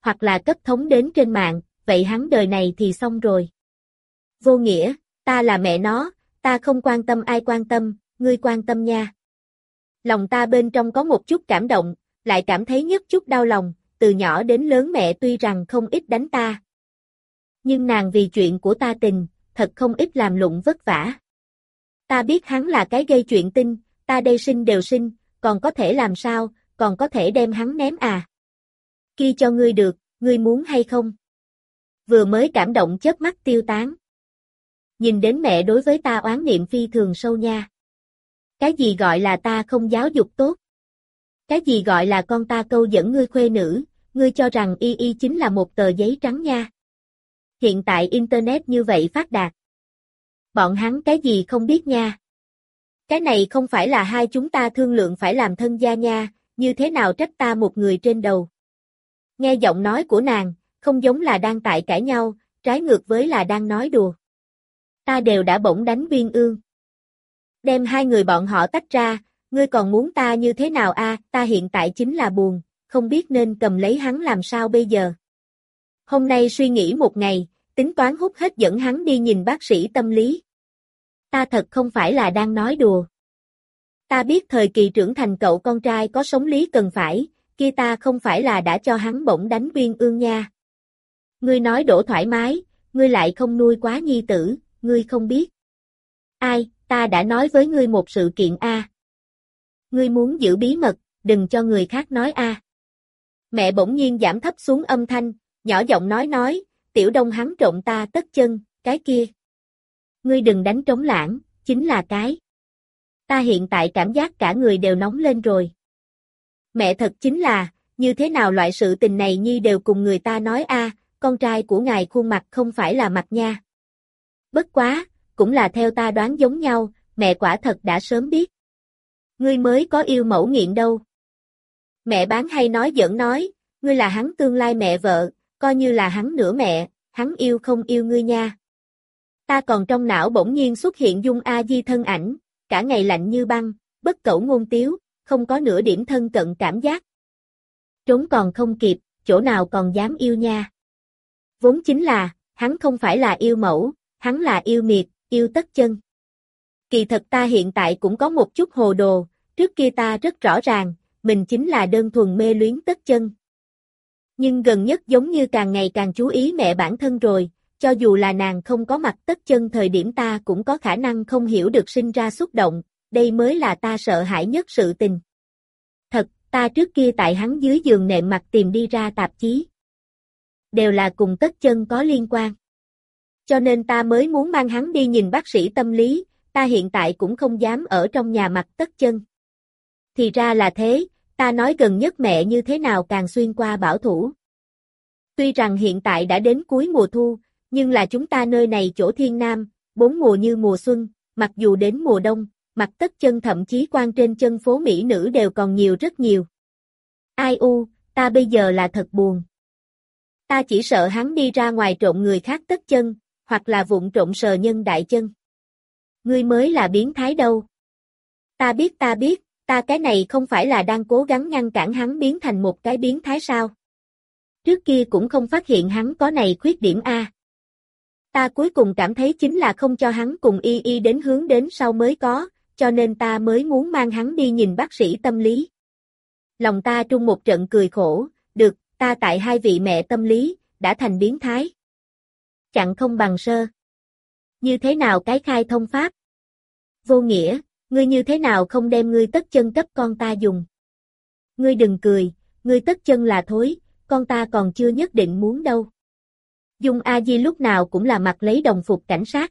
hoặc là cấp thống đến trên mạng, vậy hắn đời này thì xong rồi. Vô nghĩa, ta là mẹ nó, ta không quan tâm ai quan tâm, ngươi quan tâm nha. Lòng ta bên trong có một chút cảm động, lại cảm thấy nhất chút đau lòng, từ nhỏ đến lớn mẹ tuy rằng không ít đánh ta. Nhưng nàng vì chuyện của ta tình, thật không ít làm lụng vất vả. Ta biết hắn là cái gây chuyện tinh, ta đây sinh đều sinh, còn có thể làm sao, còn có thể đem hắn ném à. Kia cho ngươi được, ngươi muốn hay không? Vừa mới cảm động chớp mắt tiêu tán. Nhìn đến mẹ đối với ta oán niệm phi thường sâu nha. Cái gì gọi là ta không giáo dục tốt? Cái gì gọi là con ta câu dẫn ngươi khuê nữ, ngươi cho rằng y y chính là một tờ giấy trắng nha. Hiện tại Internet như vậy phát đạt. Bọn hắn cái gì không biết nha. Cái này không phải là hai chúng ta thương lượng phải làm thân gia nha, như thế nào trách ta một người trên đầu. Nghe giọng nói của nàng, không giống là đang tại cãi nhau, trái ngược với là đang nói đùa. Ta đều đã bỗng đánh Uyên Ương. Đem hai người bọn họ tách ra, ngươi còn muốn ta như thế nào a? Ta hiện tại chính là buồn, không biết nên cầm lấy hắn làm sao bây giờ. Hôm nay suy nghĩ một ngày, tính toán hút hết dẫn hắn đi nhìn bác sĩ tâm lý. Ta thật không phải là đang nói đùa. Ta biết thời kỳ trưởng thành cậu con trai có sống lý cần phải, kia ta không phải là đã cho hắn bổng đánh Uyên Ương nha. Ngươi nói đổ thoải mái, ngươi lại không nuôi quá nhi tử, ngươi không biết. Ai, ta đã nói với ngươi một sự kiện a. Ngươi muốn giữ bí mật, đừng cho người khác nói a. Mẹ bỗng nhiên giảm thấp xuống âm thanh, nhỏ giọng nói, Tiểu Đông hắn trộn ta tất chân, cái kia. Ngươi đừng đánh trống lãng, chính là cái. Ta hiện tại cảm giác cả người đều nóng lên rồi. Mẹ thật chính là, như thế nào loại sự tình này nhi đều cùng người ta nói a, con trai của ngài khuôn mặt không phải là mặt nha. Bất quá, cũng là theo ta đoán giống nhau, mẹ quả thật đã sớm biết. Ngươi mới có yêu mẫu nghiện đâu. Mẹ bán hay nói giỡn nói, ngươi là hắn tương lai mẹ vợ, coi như là hắn nửa mẹ, hắn yêu không yêu ngươi nha. Ta còn trong não bỗng nhiên xuất hiện Dung A Di thân ảnh, cả ngày lạnh như băng, bất cẩu ngôn tiếu, không có nửa điểm thân cận cảm giác. Trốn còn không kịp, chỗ nào còn dám yêu nha. Vốn chính là, hắn không phải là yêu mẫu, hắn là yêu miệt, yêu tất chân. Kỳ thật ta hiện tại cũng có một chút hồ đồ, trước kia ta rất rõ ràng, mình chính là đơn thuần mê luyến tất chân. Nhưng gần nhất giống như càng ngày càng chú ý mẹ bản thân rồi, cho dù là nàng không có mặt tất chân thời điểm ta cũng có khả năng không hiểu được sinh ra xúc động, đây mới là ta sợ hãi nhất sự tình. Thật, ta trước kia tại hắn dưới giường nệm mặt tìm đi ra tạp chí. Đều là cùng tất chân có liên quan. Cho nên ta mới muốn mang hắn đi nhìn bác sĩ tâm lý, ta hiện tại cũng không dám ở trong nhà mặt tất chân. Thì ra là thế, ta nói gần nhất mẹ như thế nào càng xuyên qua bảo thủ. Tuy rằng hiện tại đã đến cuối mùa thu, nhưng là chúng ta nơi này chỗ thiên nam, 4 mùa như mùa xuân, mặc dù đến mùa đông, mặt tất chân thậm chí quan trên chân phố mỹ nữ đều còn nhiều rất nhiều. Ai u, ta bây giờ là thật buồn. Ta chỉ sợ hắn đi ra ngoài trộn người khác tất chân, hoặc là vụng trộn sờ nhân đại chân. Ngươi mới là biến thái đâu. Ta biết, ta cái này không phải là đang cố gắng ngăn cản hắn biến thành một cái biến thái sao. Trước kia cũng không phát hiện hắn có này khuyết điểm a. Ta cuối cùng cảm thấy chính là không cho hắn cùng y y đến hướng đến sau mới có, cho nên ta mới muốn mang hắn đi nhìn bác sĩ tâm lý. Lòng ta trung một trận cười khổ, được, ta tại hai vị mẹ tâm lý, đã thành biến thái. Chặn không bằng sơ. Như thế nào cái khai thông pháp? Vô nghĩa, ngươi như thế nào không đem ngươi tất chân cấp con ta dùng? Ngươi đừng cười, ngươi tất chân là thối, con ta còn chưa nhất định muốn đâu. Dung A Di lúc nào cũng là mặc lấy đồng phục cảnh sát.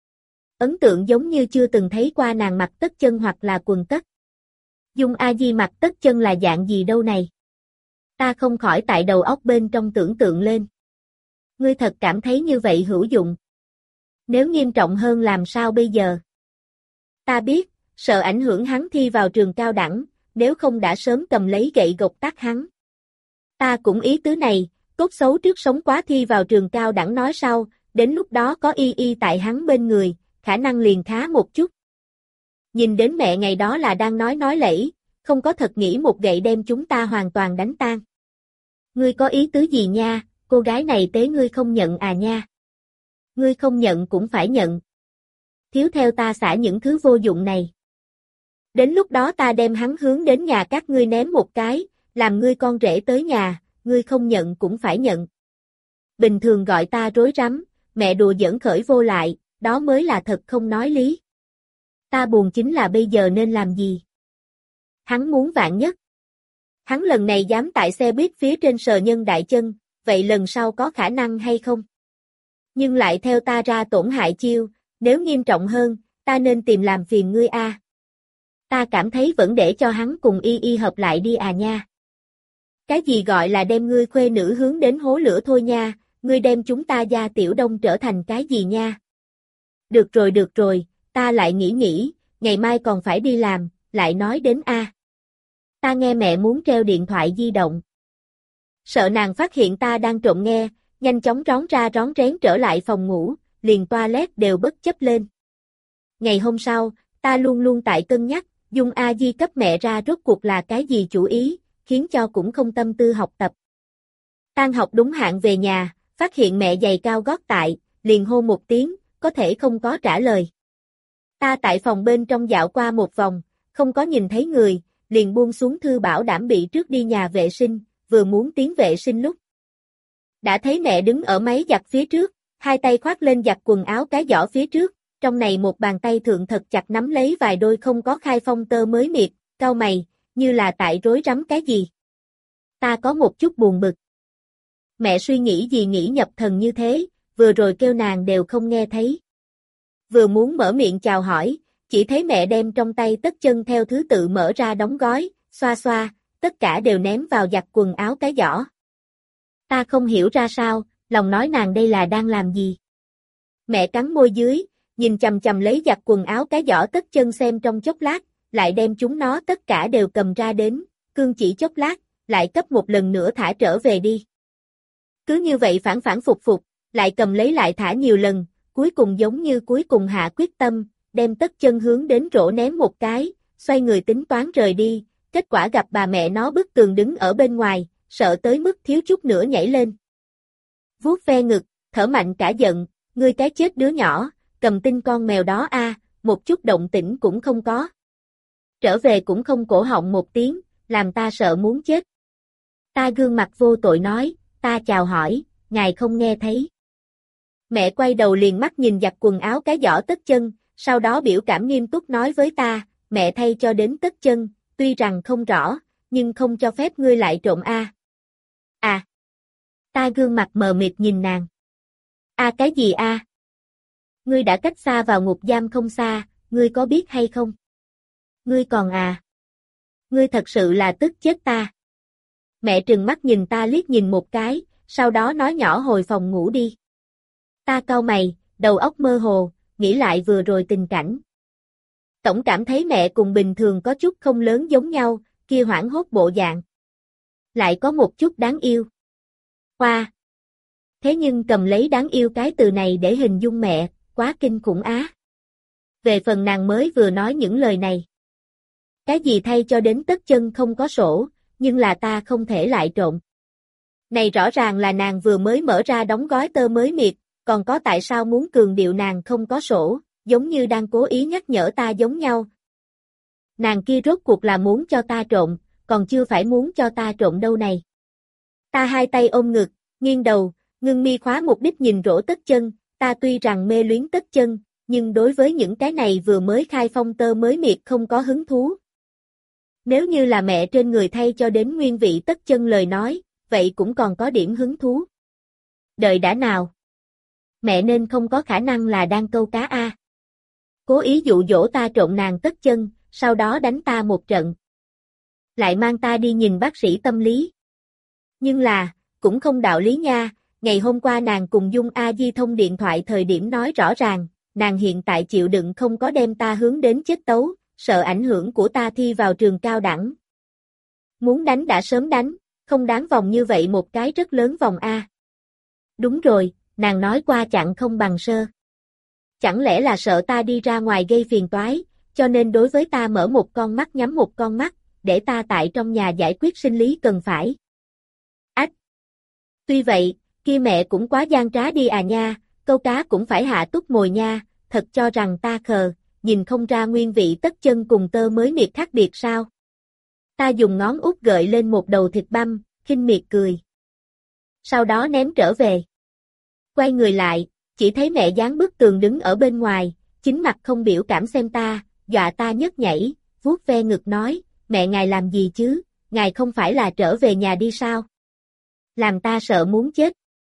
Ấn tượng giống như chưa từng thấy qua nàng mặc tất chân hoặc là quần tất. Dung A Di mặc tất chân là dạng gì đâu này? Ta không khỏi tại đầu óc bên trong tưởng tượng lên. Ngươi thật cảm thấy như vậy hữu dụng. Nếu nghiêm trọng hơn làm sao bây giờ? Ta biết, sợ ảnh hưởng hắn thi vào trường cao đẳng, nếu không đã sớm cầm lấy gậy gộc tát hắn. Ta cũng ý tứ này, tốt xấu trước sống quá thi vào trường cao đẳng nói sau, đến lúc đó có y y tại hắn bên người, khả năng liền khá một chút. Nhìn đến mẹ ngày đó là đang nói lẫy, không có thật nghĩ một gậy đem chúng ta hoàn toàn đánh tan. Ngươi có ý tứ gì nha, cô gái này tế ngươi không nhận à nha. Ngươi không nhận cũng phải nhận. Thiếu theo ta xả những thứ vô dụng này. Đến lúc đó ta đem hắn hướng đến nhà các ngươi ném một cái, làm ngươi con rể tới nhà, ngươi không nhận cũng phải nhận. Bình thường gọi ta rối rắm, mẹ đùa giỡn khởi vô lại, đó mới là thật không nói lý. Ta buồn chính là bây giờ nên làm gì? Hắn muốn vạn nhất. Hắn lần này dám tại xe buýt phía trên sờ nhân đại chân, vậy lần sau có khả năng hay không? Nhưng lại theo ta ra tổn hại chiêu, nếu nghiêm trọng hơn, ta nên tìm làm phiền ngươi a. Ta cảm thấy vẫn để cho hắn cùng y hợp lại đi à nha. Cái gì gọi là đem ngươi khuê nữ hướng đến hố lửa thôi nha, ngươi đem chúng ta gia tiểu đông trở thành cái gì nha. Được rồi, ta lại nghĩ, ngày mai còn phải đi làm, lại nói đến a. Ta nghe mẹ muốn treo điện thoại di động. Sợ nàng phát hiện ta đang trộm nghe, nhanh chóng rón ra rón rén trở lại phòng ngủ, liền toilet đều bất chấp lên. Ngày hôm sau, ta luôn luôn tại cân nhắc, Dung A Di cấp mẹ ra rốt cuộc là cái gì chủ ý, khiến cho cũng không tâm tư học tập. Tan học đúng hạn về nhà, phát hiện mẹ giày cao gót tại, liền hô một tiếng, có thể không có trả lời. Ta tại phòng bên trong dạo qua một vòng, không có nhìn thấy người, liền buông xuống thư bảo đảm bị trước đi nhà vệ sinh, vừa muốn tiến vệ sinh lúc. Đã thấy mẹ đứng ở máy giặt phía trước, hai tay khoác lên giặt quần áo cái giỏ phía trước, trong này một bàn tay thượng thật chặt nắm lấy vài đôi không có khai phong tơ mới miệt, cau mày, như là tại rối rắm cái gì. Ta có một chút buồn bực. Mẹ suy nghĩ gì nghĩ nhập thần như thế, vừa rồi kêu nàng đều không nghe thấy. Vừa muốn mở miệng chào hỏi, chỉ thấy mẹ đem trong tay tất chân theo thứ tự mở ra đóng gói, xoa xoa, tất cả đều ném vào giặt quần áo cái giỏ. Ta không hiểu ra sao, lòng nói nàng đây là đang làm gì. Mẹ cắn môi dưới, nhìn chằm chằm lấy giặt quần áo cái giỏ tất chân xem trong chốc lát, lại đem chúng nó tất cả đều cầm ra đến, cương chỉ chốc lát, lại cấp một lần nữa thả trở về đi. Cứ như vậy phản phản phục phục, lại cầm lấy lại thả nhiều lần, cuối cùng giống như cuối cùng hạ quyết tâm, đem tất chân hướng đến rổ ném một cái, xoay người tính toán rời đi, kết quả gặp bà mẹ nó bức tường đứng ở bên ngoài, sợ tới mức thiếu chút nữa nhảy lên. Vuốt ve ngực, thở mạnh cả giận, ngươi cái chết đứa nhỏ, cầm tinh con mèo đó a, một chút động tĩnh cũng không có. Trở về cũng không cổ họng một tiếng, làm ta sợ muốn chết. Ta gương mặt vô tội nói, ta chào hỏi, ngài không nghe thấy. Mẹ quay đầu liền mắt nhìn giặt quần áo cái giỏ tất chân, sau đó biểu cảm nghiêm túc nói với ta, mẹ thay cho đến tất chân, tuy rằng không rõ, nhưng không cho phép ngươi lại trộm a. À. Ta gương mặt mờ mịt nhìn nàng. A cái gì a? Ngươi đã cách xa vào ngục giam không xa, ngươi có biết hay không? Ngươi còn à? Ngươi thật sự là tức chết ta. Mẹ trừng mắt nhìn ta liếc nhìn một cái, sau đó nói nhỏ hồi phòng ngủ đi. Ta cau mày, đầu óc mơ hồ, nghĩ lại vừa rồi tình cảnh. Tổng cảm thấy mẹ cùng bình thường có chút không lớn giống nhau, kia hoảng hốt bộ dạng. Lại có một chút đáng yêu. Hoa. Thế nhưng cầm lấy đáng yêu cái từ này để hình dung mẹ, quá kinh khủng á. Về phần nàng mới vừa nói những lời này. Cái gì thay cho đến tất chân không có sổ, nhưng là ta không thể lại trộn. Này rõ ràng là nàng vừa mới mở ra đóng gói tơ mới miệt, còn có tại sao muốn cường điệu nàng không có sổ, giống như đang cố ý nhắc nhở ta giống nhau. Nàng kia rốt cuộc là muốn cho ta trộn, còn chưa phải muốn cho ta trộn đâu này. Ta hai tay ôm ngực, nghiêng đầu, ngưng mi khóa mục đích nhìn rổ tất chân, ta tuy rằng mê luyến tất chân, nhưng đối với những cái này vừa mới khai phong tơ mới miệt không có hứng thú. Nếu như là mẹ trên người thay cho đến nguyên vị tất chân lời nói, vậy cũng còn có điểm hứng thú. Đợi đã nào. Mẹ nên không có khả năng là đang câu cá a. Cố ý dụ dỗ ta trộn nàng tất chân, sau đó đánh ta một trận. Lại mang ta đi nhìn bác sĩ tâm lý. Nhưng là, cũng không đạo lý nha, ngày hôm qua nàng cùng Dung A Di thông điện thoại thời điểm nói rõ ràng, nàng hiện tại chịu đựng không có đem ta hướng đến chết tấu, sợ ảnh hưởng của ta thi vào trường cao đẳng. Muốn đánh đã sớm đánh, không đáng vòng như vậy một cái rất lớn vòng A. Đúng rồi, nàng nói qua chặn không bằng sơ. Chẳng lẽ là sợ ta đi ra ngoài gây phiền toái, cho nên đối với ta mở một con mắt nhắm một con mắt, để ta tại trong nhà giải quyết sinh lý cần phải. Ách, Tuy vậy, kia mẹ cũng quá gian trá đi à nha, câu cá cũng phải hạ túc mồi nha, thật cho rằng ta khờ, nhìn không ra nguyên vị tất chân cùng tơ mới miệt khác biệt sao? Ta dùng ngón út gợi lên một đầu thịt băm, khinh miệt cười. Sau đó ném trở về. Quay người lại, chỉ thấy mẹ dán bức tường đứng ở bên ngoài, chính mặt không biểu cảm xem ta, dọa ta nhấc nhảy, vuốt ve ngực nói, mẹ ngài làm gì chứ, ngài không phải là trở về nhà đi sao? Làm ta sợ muốn chết.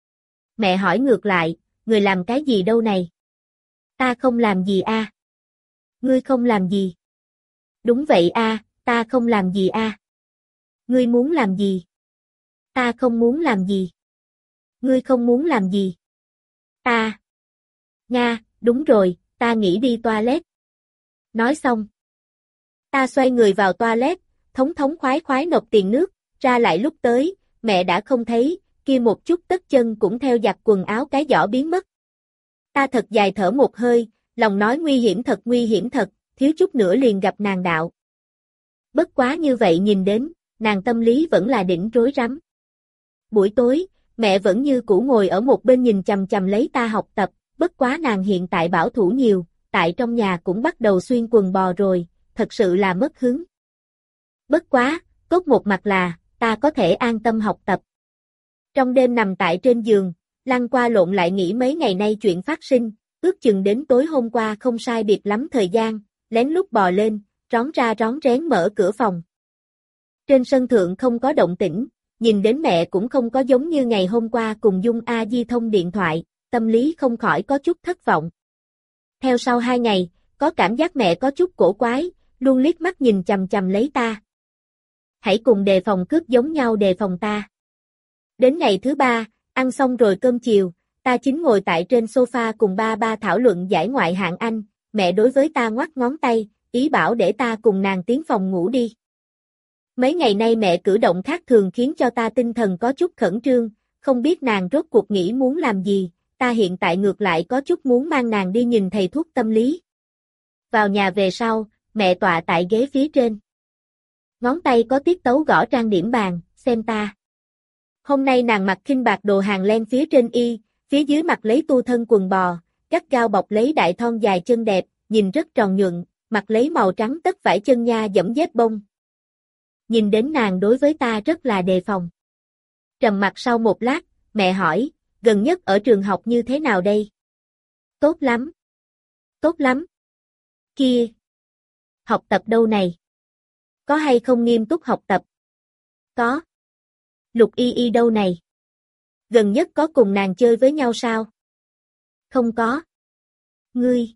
Mẹ hỏi ngược lại, người làm cái gì đâu này? Ta không làm gì a. Ngươi không làm gì? Đúng vậy a, ta không làm gì a. Ngươi muốn làm gì? Ta không muốn làm gì. Ngươi không muốn làm gì? Ta. Nga, đúng rồi, ta nghĩ đi toilet. Nói xong. Ta xoay người vào toilet, thống khoái khoái nộp tiền nước, ra lại lúc tới, mẹ đã không thấy, kia một chút tất chân cũng theo giặt quần áo cái giỏ biến mất. Ta thật dài thở một hơi, lòng nói nguy hiểm thật, thiếu chút nữa liền gặp nàng đạo. Bất quá như vậy nhìn đến, nàng tâm lý vẫn là đỉnh rối rắm. Buổi tối, mẹ vẫn như cũ ngồi ở một bên nhìn chằm chằm lấy ta học tập, bất quá nàng hiện tại bảo thủ nhiều, tại trong nhà cũng bắt đầu xuyên quần bò rồi, thật sự là mất hứng. Bất quá, tốt một mặt là, ta có thể an tâm học tập. Trong đêm nằm tại trên giường, lăn qua lộn lại nghĩ mấy ngày nay chuyện phát sinh, ước chừng đến tối hôm qua không sai biệt lắm thời gian, lén lút bò lên, rón ra rón rén mở cửa phòng. Trên sân thượng không có động tĩnh, nhìn đến mẹ cũng không có giống như ngày hôm qua cùng Dung A Di thông điện thoại, tâm lý không khỏi có chút thất vọng. Theo sau 2 ngày, có cảm giác mẹ có chút cổ quái, luôn liếc mắt nhìn chằm chằm lấy ta. Hãy cùng đề phòng cướp giống nhau đề phòng ta. Đến ngày thứ 3, ăn xong rồi cơm chiều, ta chính ngồi tại trên sofa cùng ba thảo luận giải ngoại hạng Anh, mẹ đối với ta ngoắc ngón tay, ý bảo để ta cùng nàng tiến phòng ngủ đi. Mấy ngày nay mẹ cử động khác thường khiến cho ta tinh thần có chút khẩn trương, không biết nàng rốt cuộc nghĩ muốn làm gì, ta hiện tại ngược lại có chút muốn mang nàng đi nhìn thầy thuốc tâm lý. Vào nhà về sau, mẹ tọa tại ghế phía trên. Ngón tay có tiết tấu gõ trang điểm bàn, xem ta. Hôm nay nàng mặc khinh bạc đồ hàng len phía trên y, phía dưới mặc lấy tu thân quần bò, gắt gao bọc lấy đại thon dài chân đẹp, nhìn rất tròn nhuận, mặc lấy màu trắng tất vải chân nha dẫm dép bông. Nhìn đến nàng đối với ta rất là đề phòng. Trầm mặc sau một lát, mẹ hỏi, gần nhất ở trường học như thế nào đây? Tốt lắm. Tốt lắm. Kia. Học tập đâu này? Có hay không nghiêm túc học tập? Có. Lục Y Y đâu này? Gần nhất có cùng nàng chơi với nhau sao? Không có. Ngươi.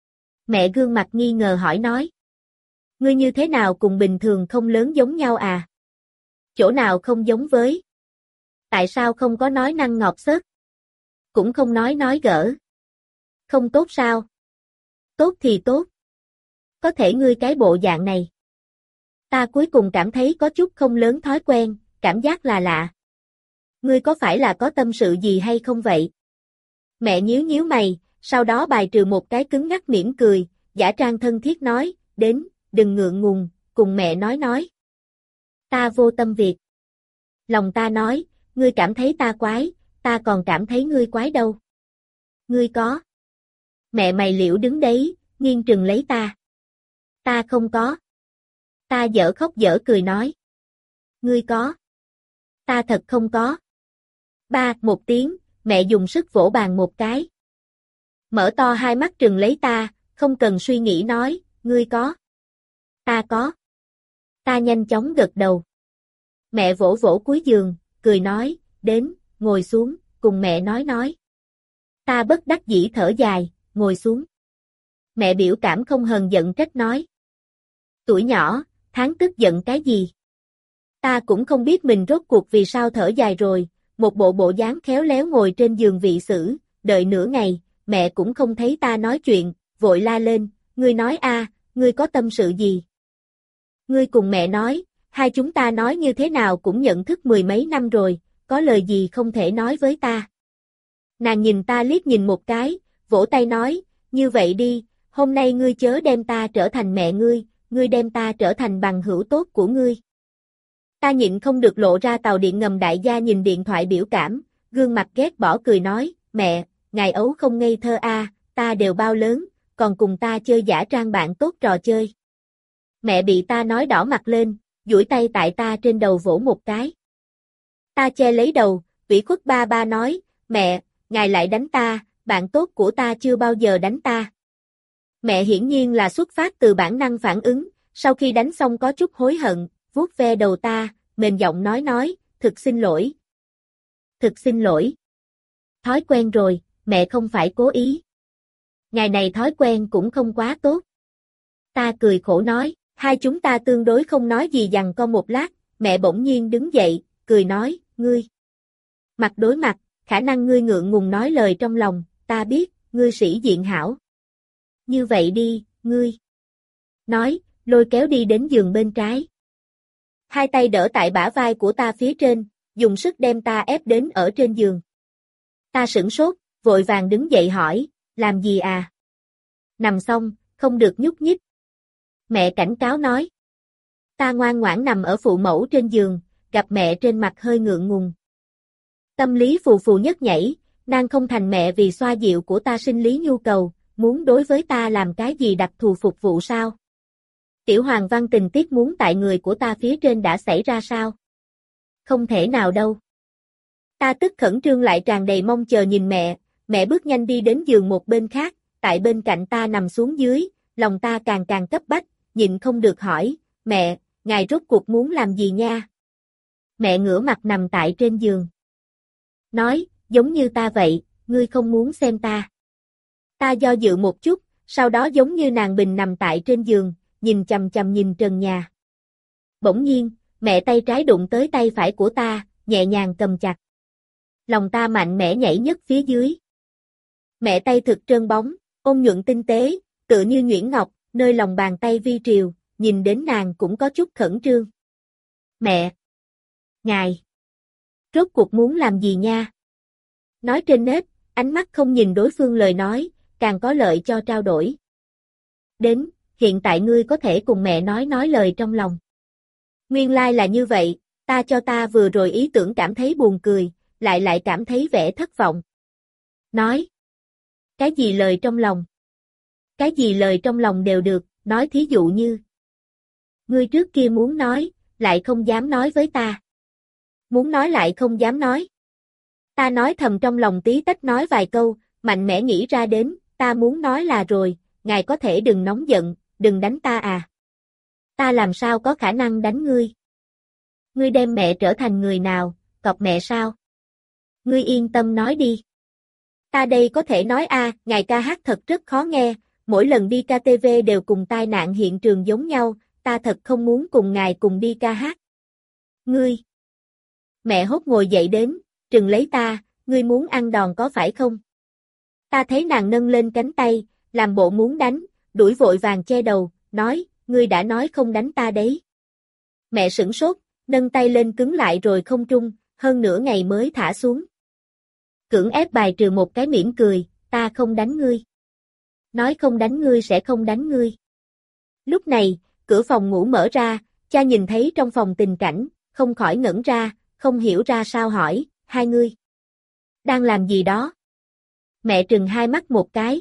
Mẹ gương mặt nghi ngờ hỏi nói. Ngươi như thế nào cùng bình thường không lớn giống nhau à? Chỗ nào không giống với? Tại sao không có nói năng ngọt xớt? Cũng không nói gỡ. Không tốt sao? Tốt thì tốt. Có thể ngươi cái bộ dạng này. Ta cuối cùng cảm thấy có chút không lớn thói quen, cảm giác là lạ. Ngươi có phải là có tâm sự gì hay không vậy? Mẹ nhíu mày, sau đó bài trừ một cái cứng ngắc mỉm cười, giả trang thân thiết nói, đến, đừng ngượng ngùng, cùng mẹ nói. Ta vô tâm việc. Lòng ta nói, ngươi cảm thấy ta quái, ta còn cảm thấy ngươi quái đâu. Ngươi có. Mẹ mày liễu đứng đấy, nghiêng trừng lấy ta. Ta không có. Ta dở khóc dở cười nói. Ngươi có. Ta thật không có. Ba, một tiếng, mẹ dùng sức vỗ bàn một cái. Mở to hai mắt trừng lấy ta, không cần suy nghĩ nói, ngươi có. Ta có. Ta nhanh chóng gật đầu. Mẹ vỗ vỗ cuối giường, cười nói, đến, ngồi xuống, cùng mẹ nói. Ta bất đắc dĩ thở dài, ngồi xuống. Mẹ biểu cảm không hờn giận trách nói. Tuổi nhỏ, tháng tức giận cái gì? Ta cũng không biết mình rốt cuộc vì sao thở dài rồi, một bộ dáng khéo léo ngồi trên giường vị sử, đợi nửa ngày, mẹ cũng không thấy ta nói chuyện, vội la lên, ngươi nói a, ngươi có tâm sự gì? Ngươi cùng mẹ nói, hai chúng ta nói như thế nào cũng nhận thức 10 mấy năm rồi, có lời gì không thể nói với ta. Nàng nhìn ta liếc nhìn một cái, vỗ tay nói, như vậy đi, hôm nay ngươi chớ đem ta trở thành mẹ ngươi đem ta trở thành bằng hữu tốt của ngươi. Ta nhịn không được lộ ra tàu điện ngầm đại gia nhìn điện thoại biểu cảm, gương mặt ghét bỏ cười nói, mẹ, ngài ấu không ngây thơ a, ta đều bao lớn, còn cùng ta chơi giả trang bạn tốt trò chơi. Mẹ bị ta nói đỏ mặt lên, duỗi tay tại ta trên đầu vỗ một cái. Ta che lấy đầu, ủy khuất ba ba nói, mẹ, ngài lại đánh ta, bạn tốt của ta chưa bao giờ đánh ta. Mẹ hiển nhiên là xuất phát từ bản năng phản ứng, sau khi đánh xong có chút hối hận, vuốt ve đầu ta, mềm giọng nói, thực xin lỗi. Thực xin lỗi. Thói quen rồi, mẹ không phải cố ý. Ngày này thói quen cũng không quá tốt. Ta cười khổ nói, hai chúng ta tương đối không nói gì dằng co một lát, mẹ bỗng nhiên đứng dậy, cười nói, ngươi. Mặt đối mặt, khả năng ngươi ngượng ngùng nói lời trong lòng, ta biết, ngươi sĩ diện hảo. Như vậy đi, ngươi. Nói, lôi kéo đi đến giường bên trái. Hai tay đỡ tại bả vai của ta phía trên, dùng sức đem ta ép đến ở trên giường. Ta sửng sốt, vội vàng đứng dậy hỏi, làm gì à? Nằm xong, không được nhúc nhích. Mẹ cảnh cáo nói. Ta ngoan ngoãn nằm ở phụ mẫu trên giường, gặp mẹ trên mặt hơi ngượng ngùng. Tâm lý phù phù nhất nhảy, nàng không thành mẹ vì xoa dịu của ta sinh lý nhu cầu, muốn đối với ta làm cái gì đặc thù phục vụ sao? Tiểu Hoàng Văn tình tiết muốn tại người của ta phía trên đã xảy ra sao? Không thể nào đâu. Ta tức khẩn trương lại tràn đầy mong chờ nhìn mẹ bước nhanh đi đến giường một bên khác, tại bên cạnh ta nằm xuống dưới, lòng ta càng càng cấp bách, nhịn không được hỏi, mẹ, ngài rốt cuộc muốn làm gì nha? Mẹ ngửa mặt nằm tại trên giường. Nói, giống như ta vậy, ngươi không muốn xem ta. Ta do dự một chút, sau đó giống như nàng bình nằm tại trên giường, nhìn chằm chằm nhìn trần nhà. Bỗng nhiên, mẹ tay trái đụng tới tay phải của ta, nhẹ nhàng cầm chặt. Lòng ta mạnh mẽ nhảy nhất phía dưới. Mẹ tay thực trơn bóng, ôn nhuận tinh tế, tựa như nhuyễn ngọc, nơi lòng bàn tay vi triều, nhìn đến nàng cũng có chút khẩn trương. Mẹ! Ngài! Rốt cuộc muốn làm gì nha? Nói trên nết, ánh mắt không nhìn đối phương lời nói, càng có lợi cho trao đổi. Đến, hiện tại ngươi có thể cùng mẹ nói lời trong lòng. Nguyên lai là như vậy, ta vừa rồi ý tưởng cảm thấy buồn cười, lại cảm thấy vẻ thất vọng. Nói. Cái gì lời trong lòng? Cái gì lời trong lòng đều được, nói thí dụ như. Ngươi trước kia muốn nói, lại không dám nói với ta. Muốn nói lại không dám nói. Ta nói thầm trong lòng tí tách nói vài câu, mạnh mẽ nghĩ ra đến, ta muốn nói là rồi, ngài có thể đừng nóng giận, đừng đánh ta à. Ta làm sao có khả năng đánh ngươi? Ngươi đem mẹ trở thành người nào, cọp mẹ sao? Ngươi yên tâm nói đi. Ta đây có thể nói ngài ca hát thật rất khó nghe, mỗi lần đi KTV đều cùng tai nạn hiện trường giống nhau, ta thật không muốn cùng ngài cùng đi ca hát. Ngươi! Mẹ hốt ngồi dậy đến, trừng lấy ta, ngươi muốn ăn đòn có phải không? Ta thấy nàng nâng lên cánh tay, làm bộ muốn đánh, đuổi vội vàng che đầu, nói, ngươi đã nói không đánh ta đấy. Mẹ sửng sốt, nâng tay lên cứng lại rồi không trung, hơn nửa ngày mới thả xuống. Cưỡng ép bài trừ một cái mỉm cười, ta không đánh ngươi. Nói không đánh ngươi sẽ không đánh ngươi. Lúc này, cửa phòng ngủ mở ra, cha nhìn thấy trong phòng tình cảnh, không khỏi ngẩn ra, không hiểu ra sao hỏi, hai ngươi đang làm gì đó? Mẹ trừng hai mắt một cái.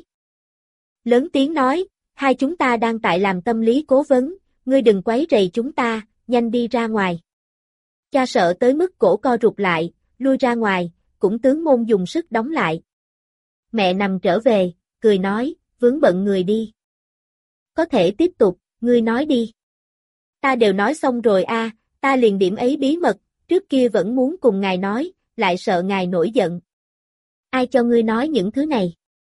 Lớn tiếng nói, hai chúng ta đang tại làm tâm lý cố vấn, ngươi đừng quấy rầy chúng ta, nhanh đi ra ngoài. Cha sợ tới mức cổ co rụt lại, lui ra ngoài, cũng tướng môn dùng sức đóng lại. Mẹ nằm trở về, cười nói, vướng bận người đi. Có thể tiếp tục, ngươi nói đi. Ta đều nói xong rồi ta liền điểm ấy bí mật, trước kia vẫn muốn cùng ngài nói, lại sợ ngài nổi giận. Ai cho ngươi nói những thứ này?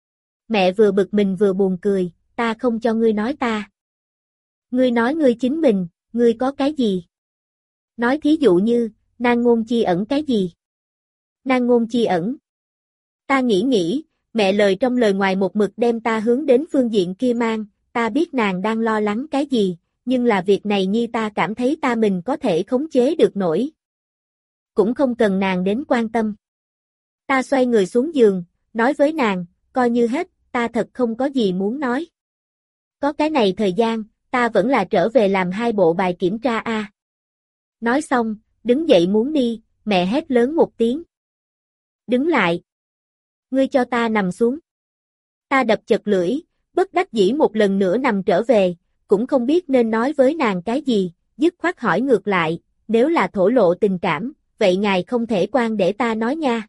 Mẹ vừa bực mình vừa buồn cười, ta không cho ngươi nói ta. Ngươi nói ngươi chính mình, ngươi có cái gì? Nói thí dụ như, nan ngôn chi ẩn cái gì? Nan ngôn chi ẩn. Ta nghĩ, mẹ lời trong lời ngoài một mực đem ta hướng đến phương diện kia mang, ta biết nàng đang lo lắng cái gì, nhưng là việc này như ta cảm thấy ta mình có thể khống chế được nổi. Cũng không cần nàng đến quan tâm. Ta xoay người xuống giường, nói với nàng, coi như hết, ta thật không có gì muốn nói. Có cái này thời gian, ta vẫn là trở về làm hai bộ bài kiểm tra Nói xong, đứng dậy muốn đi, mẹ hét lớn một tiếng. Đứng lại. Ngươi cho ta nằm xuống. Ta đập chật lưỡi, bất đắc dĩ một lần nữa nằm trở về, cũng không biết nên nói với nàng cái gì, dứt khoát hỏi ngược lại, nếu là thổ lộ tình cảm, vậy ngài không thể quan để ta nói nha.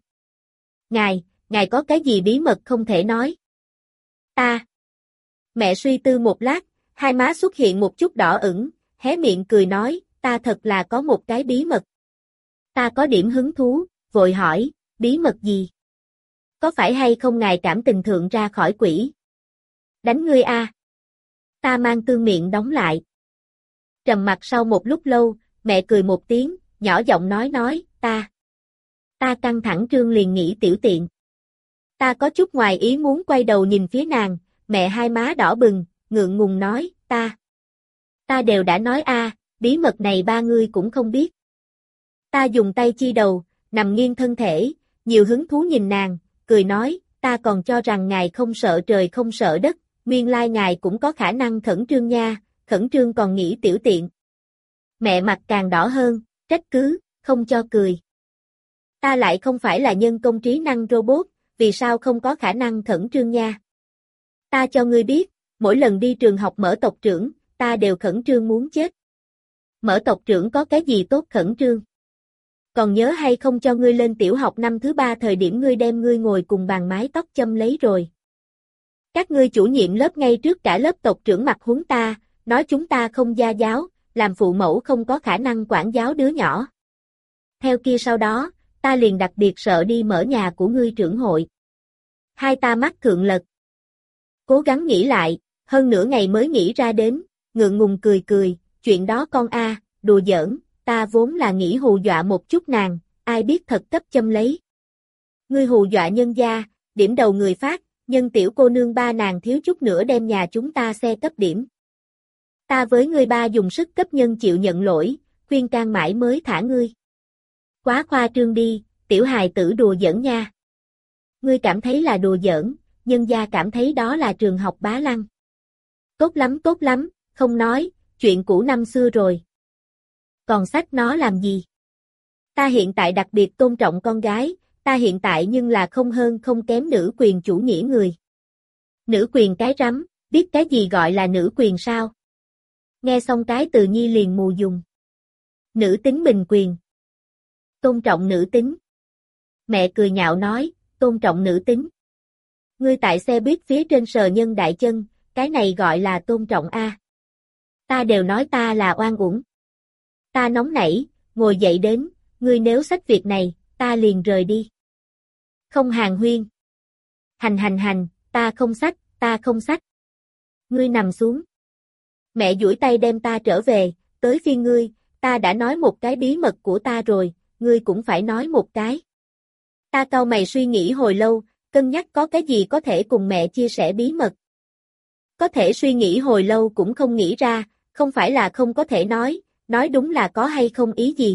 Ngài có cái gì bí mật không thể nói? Ta. Mẹ suy tư một lát, hai má xuất hiện một chút đỏ ửng, hé miệng cười nói, ta thật là có một cái bí mật. Ta có điểm hứng thú, vội hỏi, bí mật gì? Có phải hay không ngài cảm tình thượng ra khỏi quỷ? Đánh ngươi a. Ta mang tương miệng đóng lại. Trầm mặc sau một lúc lâu, mẹ cười một tiếng, nhỏ giọng nói, ta căng thẳng trương liền nghĩ tiểu tiện. Ta có chút ngoài ý muốn quay đầu nhìn phía nàng, mẹ hai má đỏ bừng, ngượng ngùng nói, ta đều đã nói a, bí mật này ba ngươi cũng không biết. Ta dùng tay chi đầu, nằm nghiêng thân thể, nhiều hứng thú nhìn nàng, cười nói, ta còn cho rằng ngài không sợ trời không sợ đất, nguyên lai ngài cũng có khả năng khẩn trương nha, khẩn trương còn nghĩ tiểu tiện. Mẹ mặt càng đỏ hơn, trách cứ, không cho cười. Ta lại không phải là nhân công trí năng robot, vì sao không có khả năng khẩn trương nha. Ta cho ngươi biết, mỗi lần đi trường học mở tộc trưởng, ta đều khẩn trương muốn chết. Mở tộc trưởng có cái gì tốt khẩn trương? Còn nhớ hay không cho ngươi lên tiểu học năm thứ 3 thời điểm ngươi đem ngươi ngồi cùng bàn mái tóc châm lấy rồi. Các ngươi chủ nhiệm lớp ngay trước cả lớp tộc trưởng mặt huấn ta, nói chúng ta không gia giáo, làm phụ mẫu không có khả năng quản giáo đứa nhỏ. Theo kia sau đó, ta liền đặc biệt sợ đi mở nhà của ngươi trưởng hội. Hai ta mắt thượng lật. Cố gắng nghĩ lại, hơn nửa ngày mới nghĩ ra đến, ngượng ngùng cười, chuyện đó con đùa giỡn, ta vốn là nghĩ hù dọa một chút nàng, ai biết thật cấp châm lấy. Ngươi hù dọa nhân gia, điểm đầu người phát, nhân tiểu cô nương ba nàng thiếu chút nữa đem nhà chúng ta xe cấp điểm. Ta với ngươi ba dùng sức cấp nhân chịu nhận lỗi, khuyên can mãi mới thả ngươi. Quá khoa trương đi, tiểu hài tử đùa giỡn nha. Ngươi cảm thấy là đùa giỡn, nhân gia cảm thấy đó là trường học bá lăng. Tốt lắm, không nói, chuyện cũ năm xưa rồi. Còn sách nó làm gì? Ta hiện tại đặc biệt tôn trọng con gái, ta hiện tại nhưng là không hơn không kém nữ quyền chủ nghĩa người. Nữ quyền cái rắm, biết cái gì gọi là nữ quyền sao? Nghe xong cái từ nhi liền mù dùng. Nữ tính bình quyền. Tôn trọng nữ tính. Mẹ cười nhạo nói, tôn trọng nữ tính. Ngươi tại xe buýt phía trên sờ nhân đại chân, cái này gọi là tôn trọng a. Ta đều nói ta là oan uổng. Ta nóng nảy, ngồi dậy đến, ngươi nếu xách việc này, ta liền rời đi. Không hàng huyên. Hành, ta không xách. Ngươi nằm xuống. Mẹ duỗi tay đem ta trở về, tới phiên ngươi, ta đã nói một cái bí mật của ta rồi, ngươi cũng phải nói một cái. Ta cau mày suy nghĩ hồi lâu, cân nhắc có cái gì có thể cùng mẹ chia sẻ bí mật. Có thể suy nghĩ hồi lâu cũng không nghĩ ra, không phải là không có thể nói đúng là có hay không ý gì.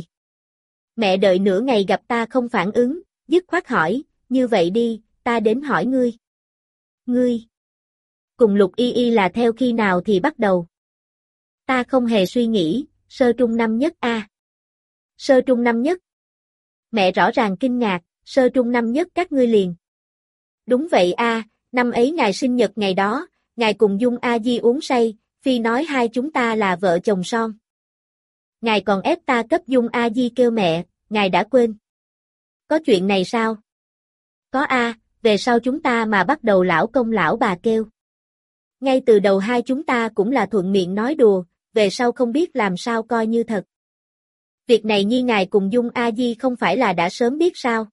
Mẹ đợi nửa ngày gặp ta không phản ứng, dứt khoát hỏi, như vậy đi, ta đến hỏi ngươi. Ngươi cùng Lục Y Y là theo khi nào thì bắt đầu? Ta không hề suy nghĩ, sơ trung năm nhất a. Sơ trung năm nhất. Mẹ rõ ràng kinh ngạc, sơ trung năm nhất các ngươi liền. Đúng vậy a, năm ấy ngài sinh nhật ngày đó, ngài cùng Dung A Di uống say, phi nói hai chúng ta là vợ chồng son. Ngài còn ép ta cấp Dung A Di kêu mẹ, ngài đã quên. Có chuyện này sao? Có a, về sau chúng ta mà bắt đầu lão công lão bà kêu. Ngay từ đầu hai chúng ta cũng là thuận miệng nói đùa, về sau không biết làm sao coi như thật. Việc này nhi ngài cùng Dung A Di không phải là đã sớm biết sao?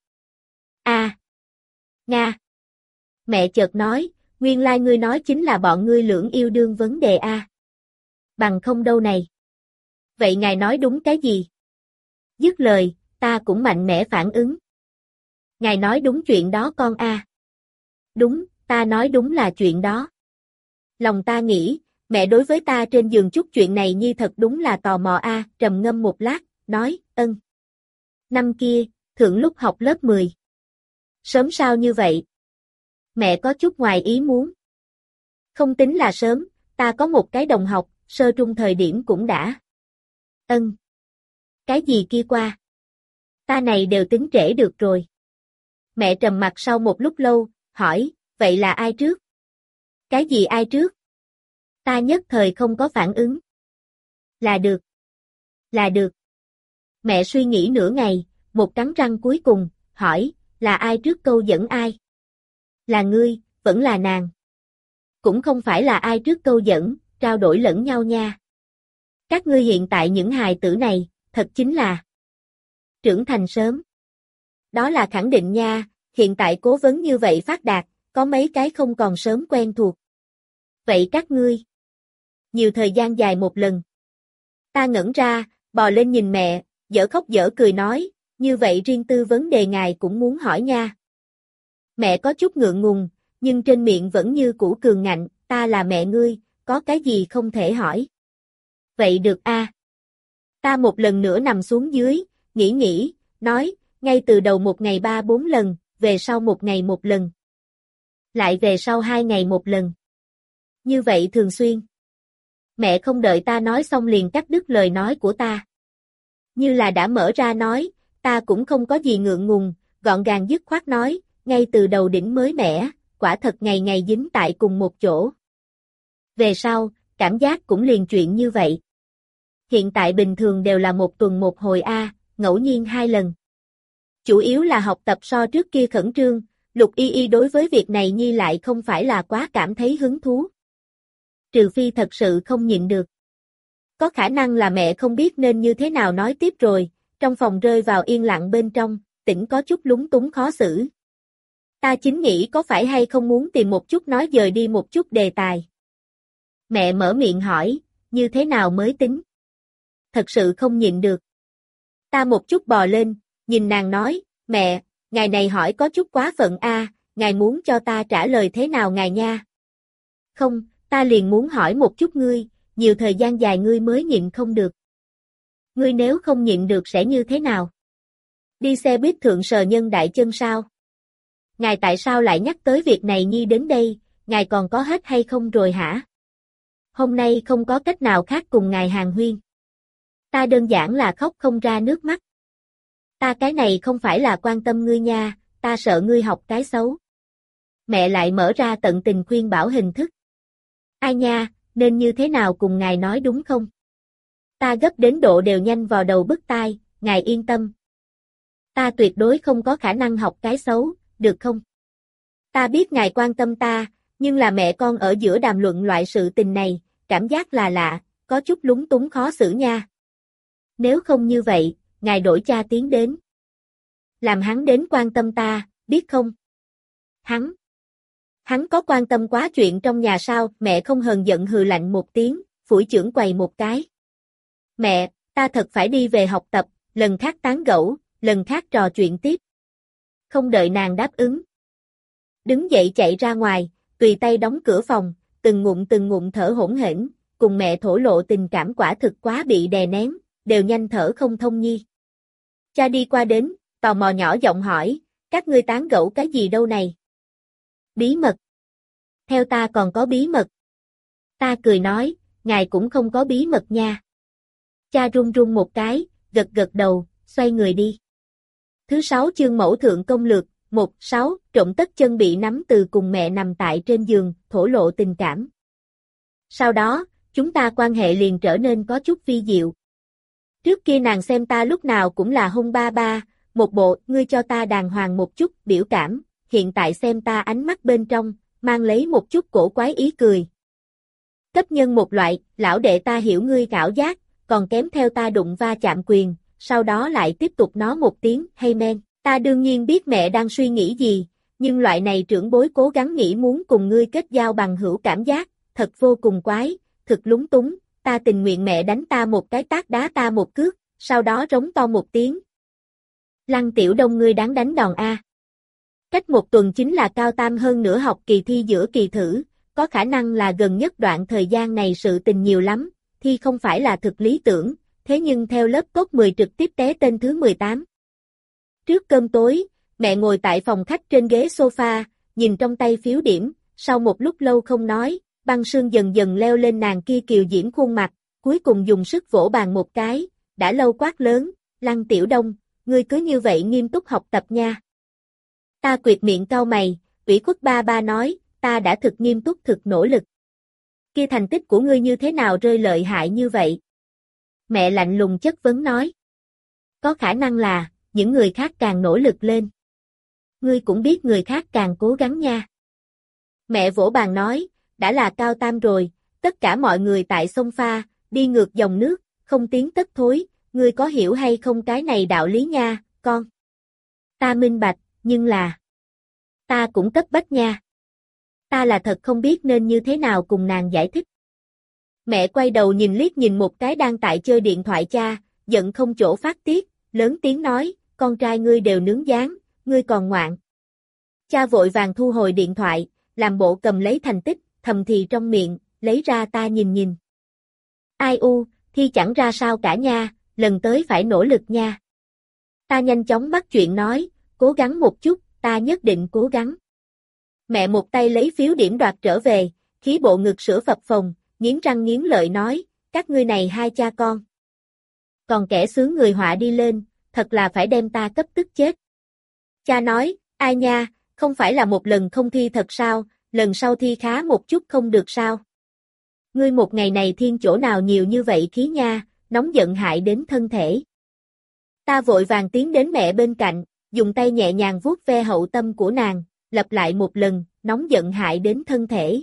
Nga. Mẹ chợt nói, nguyên lai ngươi nói chính là bọn ngươi lưỡng yêu đương vấn đề a. Bằng không đâu này. Vậy ngài nói đúng cái gì? Dứt lời, ta cũng mạnh mẽ phản ứng. Ngài nói đúng chuyện đó con a. Đúng, ta nói đúng là chuyện đó. Lòng ta nghĩ, mẹ đối với ta trên giường chút chuyện này như thật đúng là tò mò a, trầm ngâm một lát, nói, ân. Năm kia, thượng lúc học lớp 10. Sớm sao như vậy? Mẹ có chút ngoài ý muốn. Không tính là sớm, ta có một cái đồng học, sơ trung thời điểm cũng đã. Ân. Cái gì kia qua? Ta này đều tính trễ được rồi. Mẹ trầm mặt sau một lúc lâu, hỏi, vậy là ai trước? Cái gì ai trước? Ta nhất thời không có phản ứng. Là được. Là được. Mẹ suy nghĩ nửa ngày, một cắn răng cuối cùng, hỏi, là ai trước câu dẫn ai? Là ngươi, vẫn là nàng. Cũng không phải là ai trước câu dẫn, trao đổi lẫn nhau nha. Các ngươi hiện tại những hài tử này, thật chính là trưởng thành sớm. Đó là khẳng định nha, hiện tại cố vấn như vậy phát đạt, có mấy cái không còn sớm quen thuộc. Vậy các ngươi? Nhiều thời gian dài một lần. Ta ngẩn ra, bò lên nhìn mẹ, dở khóc dở cười nói, như vậy riêng tư vấn đề ngài cũng muốn hỏi nha. Mẹ có chút ngượng ngùng, nhưng trên miệng vẫn như cũ cường ngạnh, ta là mẹ ngươi, có cái gì không thể hỏi. Vậy được a. Ta một lần nữa nằm xuống dưới, nghĩ, nói, ngay từ đầu một ngày 3-4 lần, về sau một ngày một lần. Lại về sau 2 ngày một lần. Như vậy thường xuyên. Mẹ không đợi ta nói xong liền cắt đứt lời nói của ta. Như là đã mở ra nói, ta cũng không có gì ngượng ngùng, gọn gàng dứt khoát nói, ngay từ đầu đỉnh mới mẻ, quả thật ngày ngày dính tại cùng một chỗ. Về sau, cảm giác cũng liền chuyện như vậy. Hiện tại bình thường đều là một tuần một hồi a, ngẫu nhiên 2 lần. Chủ yếu là học tập so trước kia khẩn trương, Lục Y Y đối với việc này nhi lại không phải là quá cảm thấy hứng thú. Trừ phi thật sự không nhịn được. Có khả năng là mẹ không biết nên như thế nào nói tiếp rồi, trong phòng rơi vào yên lặng bên trong, Tĩnh có chút lúng túng khó xử. Ta chính nghĩ có phải hay không muốn tìm một chút nói dời đi một chút đề tài. Mẹ mở miệng hỏi, như thế nào mới tính? Thật sự không nhịn được. Ta một chút bò lên, nhìn nàng nói, mẹ, ngài này hỏi có chút quá phận a, ngài muốn cho ta trả lời thế nào ngài nha? Không, ta liền muốn hỏi một chút ngươi, nhiều thời gian dài ngươi mới nhịn không được. Ngươi nếu không nhịn được sẽ như thế nào? Đi xe buýt thượng sờ nhân đại chân sao? Ngài tại sao lại nhắc tới việc này nhi đến đây, ngài còn có hết hay không rồi hả? Hôm nay không có cách nào khác cùng ngài hàn huyên. Ta đơn giản là khóc không ra nước mắt. Ta cái này không phải là quan tâm ngươi nha, ta sợ ngươi học cái xấu. Mẹ lại mở ra tận tình khuyên bảo hình thức. Ai nha, nên như thế nào cùng ngài nói đúng không? Ta gấp đến độ đều nhanh vào đầu bứt tai, ngài yên tâm. Ta tuyệt đối không có khả năng học cái xấu, được không? Ta biết ngài quan tâm ta, nhưng là mẹ con ở giữa đàm luận loại sự tình này, cảm giác là lạ, có chút lúng túng khó xử nha. Nếu không như vậy, ngài đổi cha tiến đến. Làm hắn đến quan tâm ta, biết không? Hắn có quan tâm quá chuyện trong nhà sao? Mẹ không hờn giận hừ lạnh một tiếng, phủi chưởng quầy một cái. Mẹ, ta thật phải đi về học tập, lần khác tán gẫu, lần khác trò chuyện tiếp. Không đợi nàng đáp ứng. Đứng dậy chạy ra ngoài, tùy tay đóng cửa phòng, từng ngụm thở hổn hển, cùng mẹ thổ lộ tình cảm quả thực quá bị đè nén, đều nhanh thở không thông nhi. Cha đi qua đến, tò mò nhỏ giọng hỏi, các ngươi tán gẫu cái gì đâu này? Bí mật. Theo ta còn có bí mật. Ta cười nói, ngài cũng không có bí mật nha. Cha run run một cái, gật đầu, xoay người đi. Thứ 6 chương mẫu thượng công lược, 1-6, trộm tất chân bị nắm từ cùng mẹ nằm tại trên giường, thổ lộ tình cảm. Sau đó, chúng ta quan hệ liền trở nên có chút vi diệu. Trước kia nàng xem ta lúc nào cũng là hung ba ba, một bộ, ngươi cho ta đàng hoàng một chút, biểu cảm, hiện tại xem ta ánh mắt bên trong, mang lấy một chút cổ quái ý cười. Cấp nhân một loại, lão đệ ta hiểu ngươi ảo giác, còn kém theo ta đụng va chạm quyền, sau đó lại tiếp tục nói một tiếng, hey men, ta đương nhiên biết mẹ đang suy nghĩ gì, nhưng loại này trưởng bối cố gắng nghĩ muốn cùng ngươi kết giao bằng hữu cảm giác, thật vô cùng quái, thực lúng túng, ta tình nguyện mẹ đánh ta một cái tát đá ta một cước, sau đó rống to một tiếng. Lăng Tiểu Đông ngươi đáng đánh đòn a. Cách một tuần chính là cao tam hơn nửa học kỳ thi giữa kỳ thử, có khả năng là gần nhất đoạn thời gian này sự tình nhiều lắm, thi không phải là thực lý tưởng, thế nhưng theo lớp top 10 trực tiếp té tên thứ 18. Trước cơm tối, mẹ ngồi tại phòng khách trên ghế sofa, nhìn trong tay phiếu điểm, sau một lúc lâu không nói, băng sương dần dần leo lên nàng kia kiều diễm khuôn mặt, cuối cùng dùng sức vỗ bàn một cái, đã lâu quát lớn, Lăng Tiểu Đông, ngươi cứ như vậy nghiêm túc học tập nha. Ta quệt miệng cau mày, ủy khuất ba ba nói, ta đã thực nghiêm túc thực nỗ lực. Kia thành tích của ngươi như thế nào rơi lợi hại như vậy? Mẹ lạnh lùng chất vấn nói. Có khả năng là, những người khác càng nỗ lực lên. Ngươi cũng biết người khác càng cố gắng nha. Mẹ vỗ bàn nói, đã là cao tam rồi, tất cả mọi người tại sông pha, đi ngược dòng nước, không tiến tất thối, ngươi có hiểu hay không cái này đạo lý nha, con? Ta minh bạch, nhưng là... Ta cũng cấp bách nha. Ta là thật không biết nên như thế nào cùng nàng giải thích. Mẹ quay đầu nhìn liếc nhìn một cái đang tại chơi điện thoại cha, giận không chỗ phát tiết, lớn tiếng nói, con trai ngươi đều nướng gián, ngươi còn ngoạn. Cha vội vàng thu hồi điện thoại, làm bộ cầm lấy thành tích, thầm thì trong miệng, lấy ra ta nhìn nhìn. Ai u, thi chẳng ra sao cả nha, lần tới phải nỗ lực nha. Ta nhanh chóng bắt chuyện nói, cố gắng một chút, ta nhất định cố gắng. Mẹ một tay lấy phiếu điểm đoạt trở về, khí bộ ngực sữa phập phồng, nghiến răng nghiến lợi nói, các ngươi này hai cha con. Còn kẻ xướng người họa đi lên, thật là phải đem ta cấp tức chết. Cha nói, ai nha, không phải là một lần không thi thật sao, lần sau thi khá một chút không được sao. Ngươi một ngày này thiên chỗ nào nhiều như vậy khí nha, nóng giận hại đến thân thể. Ta vội vàng tiến đến mẹ bên cạnh, dùng tay nhẹ nhàng vuốt ve hậu tâm của nàng, lặp lại một lần, nóng giận hại đến thân thể.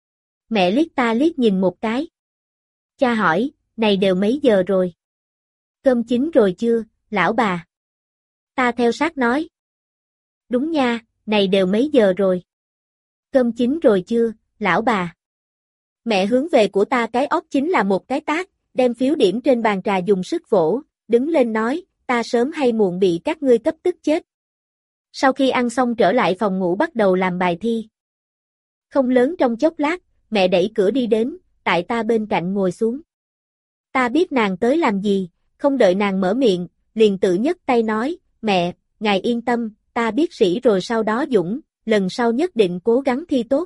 Mẹ liếc ta liếc nhìn một cái. Cha hỏi, này đều mấy giờ rồi? Cơm chín rồi chưa, lão bà? Ta theo sát nói. Đúng nha, này đều mấy giờ rồi? Cơm chín rồi chưa, lão bà? Mẹ hướng về của ta cái óc chính là một cái tát, đem phiếu điểm trên bàn trà dùng sức vỗ, đứng lên nói, ta sớm hay muộn bị các ngươi cấp tức chết. Sau khi ăn xong trở lại phòng ngủ bắt đầu làm bài thi. Không lớn trong chốc lát, mẹ đẩy cửa đi đến, tại ta bên cạnh ngồi xuống. Ta biết nàng tới làm gì, không đợi nàng mở miệng, liền tự nhấc tay nói, mẹ, ngài yên tâm, ta biết sĩ rồi sau đó dũng, lần sau nhất định cố gắng thi tốt.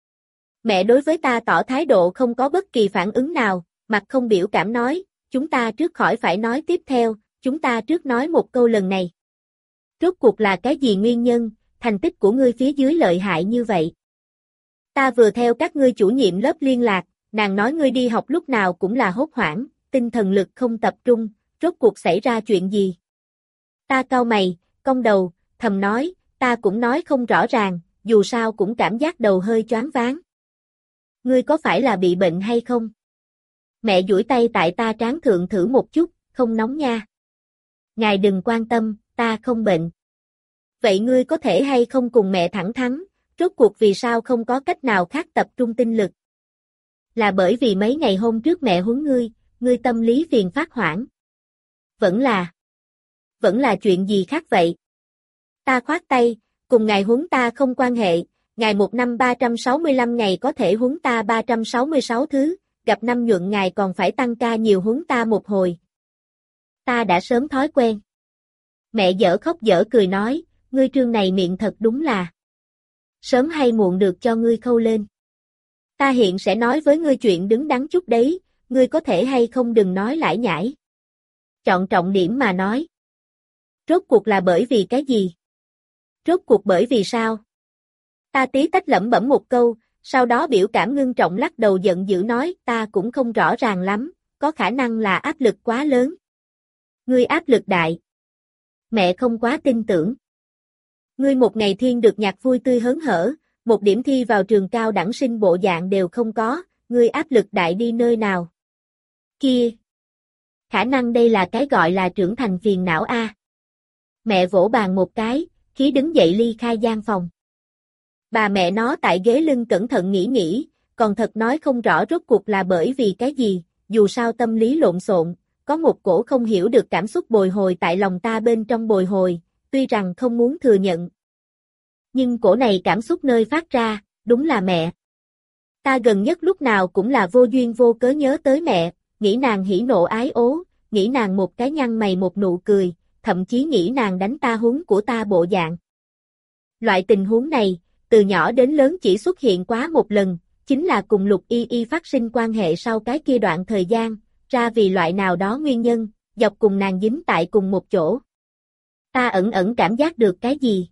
Mẹ đối với ta tỏ thái độ không có bất kỳ phản ứng nào, mặt không biểu cảm nói, chúng ta trước khỏi phải nói tiếp theo, chúng ta trước nói một câu lần này. Rốt cuộc là cái gì nguyên nhân, thành tích của ngươi phía dưới lợi hại như vậy? Ta vừa theo các ngươi chủ nhiệm lớp liên lạc, nàng nói ngươi đi học lúc nào cũng là hốt hoảng, tinh thần lực không tập trung, rốt cuộc xảy ra chuyện gì? Ta cau mày, cong đầu, thầm nói, ta cũng nói không rõ ràng, dù sao cũng cảm giác đầu hơi choáng váng. Ngươi có phải là bị bệnh hay không? Mẹ duỗi tay tại ta trán thượng thử một chút, không nóng nha. Ngài đừng quan tâm, ta không bệnh. Vậy ngươi có thể hay không cùng mẹ thẳng thắn, rốt cuộc vì sao không có cách nào khác tập trung tinh lực? Là bởi vì mấy ngày hôm trước mẹ huấn ngươi tâm lý phiền phát hoảng. Vẫn là chuyện gì khác vậy? Ta khoát tay, cùng ngài huấn ta không quan hệ, ngài một năm 365 ngày có thể huấn ta 366 thứ, gặp năm nhuận ngài còn phải tăng ca nhiều huấn ta một hồi. Ta đã sớm thói quen. Mẹ dở khóc dở cười nói, ngươi trương này miệng thật đúng là. Sớm hay muộn được cho ngươi khâu lên. Ta hiện sẽ nói với ngươi chuyện đứng đắn chút đấy, ngươi có thể hay không đừng nói lải nhải. Chọn trọng điểm mà nói. Rốt cuộc là bởi vì cái gì? Rốt cuộc bởi vì sao? Ta tí tách lẩm bẩm một câu, sau đó biểu cảm ngưng trọng lắc đầu giận dữ nói, ta cũng không rõ ràng lắm, có khả năng là áp lực quá lớn. Ngươi áp lực đại. Mẹ không quá tin tưởng. Ngươi một ngày thiên được nhạc vui tươi hớn hở, một điểm thi vào trường cao đẳng sinh bộ dạng đều không có, ngươi áp lực đại đi nơi nào? Kia! Khả năng đây là cái gọi là trưởng thành phiền não a. Mẹ vỗ bàn một cái, khí đứng dậy ly khai gian phòng. Bà mẹ nó tại ghế lưng cẩn thận nghĩ, còn thật nói không rõ rốt cuộc là bởi vì cái gì, dù sao tâm lý lộn xộn, có một cổ không hiểu được cảm xúc bồi hồi tại lòng ta bên trong bồi hồi, tuy rằng không muốn thừa nhận. Nhưng cổ này cảm xúc nơi phát ra, đúng là mẹ. Ta gần nhất lúc nào cũng là vô duyên vô cớ nhớ tới mẹ, nghĩ nàng hỉ nộ ái ố, nghĩ nàng một cái nhăn mày một nụ cười, thậm chí nghĩ nàng đánh ta huống của ta bộ dạng. Loại tình huống này, từ nhỏ đến lớn chỉ xuất hiện quá một lần, chính là cùng Lục Y Y phát sinh quan hệ sau cái kia đoạn thời gian, ra vì loại nào đó nguyên nhân, dọc cùng nàng dính tại cùng một chỗ. Ta ẩn ẩn cảm giác được cái gì.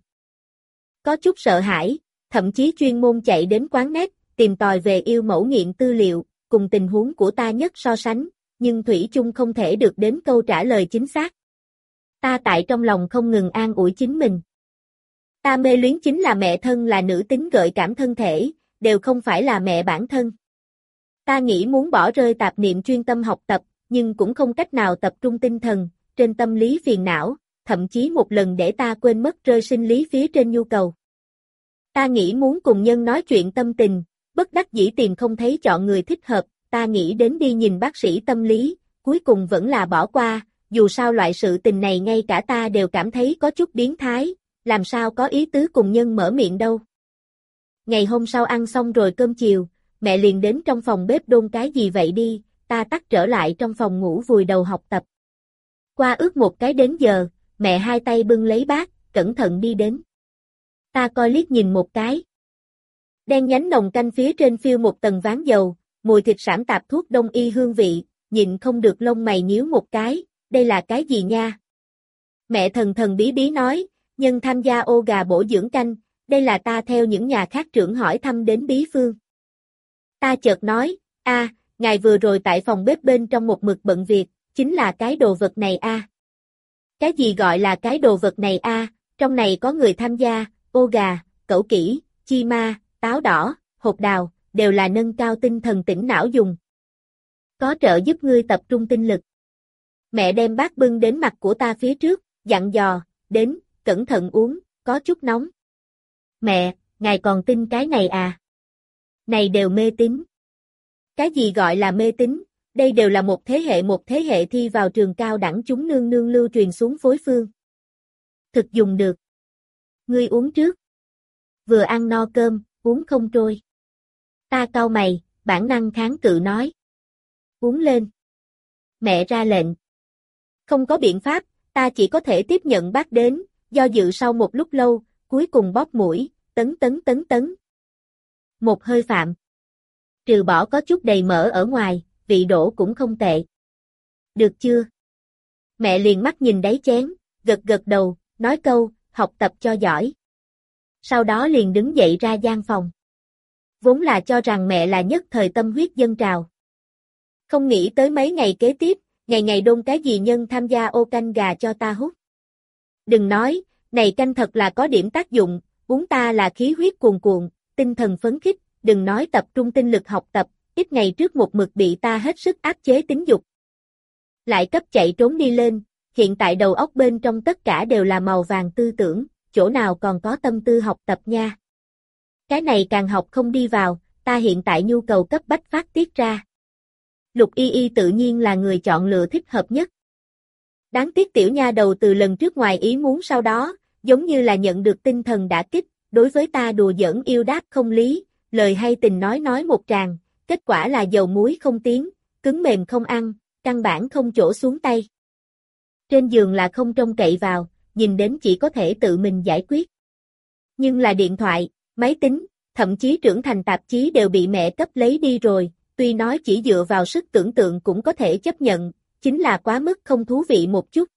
Có chút sợ hãi, thậm chí chuyên môn chạy đến quán net, tìm tòi về yêu mẫu nghiện tư liệu, cùng tình huống của ta nhất so sánh, nhưng thủy chung không thể được đến câu trả lời chính xác. Ta tại trong lòng không ngừng an ủi chính mình. Ta mê luyến chính là mẹ thân, là nữ tính gợi cảm thân thể, đều không phải là mẹ bản thân. Ta nghĩ muốn bỏ rơi tạp niệm chuyên tâm học tập, nhưng cũng không cách nào tập trung tinh thần, trên tâm lý phiền não, thậm chí một lần để ta quên mất rơi sinh lý phía trên nhu cầu. Ta nghĩ muốn cùng nhân nói chuyện tâm tình, bất đắc dĩ tìm không thấy chọn người thích hợp, ta nghĩ đến đi nhìn bác sĩ tâm lý, cuối cùng vẫn là bỏ qua, dù sao loại sự tình này ngay cả ta đều cảm thấy có chút biến thái, làm sao có ý tứ cùng nhân mở miệng đâu. Ngày hôm sau ăn xong rồi cơm chiều, mẹ liền đến trong phòng bếp đôn cái gì vậy đi, ta tắt trở lại trong phòng ngủ vùi đầu học tập. Qua ước một cái đến giờ, mẹ hai tay bưng lấy bát, cẩn thận đi đến. Ta coi liếc nhìn một cái. Đen nhánh nồng canh phía trên phiêu một tầng ván dầu, mùi thịt sảm tạp thuốc đông y hương vị, nhịn không được lông mày nhíu một cái, đây là cái gì nha? Mẹ thần thần bí bí nói, nhân tham gia ô gà bổ dưỡng canh, đây là ta theo những nhà khác trưởng hỏi thăm đến bí phương. Ta chợt nói, ngài vừa rồi tại phòng bếp bên trong một mực bận việc, chính là cái đồ vật này a. Cái gì gọi là cái đồ vật này a? Trong này có người tham gia, ô gà, cẩu kỹ, chi ma, táo đỏ, hột đào, đều là nâng cao tinh thần tỉnh não dùng. Có trợ giúp ngươi tập trung tinh lực. Mẹ đem bát bưng đến mặt của ta phía trước, dặn dò, đến, cẩn thận uống, có chút nóng. Mẹ, ngài còn tin cái này à? Này đều mê tín. Cái gì gọi là mê tín? Đây đều là một thế hệ thi vào trường cao đẳng chúng nương nương lưu truyền xuống phối phương. Thực dùng được. Ngươi uống trước. Vừa ăn no cơm, uống không trôi. Ta cau mày, bản năng kháng cự nói. Uống lên. Mẹ ra lệnh. Không có biện pháp, ta chỉ có thể tiếp nhận bát đến, do dự sau một lúc lâu, cuối cùng bóp mũi, tấn. Một hơi phạm. Trừ bỏ có chút đầy mỡ ở ngoài, vị đổ cũng không tệ. Được chưa? Mẹ liền mắt nhìn đáy chén, gật đầu, nói câu, học tập cho giỏi. Sau đó liền đứng dậy ra gian phòng. Vốn là cho rằng mẹ là nhất thời tâm huyết dâng trào. Không nghĩ tới mấy ngày kế tiếp, ngày đôn cái gì nhân tham gia ô canh gà cho ta hút. Đừng nói, này canh thật là có điểm tác dụng, uống ta là khí huyết cuồn cuộn, tinh thần phấn khích, đừng nói tập trung tinh lực học tập, ít ngày trước một mực bị ta hết sức áp chế tính dục. Lại cấp chạy trốn đi lên, hiện tại đầu óc bên trong tất cả đều là màu vàng tư tưởng, chỗ nào còn có tâm tư học tập nha. Cái này càng học không đi vào, ta hiện tại nhu cầu cấp bách phát tiết ra. Lục Y Y tự nhiên là người chọn lựa thích hợp nhất. Đáng tiếc tiểu nha đầu từ lần trước ngoài ý muốn sau đó, giống như là nhận được tinh thần đả kích, đối với ta đùa giỡn yêu đáp không lý, lời hay tình nói một tràng, kết quả là dầu muối không tiến, cứng mềm không ăn, căn bản không chỗ xuống tay. Trên giường là không trông cậy vào, nhìn đến chỉ có thể tự mình giải quyết. Nhưng là điện thoại, máy tính, thậm chí trưởng thành tạp chí đều bị mẹ cấp lấy đi rồi, tuy nói chỉ dựa vào sức tưởng tượng cũng có thể chấp nhận, chính là quá mức không thú vị một chút.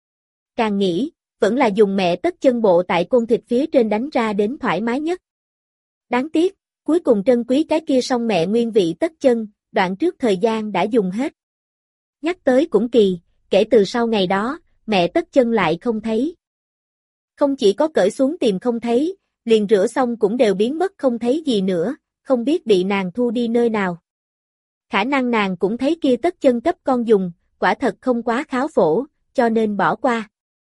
Càng nghĩ, vẫn là dùng mẹ tất chân bộ tại côn thịt phía trên đánh ra đến thoải mái nhất. Đáng tiếc, cuối cùng trân quý cái kia song mẹ nguyên vị tất chân, đoạn trước thời gian đã dùng hết. Nhắc tới cũng kỳ, kể từ sau ngày đó, mẹ tất chân lại không thấy. Không chỉ có cởi xuống tìm không thấy, liền rửa xong cũng đều biến mất không thấy gì nữa, không biết bị nàng thu đi nơi nào. Khả năng nàng cũng thấy kia tất chân cấp con dùng, quả thật không quá kháo phổ, cho nên bỏ qua.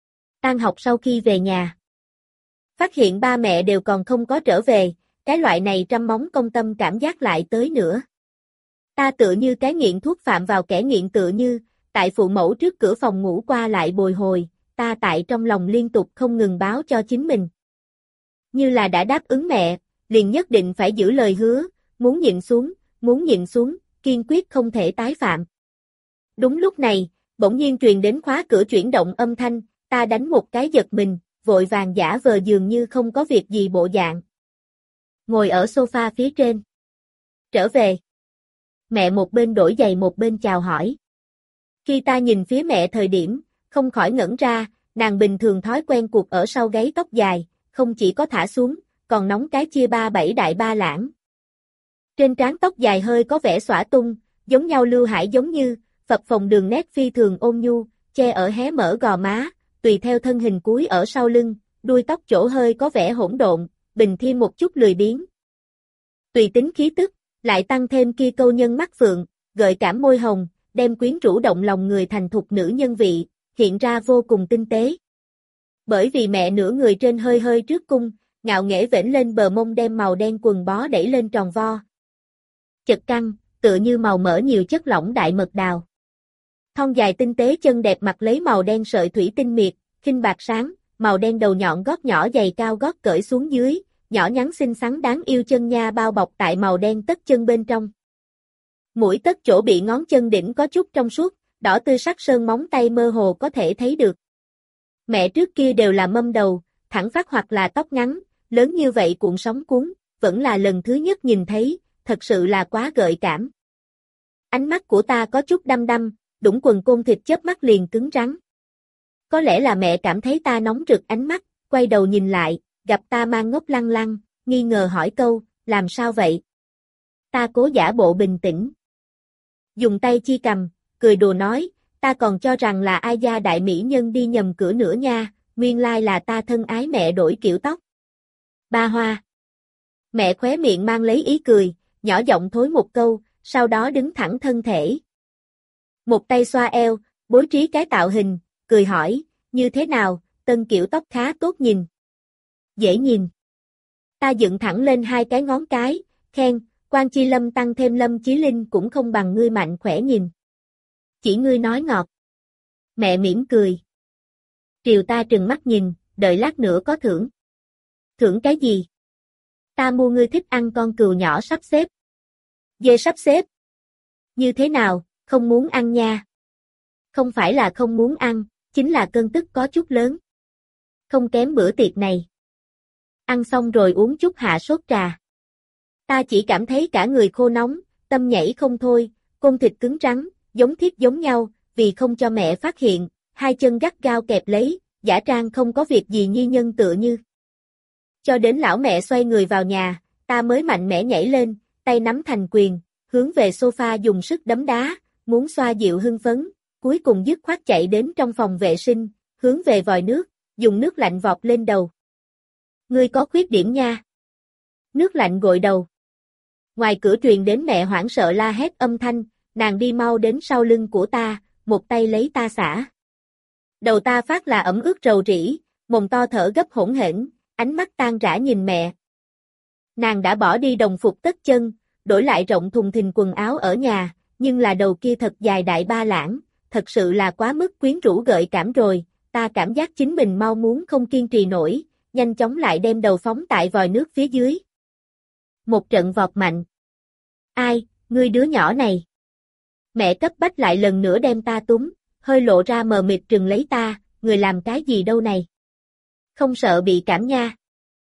Tan học sau khi về nhà, phát hiện ba mẹ đều còn không có trở về, cái loại này trăm móng công tâm cảm giác lại tới nữa. Ta tựa như cái nghiện thuốc phạm vào kẻ nghiện tựa như, tại phụ mẫu trước cửa phòng ngủ qua lại bồi hồi, ta tại trong lòng liên tục không ngừng báo cho chính mình. Như là đã đáp ứng mẹ, liền nhất định phải giữ lời hứa, muốn nhịn xuống, kiên quyết không thể tái phạm. Đúng lúc này, bỗng nhiên truyền đến khóa cửa chuyển động âm thanh, ta đánh một cái giật mình, vội vàng giả vờ dường như không có việc gì bộ dạng. Ngồi ở sofa phía trên. Trở về. Mẹ một bên đổi giày một bên chào hỏi. Khi ta nhìn phía mẹ thời điểm, không khỏi ngẩn ra, nàng bình thường thói quen cuộc ở sau gáy tóc dài, không chỉ có thả xuống, còn nóng cái chia ba bảy đại ba lãng. Trên trán tóc dài hơi có vẻ xõa tung, giống nhau Lưu Hải giống như, phập phồng đường nét phi thường ôn nhu, che ở hé mở gò má, tùy theo thân hình cúi ở sau lưng, đuôi tóc chỗ hơi có vẻ hỗn độn, bình thêm một chút lười biếng. Tùy tính khí tức, lại tăng thêm kia câu nhân mắt phượng, gợi cảm môi hồng, đem quyến rũ động lòng người thành thục nữ nhân vị, hiện ra vô cùng tinh tế. Bởi vì mẹ nửa người trên hơi hơi trước cung, ngạo nghễ vểnh lên bờ mông đem màu đen quần bó đẩy lên tròn vo. Chật căng, tựa như màu mỡ nhiều chất lỏng đại mật đào. Thon dài tinh tế chân đẹp mặc lấy màu đen sợi thủy tinh miệt, khinh bạc sáng, màu đen đầu nhọn gót nhỏ giày cao gót cởi xuống dưới, nhỏ nhắn xinh xắn đáng yêu chân nha bao bọc tại màu đen tất chân bên trong. Mũi tất chỗ bị ngón chân đỉnh có chút trong suốt, đỏ tươi sắc sơn móng tay mơ hồ có thể thấy được. Mẹ trước kia đều là mâm đầu, thẳng phát hoặc là tóc ngắn, lớn như vậy cuộn sóng cuốn, vẫn là lần thứ nhất nhìn thấy, thật sự là quá gợi cảm. Ánh mắt của ta có chút đăm đăm, đũng quần côn thịt chớp mắt liền cứng rắn. Có lẽ là mẹ cảm thấy ta nóng rực ánh mắt, quay đầu nhìn lại, gặp ta mang ngốc lăng lăng, nghi ngờ hỏi câu, làm sao vậy? Ta cố giả bộ bình tĩnh. Dùng tay chi cầm, cười đùa nói, ta còn cho rằng là ai gia đại mỹ nhân đi nhầm cửa nữa nha, nguyên lai là ta thân ái mẹ đổi kiểu tóc. Ba Hoa. Mẹ khóe miệng mang lấy ý cười, nhỏ giọng thối một câu, sau đó đứng thẳng thân thể. Một tay xoa eo, bố trí cái tạo hình, cười hỏi, như thế nào, tân kiểu tóc khá tốt nhìn. Dễ nhìn. Ta dựng thẳng lên hai cái ngón cái, khen, Quan Chi Lâm tăng thêm Lâm Chí Linh cũng không bằng ngươi mạnh khỏe nhìn. Chỉ ngươi nói ngọt. Mẹ mỉm cười. Triều ta trừng mắt nhìn, đợi lát nữa có thưởng. Thưởng cái gì? Ta mua ngươi thích ăn con cừu nhỏ sắp xếp. Dê sắp xếp. Như thế nào, không muốn ăn nha. Không phải là không muốn ăn, chính là cơn tức có chút lớn. Không kém bữa tiệc này. Ăn xong rồi uống chút hạ sốt trà. Ta chỉ cảm thấy cả người khô nóng, tâm nhảy không thôi, côn thịt cứng rắn, giống thiết giống nhau, vì không cho mẹ phát hiện, hai chân gắt gao kẹp lấy, giả trang không có việc gì như nhân tựa như. Cho đến lão mẹ xoay người vào nhà, ta mới mạnh mẽ nhảy lên, tay nắm thành quyền, hướng về sofa dùng sức đấm đá, muốn xoa dịu hưng phấn, cuối cùng dứt khoát chạy đến trong phòng vệ sinh, hướng về vòi nước, dùng nước lạnh vọt lên đầu. Ngươi có khuyết điểm nha. Nước lạnh gội đầu. Ngoài cửa truyền đến mẹ hoảng sợ la hét âm thanh, nàng đi mau đến sau lưng của ta, một tay lấy ta xả. Đầu ta phát là ẩm ướt rầu rĩ, mồm to thở gấp hỗn hển, ánh mắt tan rã nhìn mẹ. Nàng đã bỏ đi đồng phục tất chân, đổi lại rộng thùng thình quần áo ở nhà, nhưng là đầu kia thật dài đại ba lãng, thật sự là quá mức quyến rũ gợi cảm rồi, ta cảm giác chính mình mau muốn không kiên trì nổi, nhanh chóng lại đem đầu phóng tại vòi nước phía dưới. Một trận vọt mạnh. Ai, ngươi đứa nhỏ này. Mẹ cấp bách lại lần nữa đem ta túm, hơi lộ ra mờ mịt trừng lấy ta, người làm cái gì đâu này. Không sợ bị cảm nha.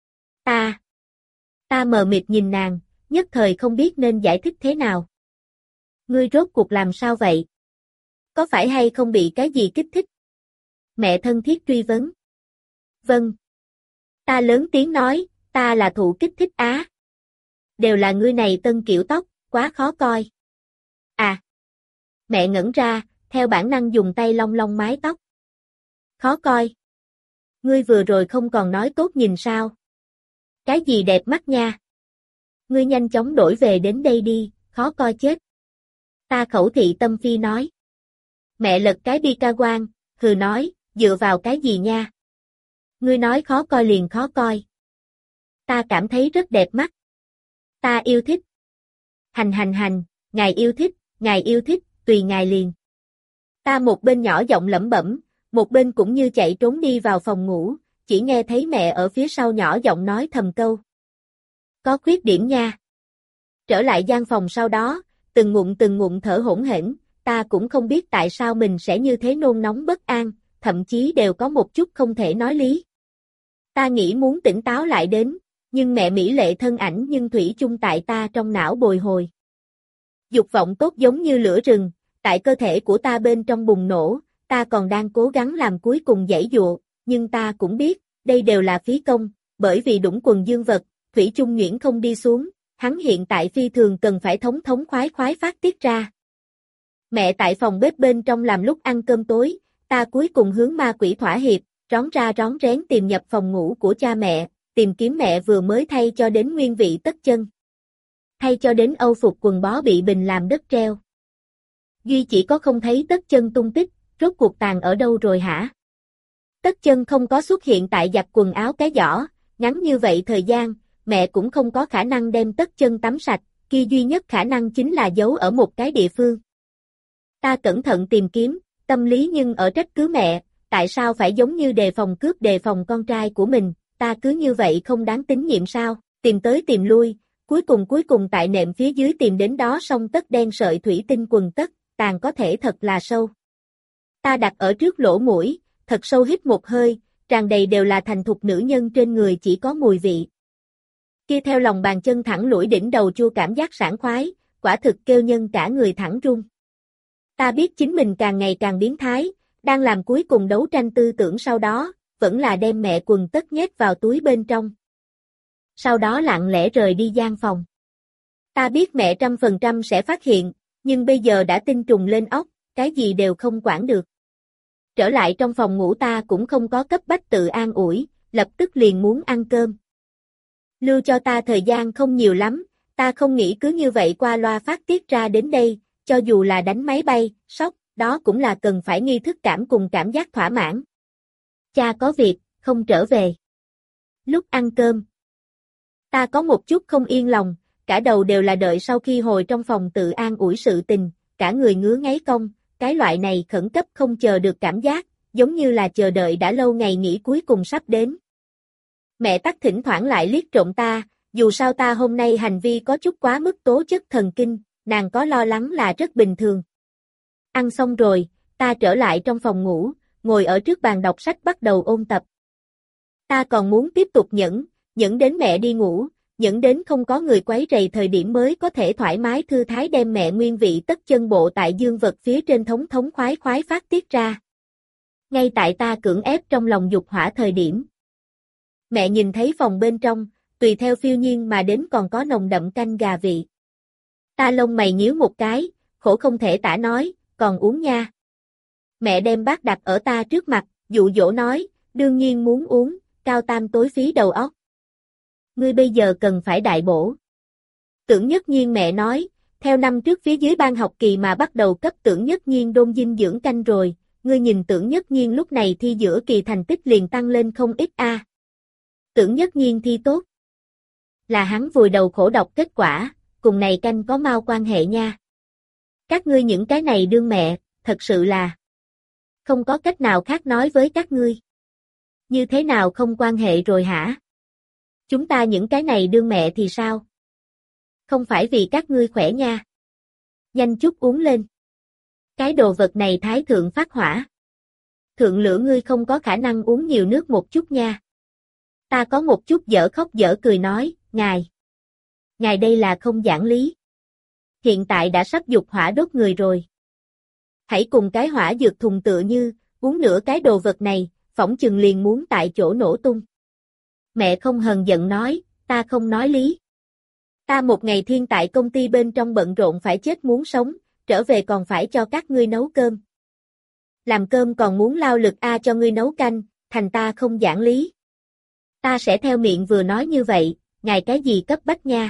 Ta mờ mịt nhìn nàng, nhất thời không biết nên giải thích thế nào. Ngươi rốt cuộc làm sao vậy? Có phải hay không bị cái gì kích thích? Mẹ thân thiết truy vấn. Vâng. Ta lớn tiếng nói, ta là thụ kích thích á. Đều là ngươi này tân kiểu tóc, quá khó coi. À. Mẹ ngẩn ra, theo bản năng dùng tay long long mái tóc. Khó coi. Ngươi vừa rồi không còn nói tốt nhìn sao? Cái gì đẹp mắt nha. Ngươi nhanh chóng đổi về đến đây đi, khó coi chết. Ta khẩu thị tâm phi nói. Mẹ lật cái bi ca quan, hừ nói, dựa vào cái gì nha. Ngươi nói khó coi liền khó coi. Ta cảm thấy rất đẹp mắt. Ta yêu thích. Hành, ngài yêu thích, tùy ngài liền. Ta một bên nhỏ giọng lẩm bẩm, một bên cũng như chạy trốn đi vào phòng ngủ, chỉ nghe thấy mẹ ở phía sau nhỏ giọng nói thầm câu. Có khuyết điểm nha. Trở lại gian phòng sau đó, từng ngụm thở hỗn hển, ta cũng không biết tại sao mình sẽ như thế nôn nóng bất an, thậm chí đều có một chút không thể nói lý. Ta nghĩ muốn tỉnh táo lại đến, nhưng mẹ mỹ lệ thân ảnh nhưng thủy chung tại ta trong não bồi hồi. Dục vọng tốt giống như lửa rừng, tại cơ thể của ta bên trong bùng nổ, ta còn đang cố gắng làm cuối cùng giãy giụa, nhưng ta cũng biết, đây đều là phí công, bởi vì Đũng Quần Dương Vật, thủy chung nhuyễn không đi xuống, hắn hiện tại phi thường cần phải thống thống khoái khoái phát tiết ra. Mẹ tại phòng bếp bên trong làm lúc ăn cơm tối, ta cuối cùng hướng ma quỷ thỏa hiệp, rón ra rón rén tìm nhập phòng ngủ của cha mẹ, tìm kiếm mẹ vừa mới thay cho đến nguyên vị tất chân. Thay cho đến âu phục quần bó bị bình làm đất treo. Duy chỉ có không thấy tất chân tung tích, rốt cuộc tàn ở đâu rồi hả? Tất chân không có xuất hiện tại giặt quần áo cái giỏ, ngắn như vậy thời gian, mẹ cũng không có khả năng đem tất chân tắm sạch, kia duy nhất khả năng chính là giấu ở một cái địa phương. Ta cẩn thận tìm kiếm, tâm lý nhưng ở trách cứ mẹ, tại sao phải giống như đề phòng cướp đề phòng con trai của mình, ta cứ như vậy không đáng tín nhiệm sao, tìm tới tìm lui, cuối cùng tại nệm phía dưới tìm đến đó song tất đen sợi thủy tinh quần tất, tàn có thể thật là sâu. Ta đặt ở trước lỗ mũi, thật sâu hít một hơi, tràn đầy đều là thành thục nữ nhân trên người chỉ có mùi vị. Kia theo lòng bàn chân thẳng lũi đỉnh đầu chua cảm giác sảng khoái, quả thực kêu nhân cả người thẳng run. Ta biết chính mình càng ngày càng biến thái, đang làm cuối cùng đấu tranh tư tưởng sau đó, vẫn là đem mẹ quần tất nhét vào túi bên trong. Sau đó lặng lẽ rời đi gian phòng. Ta biết mẹ 100% sẽ phát hiện, nhưng bây giờ đã tinh trùng lên óc, cái gì đều không quản được. Trở lại trong phòng ngủ ta cũng không có cấp bách tự an ủi, lập tức liền muốn ăn cơm. Lưu cho ta thời gian không nhiều lắm, ta không nghĩ cứ như vậy qua loa phát tiết ra đến đây, cho dù là đánh máy bay, sốc, đó cũng là cần phải nghi thức cảm cùng cảm giác thỏa mãn. Cha có việc, không trở về. Lúc ăn cơm, ta có một chút không yên lòng, cả đầu đều là đợi sau khi hồi trong phòng tự an ủi sự tình, cả người ngứa ngáy cong, cái loại này khẩn cấp không chờ được cảm giác, giống như là chờ đợi đã lâu ngày nghỉ cuối cùng sắp đến. Mẹ tắc thỉnh thoảng lại liếc trộm ta, dù sao ta hôm nay hành vi có chút quá mức tố chất thần kinh, nàng có lo lắng là rất bình thường. Ăn xong rồi, ta trở lại trong phòng ngủ, ngồi ở trước bàn đọc sách bắt đầu ôn tập. Ta còn muốn tiếp tục nhẫn đến mẹ đi ngủ, nhẫn đến không có người quấy rầy thời điểm mới có thể thoải mái thư thái đem mẹ nguyên vị tất chân bộ tại dương vật phía trên thống thống khoái khoái phát tiết ra. Ngay tại ta cưỡng ép trong lòng dục hỏa thời điểm. Mẹ nhìn thấy phòng bên trong, tùy theo phiêu nhiên mà đến còn có nồng đậm canh gà vị. Ta lông mày nhíu một cái, khổ không thể tả nói, còn uống nha. Mẹ đem bát đặt ở ta trước mặt, dụ dỗ nói, đương nhiên muốn uống, Cao Tam tối phí đầu óc. Ngươi bây giờ cần phải đại bổ. Tưởng Nhất Nhiên mẹ nói, theo năm trước phía dưới ban học kỳ mà bắt đầu cấp Tưởng Nhất Nhiên đôn dinh dưỡng canh rồi, ngươi nhìn Tưởng Nhất Nhiên lúc này thi giữa kỳ thành tích liền tăng lên không ít a. Tưởng Nhất Nhiên thi tốt. Là hắn vùi đầu khổ đọc kết quả, cùng này canh có mau quan hệ nha. Các ngươi những cái này đương mẹ, thật sự là không có cách nào khác nói với các ngươi. Như thế nào không quan hệ rồi hả? Chúng ta những cái này đương mẹ thì sao? Không phải vì các ngươi khỏe nha. Nhanh chút uống lên. Cái đồ vật này thái thượng phát hỏa. Thượng lửa ngươi không có khả năng uống nhiều nước một chút nha. Ta có một chút dở khóc dở cười nói, ngài đây là không giảng lý. Hiện tại đã sắp dục hỏa đốt người rồi. Hãy cùng cái hỏa dược thùng tựa như, uống nửa cái đồ vật này, phỏng chừng liền muốn tại chỗ nổ tung. Mẹ không hờn giận nói, ta không nói lý. Ta một ngày thiên tại công ty bên trong bận rộn phải chết muốn sống, trở về còn phải cho các ngươi nấu cơm. Làm cơm còn muốn lao lực cho ngươi nấu canh, thành ta không giảng lý. Ta sẽ theo miệng vừa nói như vậy, ngài cái gì cấp bách nha.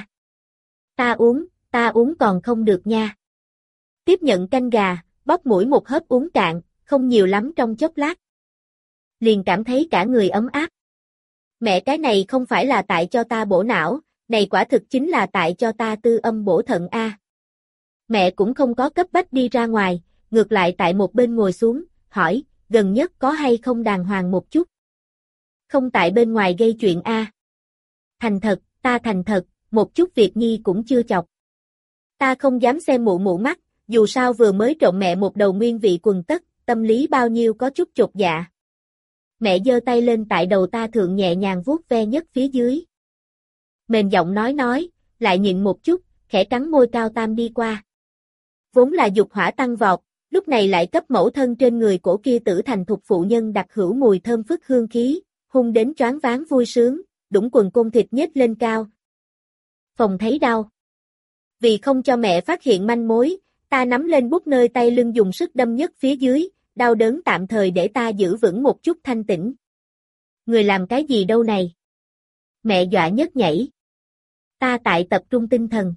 Ta uống còn không được nha. Tiếp nhận canh gà, bóp mũi một hớp uống cạn, không nhiều lắm trong chốc lát. Liền cảm thấy cả người ấm áp. Mẹ cái này không phải là tại cho ta bổ não, này quả thực chính là tại cho ta tư âm bổ thận a. Mẹ cũng không có cấp bách đi ra ngoài, ngược lại tại một bên ngồi xuống, hỏi, gần nhất có hay không đàng hoàng một chút. Không tại bên ngoài gây chuyện a. Thành thật, ta thành thật, một chút việc nhi cũng chưa chọc. Ta không dám xem mụ mắt, dù sao vừa mới trộm mẹ một đầu nguyên vị quần tất, tâm lý bao nhiêu có chút chột dạ. Mẹ giơ tay lên tại đầu ta thượng nhẹ nhàng vuốt ve nhất phía dưới. Mềm giọng nói, lại nhịn một chút, khẽ cắn môi Cao Tam đi qua. Vốn là dục hỏa tăng vọt, Lúc này lại cấp mẫu thân trên người cổ kia tử thành thục phụ nhân đặc hữu mùi thơm phức hương khí, hung đến choáng váng vui sướng, đũng quần côn thịt nhếch lên cao. Phòng thấy đau. Vì không cho mẹ phát hiện manh mối, ta nắm lên bút nơi tay lưng dùng sức đâm nhất phía dưới, đau đớn tạm thời để ta giữ vững một chút thanh tĩnh. Người làm cái gì đâu này? Mẹ dọa nhấc nhảy. Ta tại tập trung tinh thần.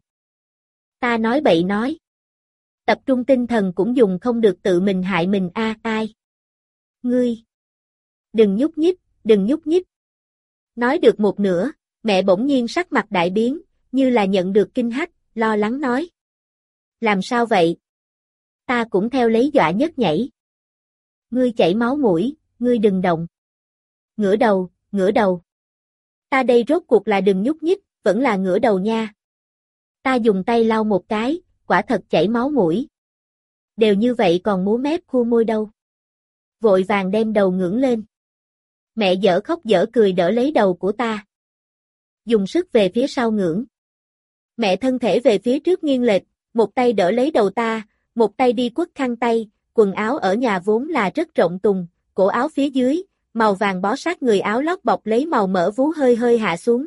Ta nói bậy nói. Tập trung tinh thần cũng dùng không được tự mình hại mình ai? Ngươi. Đừng nhúc nhích, đừng nhúc nhích. Nói được một nửa, mẹ bỗng nhiên sắc mặt đại biến, như là nhận được kinh hách, lo lắng nói. Làm sao vậy? Ta cũng theo lấy dọa nhấc nhảy. Ngươi chảy máu mũi, ngươi đừng động. Ngửa đầu, ngửa đầu. Ta đây rốt cuộc là đừng nhúc nhích, vẫn là ngửa đầu nha. Ta dùng tay lau một cái, quả thật chảy máu mũi. Đều như vậy còn múa mép khua môi đâu. Vội vàng đem đầu ngưỡng lên. Mẹ dở khóc dở cười đỡ lấy đầu của ta. Dùng sức về phía sau ngưỡng. Mẹ thân thể về phía trước nghiêng lệch, một tay đỡ lấy đầu ta, một tay đi quất khăn tay, quần áo ở nhà vốn là rất rộng tùng, cổ áo phía dưới, màu vàng bó sát người áo lót bọc lấy màu mỡ vú hơi hơi hạ xuống.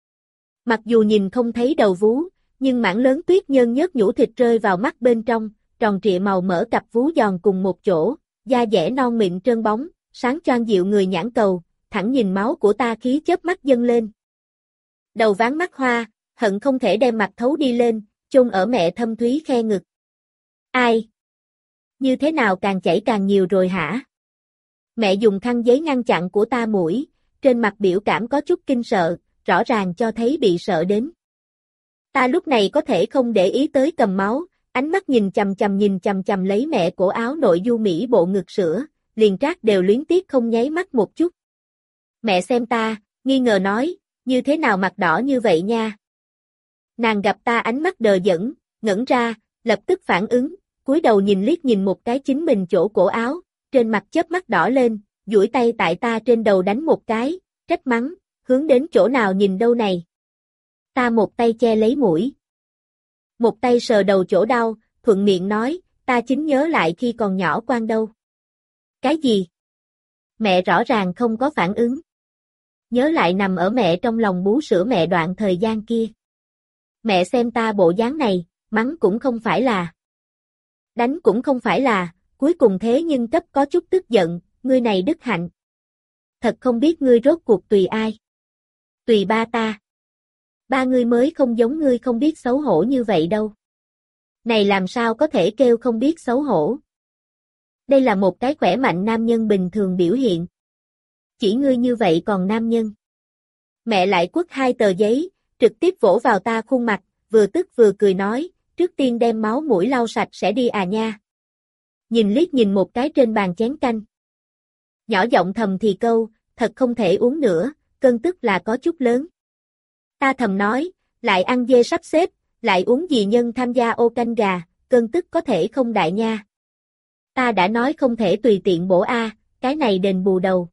Mặc dù nhìn không thấy đầu vú, nhưng mảng lớn tuyết nhơn nhớt nhũ thịt rơi vào mắt bên trong, tròn trịa màu mỡ cặp vú giòn cùng một chỗ, da dẻ non mịn trơn bóng, sáng choang dịu người nhãn cầu, thẳng nhìn máu của ta khí chớp mắt dâng lên. Đầu ván mắt hoa, hận không thể đem mặt thấu đi lên, chôn ở mẹ thâm thúy khe ngực. Ai? Như thế nào càng chảy càng nhiều rồi hả? Mẹ dùng khăn giấy ngăn chặn của ta mũi, trên mặt biểu cảm có chút kinh sợ, rõ ràng cho thấy bị sợ đến. Ta lúc này có thể không để ý tới cầm máu, ánh mắt nhìn chằm chằm lấy mẹ cổ áo nội du mỹ bộ ngực sữa, liền trác đều luyến tiếc không nháy mắt một chút. Mẹ xem ta, nghi ngờ nói, như thế nào mặt đỏ như vậy nha. Nàng gặp ta ánh mắt đờ đẫn, ngẩn ra, lập tức phản ứng, cúi đầu nhìn liếc nhìn một cái chính mình chỗ cổ áo, trên mặt chớp mắt đỏ lên, duỗi tay tại ta trên đầu đánh một cái, trách mắng, hướng đến chỗ nào nhìn đâu này. Ta một tay che lấy mũi, một tay sờ đầu chỗ đau, thuận miệng nói, ta chính nhớ lại khi còn nhỏ quan đâu. Cái gì? Mẹ rõ ràng không có phản ứng. Nhớ lại nằm ở mẹ trong lòng bú sữa mẹ đoạn thời gian kia. Mẹ xem ta bộ dáng này, mắng cũng không phải là. Đánh cũng không phải là, cuối cùng thế nhưng cấp có chút tức giận, ngươi này đức hạnh. Thật không biết ngươi rốt cuộc tùy ai. Tùy ba ta. Ba ngươi mới không giống ngươi không biết xấu hổ như vậy đâu. Này làm sao có thể kêu không biết xấu hổ. Đây là một cái khỏe mạnh nam nhân bình thường biểu hiện. Chỉ ngươi như vậy còn nam nhân. Mẹ lại quất hai tờ giấy, trực tiếp vỗ vào ta khuôn mặt, vừa tức vừa cười nói, trước tiên đem máu mũi lau sạch sẽ đi à nha. Nhìn liếc nhìn một cái trên bàn chén canh. Nhỏ giọng thầm thì câu, thật không thể uống nữa, cơn tức là có chút lớn. Ta thầm nói, lại ăn dê sắp xếp, lại uống gì nhân tham gia ô canh gà, cơn tức có thể không đại nha. Ta đã nói không thể tùy tiện bổ cái này đền bù đầu.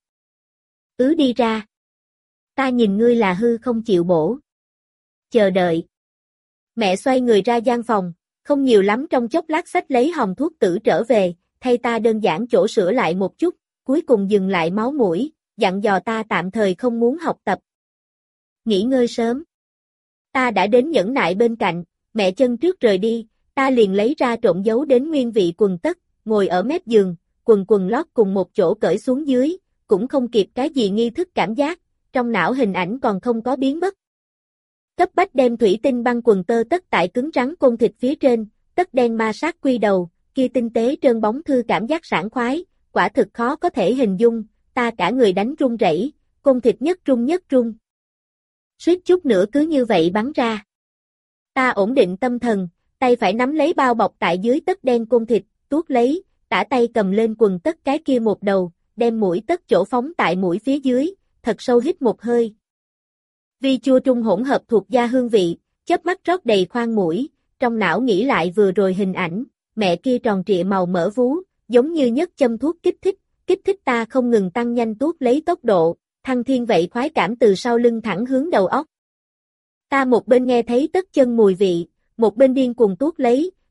Đi ra. Ta nhìn ngươi là hư không chịu bổ. Chờ đợi. Mẹ xoay người ra gian phòng, không nhiều lắm trong chốc lát xách lấy hòm thuốc tử trở về, thay ta đơn giản chỗ sửa lại một chút, cuối cùng dừng lại máu mũi, dặn dò ta tạm thời không muốn học tập. Nghỉ ngơi sớm. Ta đã đến nhẫn nại bên cạnh, mẹ chân trước rời đi, ta liền lấy ra trộn giấu đến nguyên vị quần tất, ngồi ở mép giường, quần lót cùng một chỗ cởi xuống dưới, cũng không kịp cái gì nghi thức cảm giác, trong não hình ảnh còn không có biến mất. Cấp bách đem thủy tinh băng quần tơ tất tại cứng rắn côn thịt phía trên, tất đen ma sát quy đầu, kia tinh tế trơn bóng thư cảm giác sảng khoái, quả thực khó có thể hình dung, ta cả người đánh run rẩy, côn thịt nhất run. Suýt chút nữa cứ như vậy bắn ra. Ta ổn định tâm thần, tay phải nắm lấy bao bọc tại dưới tất đen côn thịt, tuốt lấy, tả tay cầm lên quần tất cái kia một đầu, đem mũi tất chỗ phóng tại mũi phía dưới, thật sâu hít một hơi. Vi chua trung hỗn hợp thuộc gia hương vị, chớp mắt rót đầy khoang mũi, trong não nghĩ lại vừa rồi hình ảnh, mẹ kia tròn trịa màu mỡ vú, giống như nhất châm thuốc kích thích ta không ngừng tăng nhanh tuốt lấy tốc độ, thăng thiên vậy khoái cảm từ sau lưng thẳng hướng đầu óc. Ta một bên nghe thấy tất chân mùi vị, một bên điên cuồng tuốt lấy,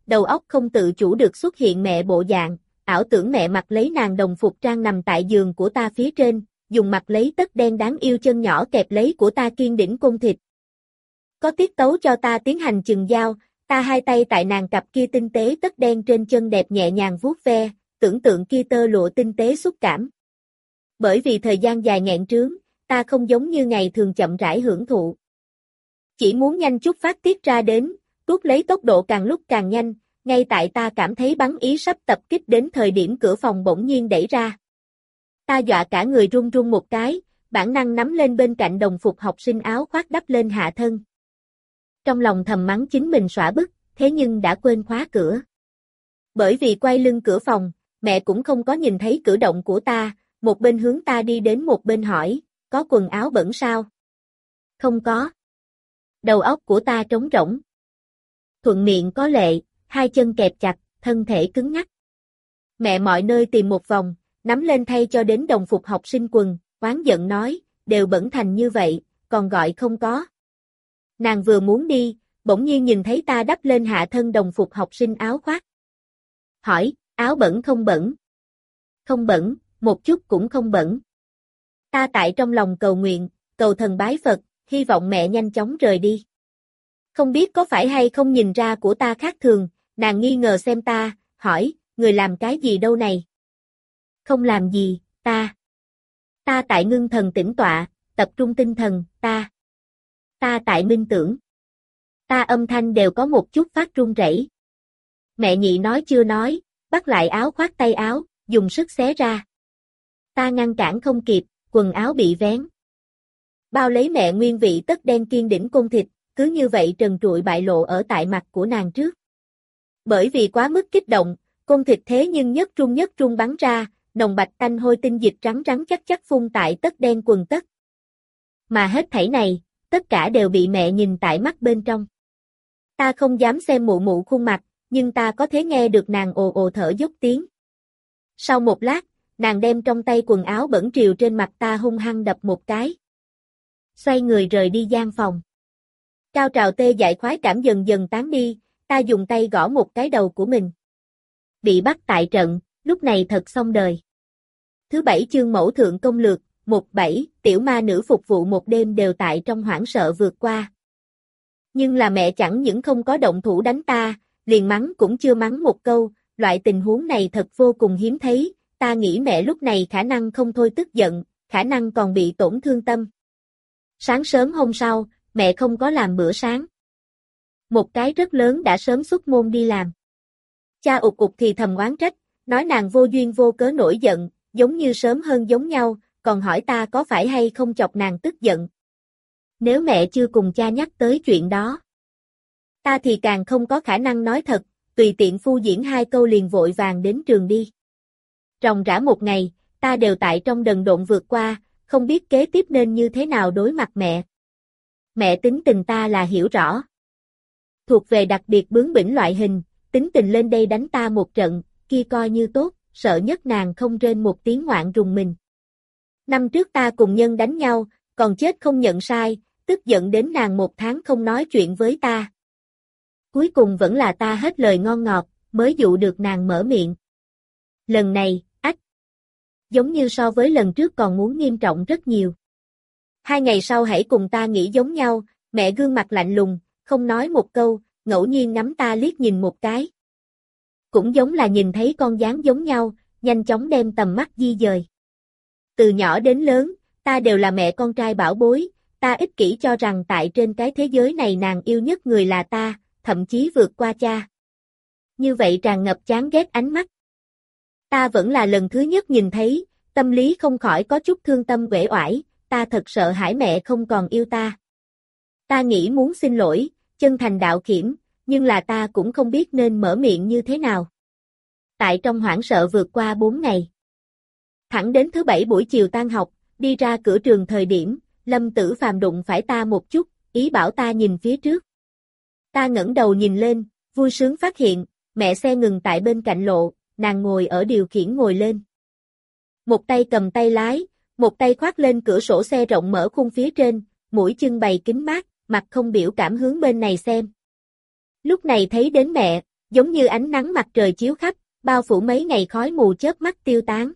đầu óc không tự chủ được xuất hiện mẹ bộ dạng, ảo tưởng mẹ mặc lấy nàng đồng phục trang nằm tại giường của ta phía trên, dùng mặt lấy tất đen đáng yêu chân nhỏ kẹp lấy của ta kiên đỉnh côn thịt. Có tiết tấu cho ta tiến hành chừng dao, ta hai tay tại nàng cặp kia tinh tế tất đen trên chân đẹp nhẹ nhàng vuốt ve, tưởng tượng kia tơ lụa tinh tế xúc cảm. Bởi vì thời gian dài nghẹn trướng, ta không giống như ngày thường chậm rãi hưởng thụ. Chỉ muốn nhanh chút phát tiết ra đến, tuốt lấy tốc độ càng lúc càng nhanh, ngay tại ta cảm thấy bắn ý sắp tập kích đến thời điểm cửa phòng bỗng nhiên đẩy ra. Ta dọa cả người run run một cái, bản năng nắm lên bên cạnh đồng phục học sinh áo khoác đắp lên hạ thân. Trong lòng thầm mắng chính mình xõa bức, thế nhưng đã quên khóa cửa. Bởi vì quay lưng cửa phòng, mẹ cũng không có nhìn thấy cử động của ta, một bên hướng ta đi đến một bên hỏi, có quần áo bẩn sao? Không có. Đầu óc của ta trống rỗng. Thuận miệng có lệ, hai chân kẹp chặt, thân thể cứng ngắc. Mẹ mọi nơi tìm một vòng, nắm lên thay cho đến đồng phục học sinh quần, oán giận nói, đều bẩn thành như vậy, còn gọi không có. Nàng vừa muốn đi, bỗng nhiên nhìn thấy ta đắp lên hạ thân đồng phục học sinh áo khoác. Hỏi, áo bẩn không bẩn? Không bẩn, một chút cũng không bẩn. Ta tại trong lòng cầu nguyện, cầu thần bái Phật, hy vọng mẹ nhanh chóng rời đi. Không biết có phải hay không nhìn ra của ta khác thường, nàng nghi ngờ xem ta, hỏi, người làm cái gì đâu này? Không làm gì, ta. Ta tại ngưng thần tĩnh tọa, tập trung tinh thần, ta tại minh tưởng. Ta âm thanh đều có một chút phát run rẩy. Mẹ nhị nói chưa nói, bắt lại áo khoác tay áo, dùng sức xé ra. Ta ngăn cản không kịp, quần áo bị vén. Bao lấy mẹ nguyên vị tất đen kiên đỉnh côn thịt, cứ như vậy trần trụi bại lộ ở tại mặt của nàng trước. Bởi vì quá mức kích động, côn thịt thế nhưng nhất trung bắn ra, nồng bạch tanh hôi tinh dịch trắng trắng chắc phun tại tất đen quần tất. Mà hết thảy này, tất cả đều bị mẹ nhìn tại mắt bên trong. Ta không dám xem mụ mụ khuôn mặt, nhưng ta có thể nghe được nàng ồ ồ thở dốc tiếng. Sau một lát, nàng đem trong tay quần áo bẩn trìu trên mặt ta hung hăng đập một cái. Xoay người rời đi gian phòng. Cao trào tê dại khoái cảm dần dần tán đi, ta dùng tay gõ một cái đầu của mình. Bị bắt tại trận, lúc này thật xong đời. Thứ 7 chương mẫu thượng công lược, 17, tiểu ma nữ phục vụ một đêm đều tại trong hoảng sợ vượt qua. Nhưng là mẹ chẳng những không có động thủ đánh ta, liền mắng cũng chưa mắng một câu, loại tình huống này thật vô cùng hiếm thấy, ta nghĩ mẹ lúc này khả năng không thôi tức giận, khả năng còn bị tổn thương tâm. Sáng sớm hôm sau, mẹ không có làm bữa sáng. Một cái rất lớn đã sớm xuất môn đi làm. Cha ục ục thì thầm oán trách, nói nàng vô duyên vô cớ nổi giận, giống như sớm hơn giống nhau, còn hỏi ta có phải hay không chọc nàng tức giận. Nếu mẹ chưa cùng cha nhắc tới chuyện đó, ta thì càng không có khả năng nói thật, tùy tiện phu diễn hai câu liền vội vàng đến trường đi. Ròng rã một ngày, ta đều tại trong đần độn vượt qua, không biết kế tiếp nên như thế nào đối mặt mẹ. Mẹ tính tình ta là hiểu rõ. Thuộc về đặc biệt bướng bỉnh loại hình, tính tình lên đây đánh ta một trận, kia coi như tốt, sợ nhất nàng không rên một tiếng ngoạn rùng mình. Năm trước ta cùng nhân đánh nhau, còn chết không nhận sai, tức giận đến nàng một tháng không nói chuyện với ta. Cuối cùng vẫn là ta hết lời ngon ngọt, mới dụ được nàng mở miệng. Lần này, ách, giống như so với lần trước còn muốn nghiêm trọng rất nhiều. 2 ngày sau hãy cùng ta nghĩ giống nhau, mẹ gương mặt lạnh lùng, không nói một câu, ngẫu nhiên ngắm ta liếc nhìn một cái. Cũng giống là nhìn thấy con gián giống nhau, nhanh chóng đem tầm mắt di dời. Từ nhỏ đến lớn, ta đều là mẹ con trai bảo bối, ta ích kỷ cho rằng tại trên cái thế giới này nàng yêu nhất người là ta, thậm chí vượt qua cha. Như vậy tràn ngập chán ghét ánh mắt. Ta vẫn là lần thứ nhất nhìn thấy, tâm lý không khỏi có chút thương tâm uể oải, ta thật sợ hãi mẹ không còn yêu ta. Ta nghĩ muốn xin lỗi, chân thành đạo khiểm, nhưng là ta cũng không biết nên mở miệng như thế nào. Tại trong hoảng sợ vượt qua 4 ngày. Thẳng đến thứ 7 buổi chiều tan học, đi ra cửa trường thời điểm, Lâm Tử Phàm đụng phải ta một chút, ý bảo ta nhìn phía trước. Ta ngẩng đầu nhìn lên, vui sướng phát hiện, mẹ xe ngừng tại bên cạnh lộ, nàng ngồi ở điều khiển ngồi lên. Một tay cầm tay lái, một tay khoác lên cửa sổ xe rộng mở khung phía trên, mũi chân bày kính mát, mặt không biểu cảm hướng bên này xem. Lúc này thấy đến mẹ, giống như ánh nắng mặt trời chiếu khắp, bao phủ mấy ngày khói mù chớp mắt tiêu tán.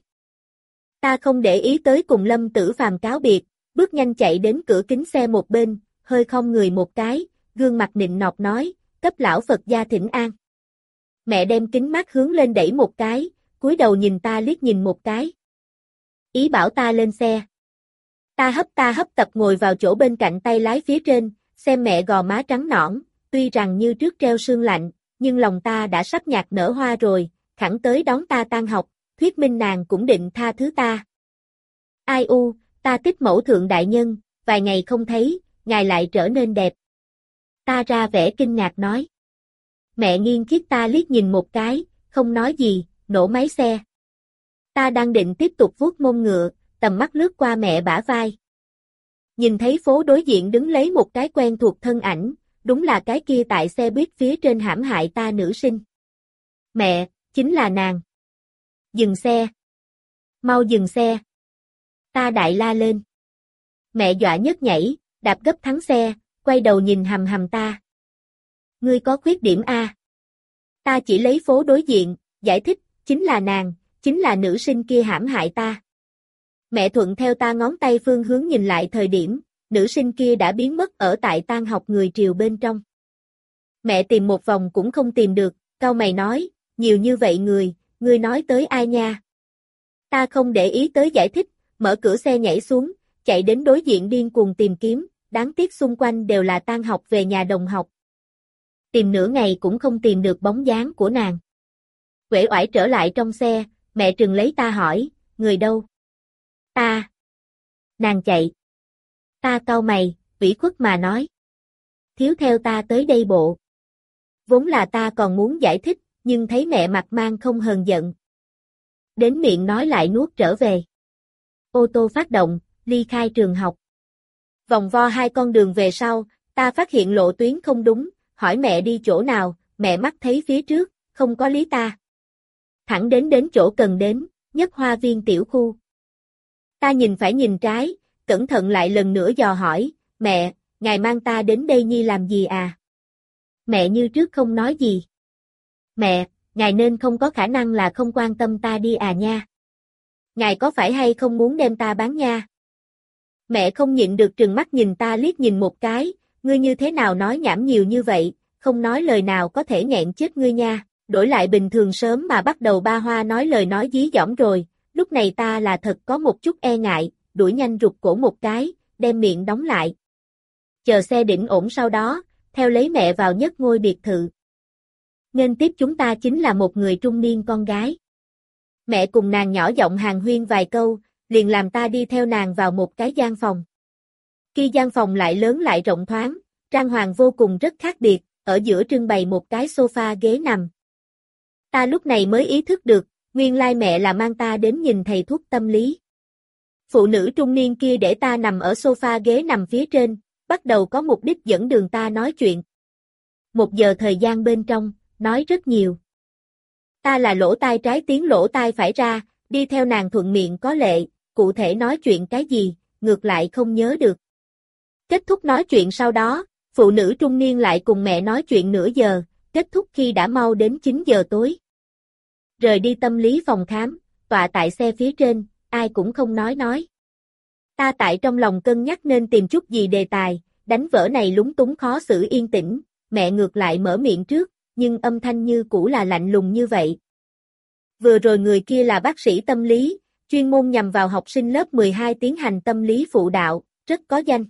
Ta không để ý tới cùng Lâm Tử Phàm cáo biệt, bước nhanh chạy đến cửa kính xe một bên, hơi khom người một cái, gương mặt nịnh nọt nói, cấp lão Phật gia thỉnh an. Mẹ đem kính mắt hướng lên đẩy một cái, cúi đầu nhìn ta liếc nhìn một cái. Ý bảo ta lên xe. Ta hấp tập ngồi vào chỗ bên cạnh tay lái phía trên, xem mẹ gò má trắng nõn, tuy rằng như trước treo sương lạnh, nhưng lòng ta đã sắp nhạt nở hoa rồi, khẳng tới đón ta tan học, thuyết minh nàng cũng định tha thứ ta. Ai u, ta tích mẫu thượng đại nhân, vài ngày không thấy, ngài lại trở nên đẹp. Ta ra vẻ kinh ngạc nói. Mẹ nghiêng khiết ta liếc nhìn một cái, không nói gì, nổ máy xe. Ta đang định tiếp tục vuốt mông ngựa, tầm mắt lướt qua mẹ bả vai. Nhìn thấy phố đối diện đứng lấy một cái quen thuộc thân ảnh, đúng là cái kia tại xe buýt phía trên hãm hại ta nữ sinh. Mẹ, chính là nàng. Dừng xe. Mau dừng xe. Ta đại la lên. Mẹ dọa nhấc nhảy, đạp gấp thắng xe, quay đầu nhìn hằm hằm ta. Ngươi có khuyết điểm a? Ta chỉ lấy phố đối diện, giải thích, chính là nàng, chính là nữ sinh kia hãm hại ta. Mẹ thuận theo ta ngón tay phương hướng nhìn lại thời điểm, nữ sinh kia đã biến mất ở tại tan học người triều bên trong. Mẹ tìm một vòng cũng không tìm được, cau mày nói, nhiều như vậy người, ngươi nói tới ai nha? Ta không để ý tới giải thích, mở cửa xe nhảy xuống, chạy đến đối diện điên cuồng tìm kiếm, đáng tiếc xung quanh đều là tan học về nhà đồng học. Tìm nửa ngày cũng không tìm được bóng dáng của nàng. Uể oải trở lại trong xe, mẹ trừng lấy ta hỏi, người đâu? Ta. Nàng chạy. Ta cau mày, ủy khuất mà nói. Thiếu theo ta tới đây bộ. Vốn là ta còn muốn giải thích, nhưng thấy mẹ mặt mang không hờn giận. Đến miệng nói lại nuốt trở về. Ô tô phát động, ly khai trường học. Vòng vo hai con đường về sau, ta phát hiện lộ tuyến không đúng, hỏi mẹ đi chỗ nào, mẹ mắt thấy phía trước, không có lý ta. Thẳng đến chỗ cần đến, Nhất Hoa Viên tiểu khu. Ta nhìn phải nhìn trái, cẩn thận lại lần nữa dò hỏi, mẹ, ngài mang ta đến đây nhi làm gì à? Mẹ như trước không nói gì. Mẹ, ngài nên không có khả năng là không quan tâm ta đi à nha. Ngài có phải hay không muốn đem ta bán nha? Mẹ không nhịn được trừng mắt nhìn ta liếc nhìn một cái, ngươi như thế nào nói nhảm nhiều như vậy, không nói lời nào có thể nghẹn chết ngươi nha, đổi lại bình thường sớm mà bắt đầu ba hoa nói lời nói dí dỏm rồi, lúc này ta là thật có một chút e ngại, đuổi nhanh rụt cổ một cái, đem miệng đóng lại. Chờ xe đỉnh ổn sau đó, theo lấy mẹ vào nhất ngôi biệt thự. Nên tiếp chúng ta chính là một người trung niên con gái. Mẹ cùng nàng nhỏ giọng hàn huyên vài câu, liền làm ta đi theo nàng vào một cái gian phòng. Khi gian phòng lại lớn lại rộng thoáng, trang hoàng vô cùng rất khác biệt, ở giữa trưng bày một cái sofa ghế nằm. Ta lúc này mới ý thức được, nguyên lai mẹ là mang ta đến nhìn thầy thuốc tâm lý. Phụ nữ trung niên kia để ta nằm ở sofa ghế nằm phía trên, bắt đầu có mục đích dẫn đường ta nói chuyện. 1 giờ thời gian bên trong, nói rất nhiều. Ta là lỗ tai trái tiếng lỗ tai phải ra, đi theo nàng thuận miệng có lệ, cụ thể nói chuyện cái gì, ngược lại không nhớ được. Kết thúc nói chuyện sau đó, phụ nữ trung niên lại cùng mẹ nói chuyện nửa giờ, kết thúc khi đã mau đến 9 giờ tối. Rời đi tâm lý phòng khám, tọa tại xe phía trên, ai cũng không nói. Ta tại trong lòng cân nhắc nên tìm chút gì đề tài, đánh vỡ này lúng túng khó xử yên tĩnh, mẹ ngược lại mở miệng trước, nhưng âm thanh như cũ là lạnh lùng như vậy. Vừa rồi người kia là bác sĩ tâm lý, chuyên môn nhằm vào học sinh lớp 12 tiến hành tâm lý phụ đạo, rất có danh.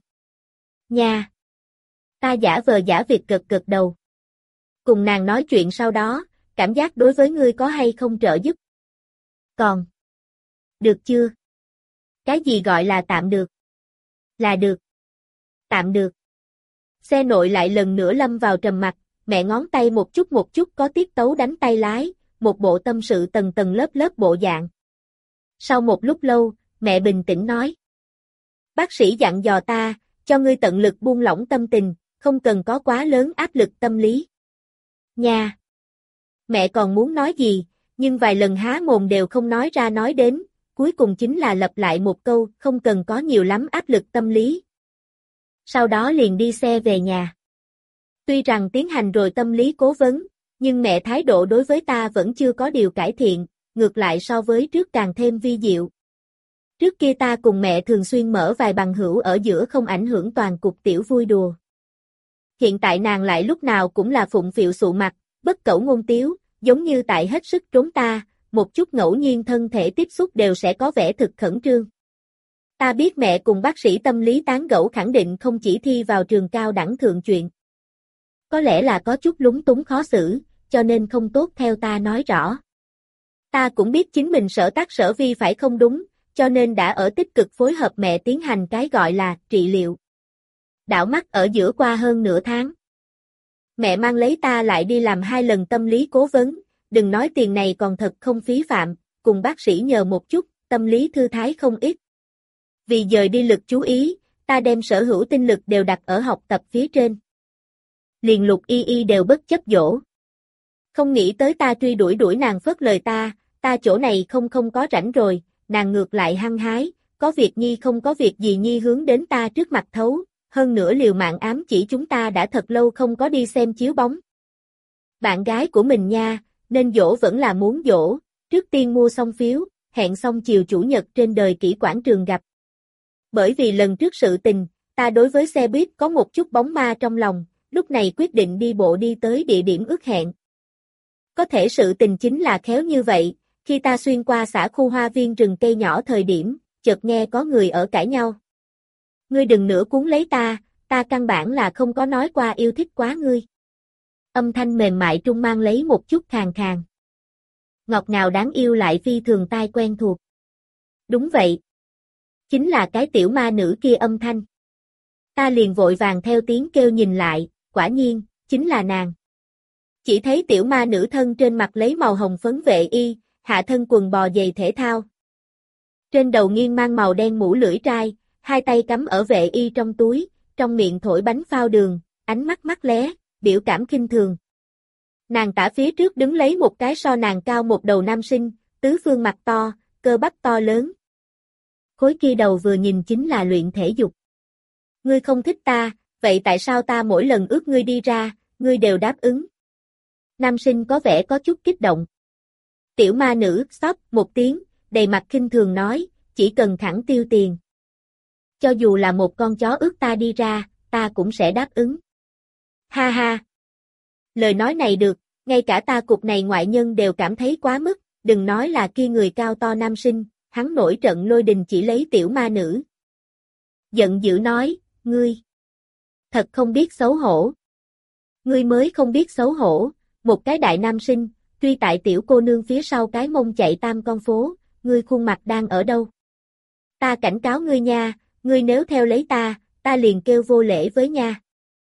Nha! Ta giả vờ giả vịt gật đầu. Cùng nàng nói chuyện sau đó, cảm giác đối với ngươi có hay không trợ giúp? Còn. Được chưa? Cái gì gọi là tạm được? Là được. Tạm được. Xe nội lại lần nữa lâm vào trầm mặc, mẹ ngón tay một chút có tiết tấu đánh tay lái, một bộ tâm sự tầng tầng lớp lớp bộ dạng. Sau một lúc lâu, mẹ bình tĩnh nói. Bác sĩ dặn dò ta, cho ngươi tận lực buông lỏng tâm tình, không cần có quá lớn áp lực tâm lý. Nha! Mẹ còn muốn nói gì, nhưng vài lần há mồm đều không nói ra nói đến, cuối cùng chính là lặp lại một câu, không cần có nhiều lắm áp lực tâm lý. Sau đó liền đi xe về nhà. Tuy rằng tiến hành rồi tâm lý cố vấn, Nhưng mẹ thái độ đối với ta vẫn chưa có điều cải thiện, ngược lại so với trước càng thêm vi diệu. Trước kia ta cùng mẹ thường xuyên mở vài bằng hữu ở giữa không ảnh hưởng toàn cục tiểu vui đùa. Hiện tại nàng lại lúc nào cũng là phụng phịu sụ mặt, bất cẩu ngôn tiếu, giống như tại hết sức trốn ta, một chút ngẫu nhiên thân thể tiếp xúc đều sẽ có vẻ thực khẩn trương. Ta biết mẹ cùng bác sĩ tâm lý tán gẫu khẳng định không chỉ thi vào trường cao đẳng thượng chuyện. Có lẽ là có chút lúng túng khó xử, cho nên không tốt theo ta nói rõ. Ta cũng biết chính mình sở tác sở vi phải không đúng, cho nên đã ở tích cực phối hợp mẹ tiến hành cái gọi là trị liệu. Đảo mắt ở giữa qua hơn nửa tháng. Mẹ mang lấy ta lại đi làm 2 lần tâm lý cố vấn, đừng nói tiền này còn thật không phí phạm, cùng bác sĩ nhờ một chút, tâm lý thư thái không ít. Vì dời đi lực chú ý, ta đem sở hữu tinh lực đều đặt ở học tập phía trên. Liền Lục Y Y đều bất chấp dỗ. Không nghĩ tới ta truy đuổi nàng phớt lời ta chỗ này không có rảnh rồi, nàng ngược lại hăng hái, có việc nhi không có việc gì nhi hướng đến ta trước mặt thấu, hơn nữa liều mạng ám chỉ chúng ta đã thật lâu không có đi xem chiếu bóng. Bạn gái của mình nha, nên dỗ vẫn là muốn dỗ, trước tiên mua xong phiếu, hẹn xong chiều chủ nhật trên đời kỹ quảng trường gặp. Bởi vì lần trước sự tình, ta đối với xe buýt có một chút bóng ma trong lòng, lúc này quyết định đi bộ đi tới địa điểm ước hẹn. Có thể sự tình chính là khéo như vậy, khi ta xuyên qua xã khu hoa viên rừng cây nhỏ thời điểm, chợt nghe có người ở cãi nhau. Ngươi đừng nữa cuốn lấy ta căn bản là không có nói qua yêu thích quá ngươi. Âm thanh mềm mại trung mang lấy một chút khàn khàn. Ngọt ngào đáng yêu lại phi thường tai quen thuộc. Đúng vậy. Chính là cái tiểu ma nữ kia âm thanh. Ta liền vội vàng theo tiếng kêu nhìn lại, quả nhiên, chính là nàng. Chỉ thấy tiểu ma nữ thân trên mặt lấy màu hồng phấn vệ y, hạ thân quần bò giày thể thao. Trên đầu nghiêng mang màu đen mũ lưỡi trai, hai tay cắm ở vệ y trong túi, trong miệng thổi bánh phao đường, ánh mắt mắt lé, biểu cảm khinh thường. Nàng tả phía trước đứng lấy một cái so nàng cao một đầu nam sinh, tứ phương mặt to, cơ bắp to lớn. Khối kia đầu vừa nhìn chính là luyện thể dục. Ngươi không thích ta, vậy tại sao ta mỗi lần ước ngươi đi ra, ngươi đều đáp ứng? Nam sinh có vẻ có chút kích động. Tiểu ma nữ, xóp một tiếng, đầy mặt khinh thường nói, chỉ cần thẳng tiêu tiền. Cho dù là một con chó ước ta đi ra, ta cũng sẽ đáp ứng. Ha ha. Lời nói này được, ngay cả ta cục này ngoại nhân đều cảm thấy quá mức, đừng nói là kia người cao to nam sinh, hắn nổi trận lôi đình chỉ lấy tiểu ma nữ. Giận dữ nói, ngươi. Thật không biết xấu hổ. Ngươi mới không biết xấu hổ, một cái đại nam sinh, truy tại tiểu cô nương phía sau cái mông chạy tam con phố, ngươi khuôn mặt đang ở đâu? Ta cảnh cáo ngươi nha, ngươi nếu theo lấy ta liền kêu vô lễ với nha.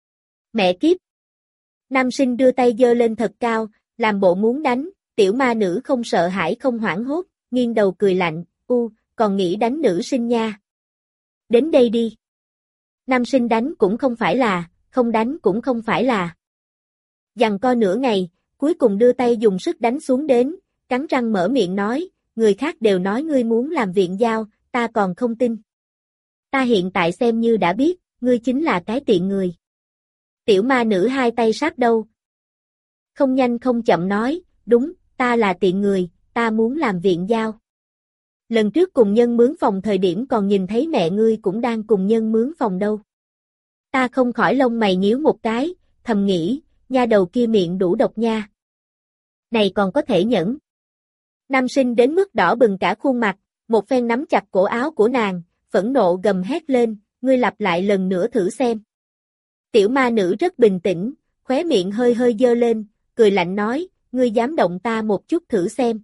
Mẹ kiếp! Nam sinh đưa tay giơ lên thật cao, làm bộ muốn đánh, tiểu ma nữ không sợ hãi không hoảng hốt, nghiêng đầu cười lạnh, còn nghĩ đánh nữ sinh nha. Đến đây đi. Nam sinh đánh cũng không phải là, không đánh cũng không phải là. Giằng co nửa ngày, cuối cùng đưa tay dùng sức đánh xuống đến, cắn răng mở miệng nói, người khác đều nói ngươi muốn làm viện giao, ta còn không tin. Ta hiện tại xem như đã biết, ngươi chính là cái tiện người. Tiểu ma nữ hai tay sát đâu. Không nhanh không chậm nói, đúng, ta là tiện người, ta muốn làm viện giao. Lần trước cùng nhân mướn phòng thời điểm còn nhìn thấy mẹ ngươi cũng đang cùng nhân mướn phòng đâu. Ta không khỏi lông mày nhíu một cái, thầm nghĩ, nha đầu kia miệng đủ độc nha. Này còn có thể nhẫn. Nam sinh đến mức đỏ bừng cả khuôn mặt, một phen nắm chặt cổ áo của nàng, phẫn nộ gầm hét lên, ngươi lặp lại lần nữa thử xem. Tiểu ma nữ rất bình tĩnh, khóe miệng hơi hơi dơ lên, cười lạnh nói, ngươi dám động ta một chút thử xem.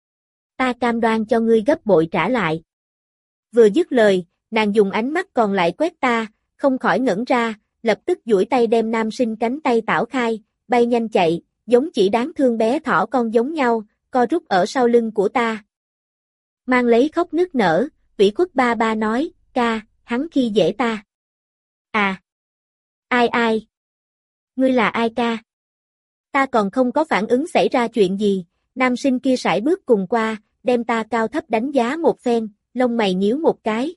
Ta cam đoan cho ngươi gấp bội trả lại. Vừa dứt lời, nàng dùng ánh mắt còn lại quét ta, không khỏi ngẩn ra, lập tức duỗi tay đem nam sinh cánh tay tảo khai, bay nhanh chạy, giống chỉ đáng thương bé thỏ con giống nhau, co rút ở sau lưng của ta. Mang lấy khóc nức nở, ủy khuất ba ba nói, ca, hắn khi dễ ta. À! Ai? Ngươi là ai ca? Ta còn không có phản ứng xảy ra chuyện gì, nam sinh kia sải bước cùng qua, đem ta cao thấp đánh giá một phen, lông mày nhíu một cái.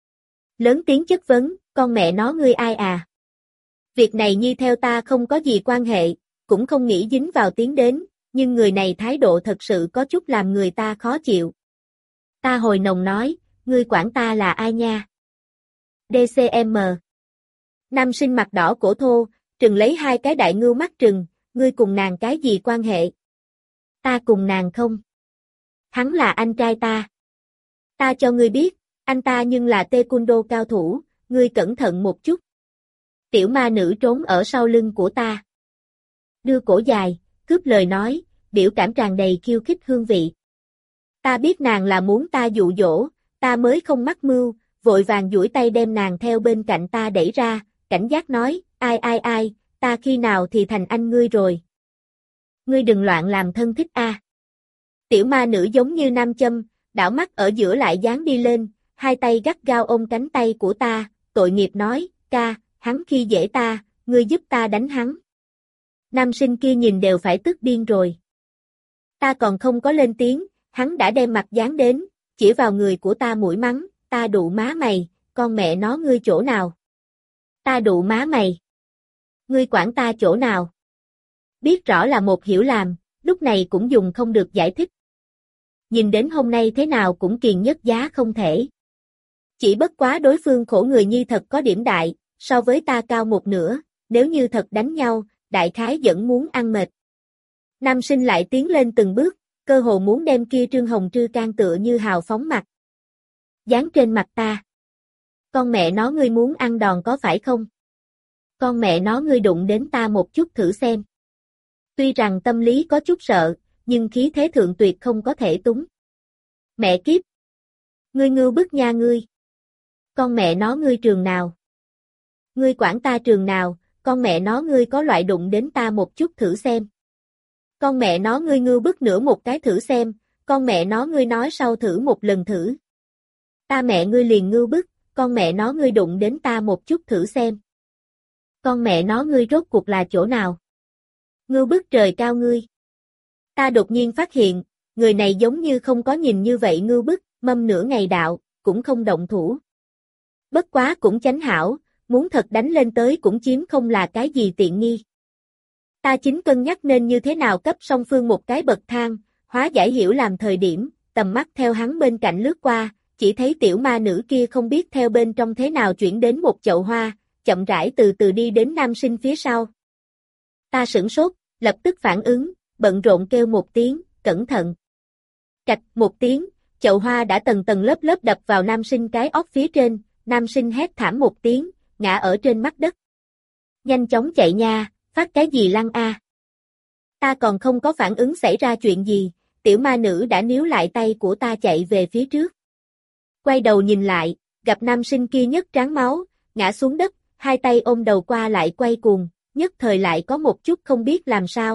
Lớn tiếng chất vấn, con mẹ nó ngươi ai à? Việc này như theo ta không có gì quan hệ, cũng không nghĩ dính vào tiến đến, nhưng người này thái độ thật sự có chút làm người ta khó chịu. Ta hồi nồng nói, ngươi quản ta là ai nha? DCM. Nam sinh mặt đỏ cổ thô, trừng lấy hai cái đại ngưu mắt trừng, ngươi cùng nàng cái gì quan hệ? Ta cùng nàng không. Hắn là anh trai ta. Ta cho ngươi biết, anh ta nhưng là taekwondo cao thủ, ngươi cẩn thận một chút. Tiểu ma nữ trốn ở sau lưng của ta. Đưa cổ dài, cướp lời nói, biểu cảm tràn đầy khiêu khích hương vị. Ta biết nàng là muốn ta dụ dỗ, ta mới không mắc mưu, vội vàng duỗi tay đem nàng theo bên cạnh ta đẩy ra, cảnh giác nói, ai, ta khi nào thì thành anh ngươi rồi. Ngươi đừng loạn làm thân thích a. Tiểu ma nữ giống như nam châm, đảo mắt ở giữa lại dán đi lên, hai tay gắt gao ôm cánh tay của ta, tội nghiệp nói, ca, hắn khi dễ ta, ngươi giúp ta đánh hắn. Nam sinh kia nhìn đều phải tức điên rồi. Ta còn không có lên tiếng, hắn đã đem mặt dán đến, chỉ vào người của ta mũi mắng, ta đụ má mày, con mẹ nó ngươi chỗ nào? Ta đụ má mày. Ngươi quản ta chỗ nào? Biết rõ là một hiểu làm, lúc này cũng dùng không được giải thích. Nhìn đến hôm nay thế nào cũng kiền nhất giá không thể. Chỉ bất quá đối phương khổ người nhi thật có điểm đại, so với ta cao một nửa, nếu như thật đánh nhau, đại khái vẫn muốn ăn mệt. Nam sinh lại tiến lên từng bước, cơ hồ muốn đem kia Trương Hồng Trư can tựa như hào phóng mặt. Dán trên mặt ta. Con mẹ nó ngươi muốn ăn đòn có phải không? Con mẹ nó ngươi đụng đến ta một chút thử xem. Tuy rằng tâm lý có chút sợ, nhưng khí thế thượng tuyệt không có thể túng. Mẹ kiếp! Ngươi ngưu bức nha ngươi! Con mẹ nó ngươi trường nào? Ngươi quản ta trường nào, con mẹ nó ngươi có loại đụng đến ta một chút thử xem. Con mẹ nó ngươi ngưu bức nữa một cái thử xem, con mẹ nó ngươi nói sau thử một lần thử. Ta mẹ ngươi liền ngưu bức, con mẹ nó ngươi đụng đến ta một chút thử xem. Con mẹ nó ngươi rốt cuộc là chỗ nào? Ngưu bức trời cao ngươi. Ta đột nhiên phát hiện, người này giống như không có nhìn như vậy ngưu bức, mâm nửa ngày đạo, cũng không động thủ. Bất quá cũng chánh hảo, muốn thật đánh lên tới cũng chiếm không là cái gì tiện nghi. Ta chính cân nhắc nên như thế nào cấp song phương một cái bậc thang, hóa giải hiểu làm thời điểm, tầm mắt theo hắn bên cạnh lướt qua, chỉ thấy tiểu ma nữ kia không biết theo bên trong thế nào chuyển đến một chậu hoa, chậm rãi từ từ đi đến nam sinh phía sau. Ta sửng sốt, lập tức phản ứng, bận rộn kêu một tiếng, cẩn thận. Cạch một tiếng, chậu hoa đã tầng tầng lớp lớp đập vào nam sinh cái óc phía trên, nam sinh hét thảm một tiếng, ngã ở trên mặt đất. Nhanh chóng chạy nha, phát cái gì lăng a? Ta còn không có phản ứng xảy ra chuyện gì, tiểu ma nữ đã níu lại tay của ta chạy về phía trước. Quay đầu nhìn lại, gặp nam sinh kia nhấc trán máu, ngã xuống đất, hai tay ôm đầu qua lại quay cuồng, nhất thời lại có một chút không biết làm sao.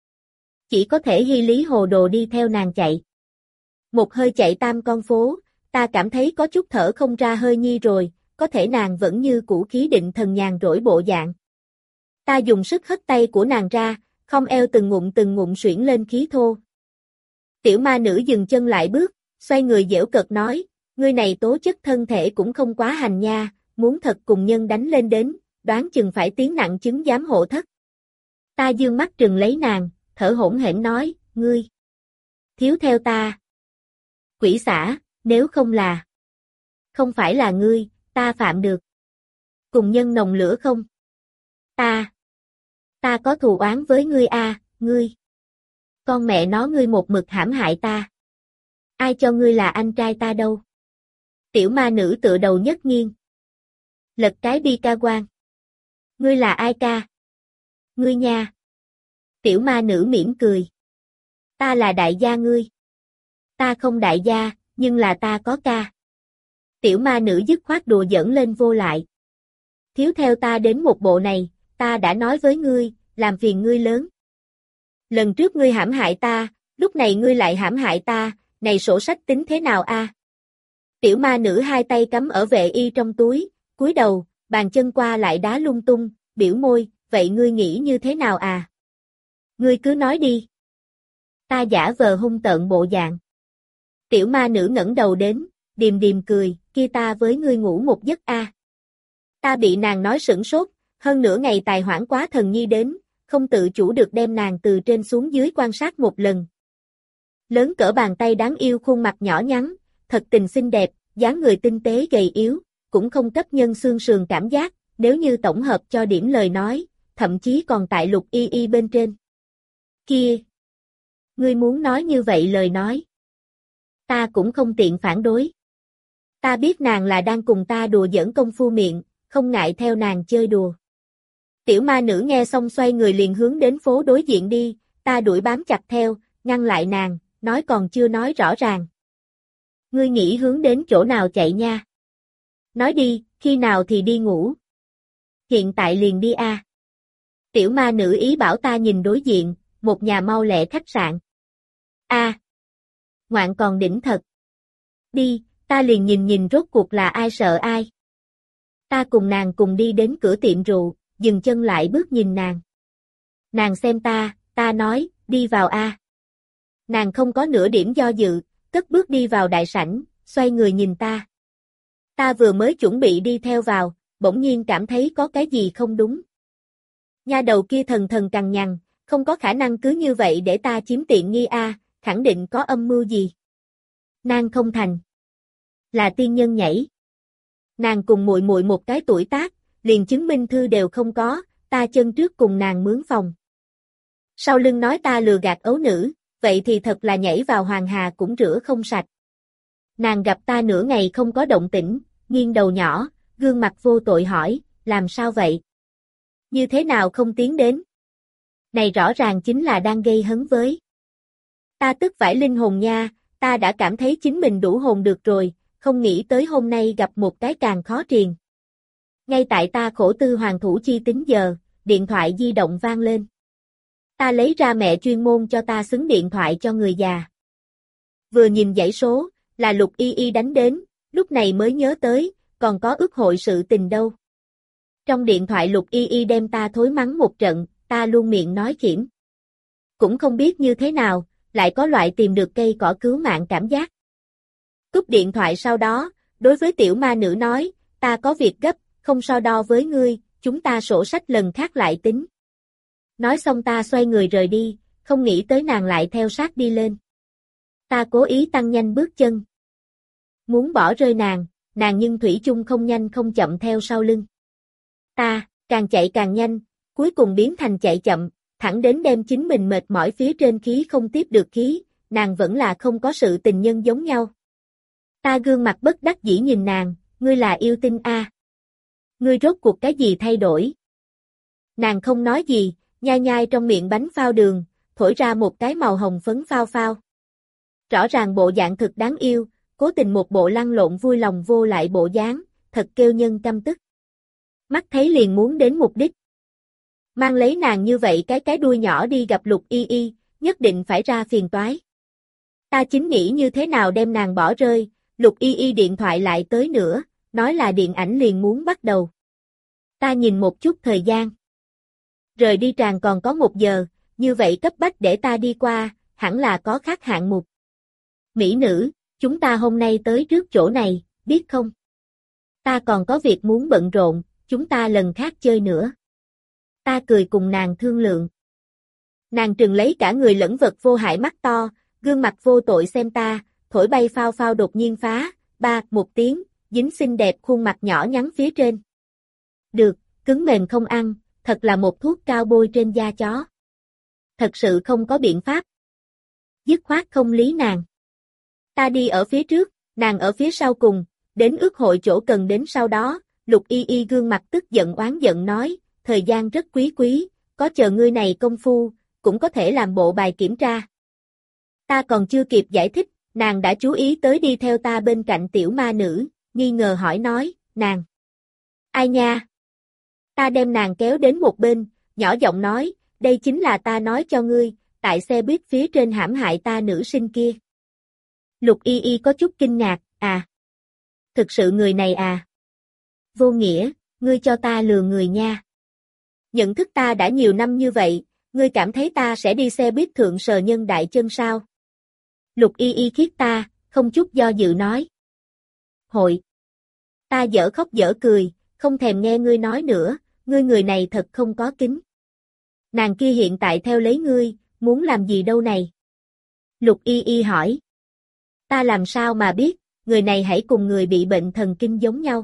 Chỉ có thể hy lý hồ đồ đi theo nàng chạy. Một hơi chạy tam con phố, ta cảm thấy có chút thở không ra hơi nhi rồi, có thể nàng vẫn như cũ khí định thần nhàn rỗi bộ dạng. Ta dùng sức hất tay của nàng ra, không eo từng ngụm xuyển lên khí thô. Tiểu ma nữ dừng chân lại bước, xoay người giễu cợt nói, ngươi này tố chất thân thể cũng không quá hành nha, muốn thật cùng nhân đánh lên đến, đoán chừng phải tiến nặng chứng giám hộ thất. Ta dương mắt trừng lấy nàng, thở hổn hển nói, ngươi thiếu theo ta. Quỷ xả, nếu không là, không phải là ngươi, ta phạm được. Cùng nhân nồng lửa không? Ta có thù oán với ngươi a, ngươi. Con mẹ nó ngươi một mực hãm hại ta. Ai cho ngươi là anh trai ta đâu? Tiểu ma nữ tựa đầu nhất nghiêng. Lật cái bi ca quan. Ngươi là ai ca? Ngươi nha. Tiểu ma nữ mỉm cười. Ta là đại gia ngươi. Ta không đại gia, nhưng là ta có ca. Tiểu ma nữ dứt khoát đùa giỡn lên vô lại. Thiếu theo ta đến một bộ này, ta đã nói với ngươi, làm phiền ngươi lớn. Lần trước ngươi hãm hại ta, lúc này ngươi lại hãm hại ta, này sổ sách tính thế nào a? Tiểu ma nữ hai tay cắm ở vệ y trong túi, cúi đầu, bàn chân qua lại đá lung tung, biểu môi, vậy ngươi nghĩ như thế nào à? Ngươi cứ nói đi. Ta giả vờ hung tợn bộ dạng. Tiểu ma nữ ngẩng đầu đến, điềm điềm cười, kia ta với ngươi ngủ một giấc a. Ta bị nàng nói sửng sốt, hơn nửa ngày tài hoãn quá thần nhi đến, không tự chủ được đem nàng từ trên xuống dưới quan sát một lần. Lớn cỡ bàn tay đáng yêu, khuôn mặt nhỏ nhắn, thật tình xinh đẹp, dáng người tinh tế gầy yếu, cũng không cấp nhân xương sườn cảm giác, nếu như tổng hợp cho điểm lời nói, thậm chí còn tại Lục Y Y bên trên. Kia! Ngươi muốn nói như vậy lời nói. Ta cũng không tiện phản đối. Ta biết nàng là đang cùng ta đùa giỡn công phu miệng, không ngại theo nàng chơi đùa. Tiểu ma nữ nghe xong xoay người liền hướng đến phố đối diện đi, ta đuổi bám chặt theo, ngăn lại nàng, nói còn chưa nói rõ ràng. Ngươi nghĩ hướng đến chỗ nào chạy nha? Nói đi, khi nào thì đi ngủ? Hiện tại liền đi a. Tiểu ma nữ ý bảo ta nhìn đối diện, một nhà mau lẹ khách sạn. A. Ngoạn còn đỉnh thật. Đi, ta liền nhìn rốt cuộc là ai sợ ai. Ta cùng nàng cùng đi đến cửa tiệm rượu, dừng chân lại bước nhìn nàng. Nàng xem ta nói, đi vào a. Nàng không có nửa điểm do dự, cất bước đi vào đại sảnh, xoay người nhìn ta. Ta vừa mới chuẩn bị đi theo vào, bỗng nhiên cảm thấy có cái gì không đúng. Nha đầu kia thần thần cằn nhằn, không có khả năng cứ như vậy để ta chiếm tiện nghi a, khẳng định có âm mưu gì. Nàng không thành. Là tiên nhân nhảy. Nàng cùng muội muội một cái tuổi tác, liền chứng minh thư đều không có, ta chân trước cùng nàng mướn phòng. Sau lưng nói ta lừa gạt ấu nữ, vậy thì thật là nhảy vào hoàng hà cũng rửa không sạch. Nàng gặp ta nửa ngày không có động tĩnh, nghiêng đầu nhỏ, gương mặt vô tội hỏi, làm sao vậy? Như thế nào không tiến đến? Này rõ ràng chính là đang gây hấn với. Ta tức vãi linh hồn nha, ta đã cảm thấy chính mình đủ hồn được rồi, không nghĩ tới hôm nay gặp một cái càng khó triền. Ngay tại ta khổ tư hoàng thủ chi tính giờ, điện thoại di động vang lên. Ta lấy ra mẹ chuyên môn cho ta xứng điện thoại cho người già. Vừa nhìn dãy số, là Lục Y Y đánh đến, lúc này mới nhớ tới, còn có ước hội sự tình đâu. Trong điện thoại Lục Y Y đem ta thối mắng một trận, ta luôn miệng nói khiểm. Cũng không biết như thế nào, lại có loại tìm được cây cỏ cứu mạng cảm giác. Cúp điện thoại sau đó, đối với tiểu ma nữ nói, ta có việc gấp, không so đo với ngươi, chúng ta sổ sách lần khác lại tính. Nói xong ta xoay người rời đi, không nghĩ tới nàng lại theo sát đi lên. Ta cố ý tăng nhanh bước chân. Muốn bỏ rơi nàng nhưng thủy chung không nhanh không chậm theo sau lưng. Ta, càng chạy càng nhanh, cuối cùng biến thành chạy chậm, thẳng đến đem chính mình mệt mỏi phía trên khí không tiếp được khí, nàng vẫn là không có sự tình nhân giống nhau. Ta gương mặt bất đắc dĩ nhìn nàng, ngươi là yêu tinh a? Ngươi rốt cuộc cái gì thay đổi? Nàng không nói gì, nhai nhai trong miệng bánh phao đường, thổi ra một cái màu hồng phấn phao phao. Rõ ràng bộ dạng thực đáng yêu, cố tình một bộ lăn lộn vui lòng vô lại bộ dáng, thật kêu nhân căm tức. Mắt thấy liền muốn đến mục đích. Mang lấy nàng như vậy cái đuôi nhỏ đi gặp Lục Y Y, nhất định phải ra phiền toái. Ta chính nghĩ như thế nào đem nàng bỏ rơi, Lục Y Y điện thoại lại tới nữa, nói là điện ảnh liền muốn bắt đầu. Ta nhìn một chút thời gian. Rời đi tràng còn có 1 giờ, như vậy cấp bách để ta đi qua, hẳn là có khác hạng mục. Mỹ nữ, chúng ta hôm nay tới trước chỗ này, biết không? Ta còn có việc muốn bận rộn, chúng ta lần khác chơi nữa. Ta cười cùng nàng thương lượng. Nàng trừng lấy cả người lẫn vật vô hại mắt to, gương mặt vô tội xem ta, thổi bay phao phao đột nhiên phá, ba, một tiếng, dính xinh đẹp khuôn mặt nhỏ nhắn phía trên. Được, cứng mềm không ăn, thật là một thuốc cao bôi trên da chó. Thật sự không có biện pháp. Dứt khoát không lý nàng. Ta đi ở phía trước, nàng ở phía sau cùng, đến ước hội chỗ cần đến sau đó, Lục Y Y gương mặt tức giận oán giận nói, thời gian rất quý, có chờ ngươi này công phu, cũng có thể làm bộ bài kiểm tra. Ta còn chưa kịp giải thích, nàng đã chú ý tới đi theo ta bên cạnh tiểu ma nữ, nghi ngờ hỏi nói, nàng. Ai nha? Ta đem nàng kéo đến một bên, nhỏ giọng nói, đây chính là ta nói cho ngươi, tại xe buýt phía trên hãm hại ta nữ sinh kia. Lục Y Y có chút kinh ngạc, à. Thực sự người này à. Vô nghĩa, ngươi cho ta lừa người nha. Nhận thức ta đã nhiều năm như vậy, ngươi cảm thấy ta sẽ đi xe buýt thượng sờ nhân đại chân sao? Lục Y Y khiết ta, không chút do dự nói. Hội. Ta dở khóc dở cười, không thèm nghe ngươi nói nữa, ngươi người này thật không có kính. Nàng kia hiện tại theo lấy ngươi, muốn làm gì đâu này? Lục Y Y hỏi. Ta làm sao mà biết, người này hãy cùng người bị bệnh thần kinh giống nhau.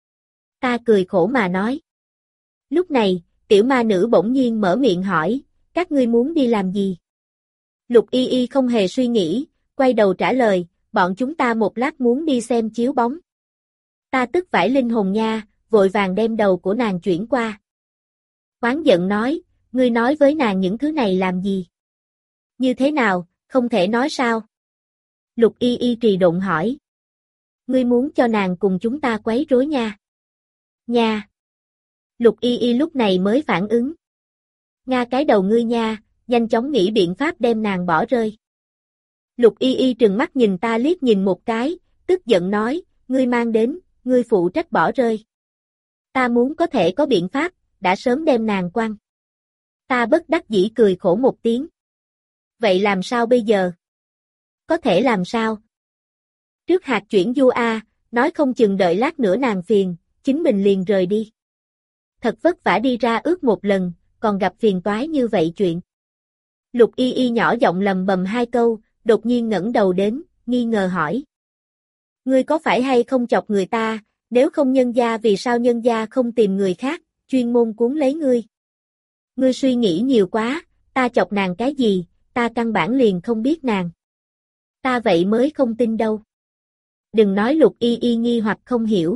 Ta cười khổ mà nói. Lúc này, tiểu ma nữ bỗng nhiên mở miệng hỏi, các ngươi muốn đi làm gì? Lục Y Y không hề suy nghĩ, quay đầu trả lời, bọn chúng ta một lát muốn đi xem chiếu bóng. Ta tức vải linh hồn nha, vội vàng đem đầu của nàng chuyển qua. Oán giận nói, ngươi nói với nàng những thứ này làm gì? Như thế nào, không thể nói sao? Lục Y Y trì độn hỏi. Ngươi muốn cho nàng cùng chúng ta quấy rối nha. Nha. Lục Y Y lúc này mới phản ứng. Nga cái đầu ngươi nha, nhanh chóng nghĩ biện pháp đem nàng bỏ rơi. Lục Y Y trừng mắt nhìn ta liếc nhìn một cái, tức giận nói, ngươi mang đến, ngươi phụ trách bỏ rơi. Ta muốn có thể có biện pháp, đã sớm đem nàng quăng. Ta bất đắc dĩ cười khổ một tiếng. Vậy làm sao bây giờ? Có thể làm sao? Trước hạt chuyển du a, nói không chừng đợi lát nữa nàng phiền, chính mình liền rời đi. Thật vất vả đi ra ước một lần, còn gặp phiền toái như vậy chuyện. Lục Y Y nhỏ giọng lầm bầm hai câu, đột nhiên ngẩng đầu đến, nghi ngờ hỏi. Ngươi có phải hay không chọc người ta, nếu không nhân gia vì sao nhân gia không tìm người khác, chuyên môn cuốn lấy ngươi? Ngươi suy nghĩ nhiều quá, ta chọc nàng cái gì, ta căn bản liền không biết nàng. Ta vậy mới không tin đâu. Đừng nói Lục Y Y nghi hoặc không hiểu.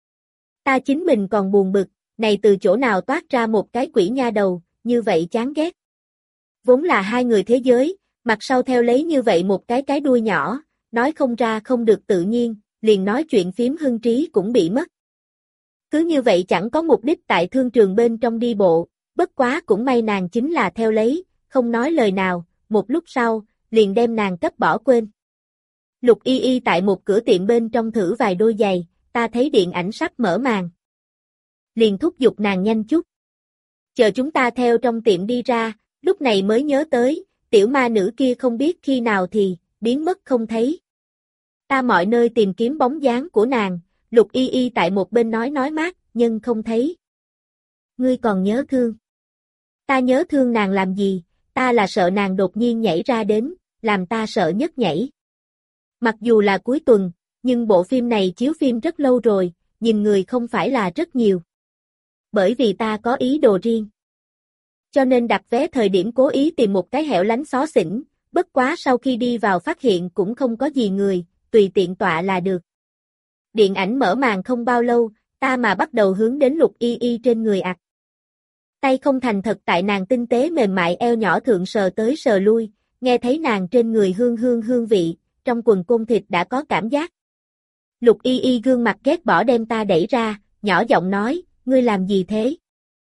Ta chính mình còn buồn bực, này từ chỗ nào toát ra một cái quỷ nha đầu, như vậy chán ghét. Vốn là hai người thế giới, mặt sau theo lấy như vậy một cái đuôi nhỏ, nói không ra không được tự nhiên, liền nói chuyện phím hưng trí cũng bị mất. Cứ như vậy chẳng có mục đích tại thương trường bên trong đi bộ, bất quá cũng may nàng chính là theo lấy, không nói lời nào, một lúc sau, liền đem nàng cấp bỏ quên. Lục Y Y tại một cửa tiệm bên trong thử vài đôi giày, ta thấy điện ảnh sắp mở màn. Liền thúc giục nàng nhanh chút. Chờ chúng ta theo trong tiệm đi ra, lúc này mới nhớ tới, tiểu ma nữ kia không biết khi nào thì, biến mất không thấy. Ta mọi nơi tìm kiếm bóng dáng của nàng, Lục Y Y tại một bên nói mát, nhưng không thấy. Ngươi còn nhớ thương. Ta nhớ thương nàng làm gì, ta là sợ nàng đột nhiên nhảy ra đến, làm ta sợ nhất nhảy. Mặc dù là cuối tuần, nhưng bộ phim này chiếu phim rất lâu rồi, nhìn người không phải là rất nhiều. Bởi vì ta có ý đồ riêng. Cho nên đặt vé thời điểm cố ý tìm một cái hẻo lánh xó xỉnh, bất quá sau khi đi vào phát hiện cũng không có gì người, tùy tiện tọa là được. Điện ảnh mở màn không bao lâu, ta mà bắt đầu hướng đến Lục Y Y trên người ặt. Tay không thành thật tại nàng tinh tế mềm mại eo nhỏ thượng sờ tới sờ lui, nghe thấy nàng trên người hương vị, trong quần côn thịt đã có cảm giác. Lục Y Y gương mặt ghét bỏ đem ta đẩy ra, nhỏ giọng nói, ngươi làm gì thế?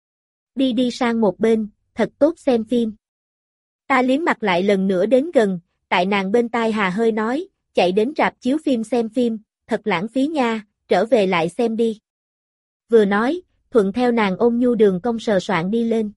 Đi sang một bên, thật tốt xem phim. Ta liếm mặt lại lần nữa đến gần, tại nàng bên tai hà hơi nói, chạy đến rạp chiếu phim xem phim, thật lãng phí nha, trở về lại xem đi. Vừa nói, thuận theo nàng ôm nhu đường cong sờ soạng đi lên.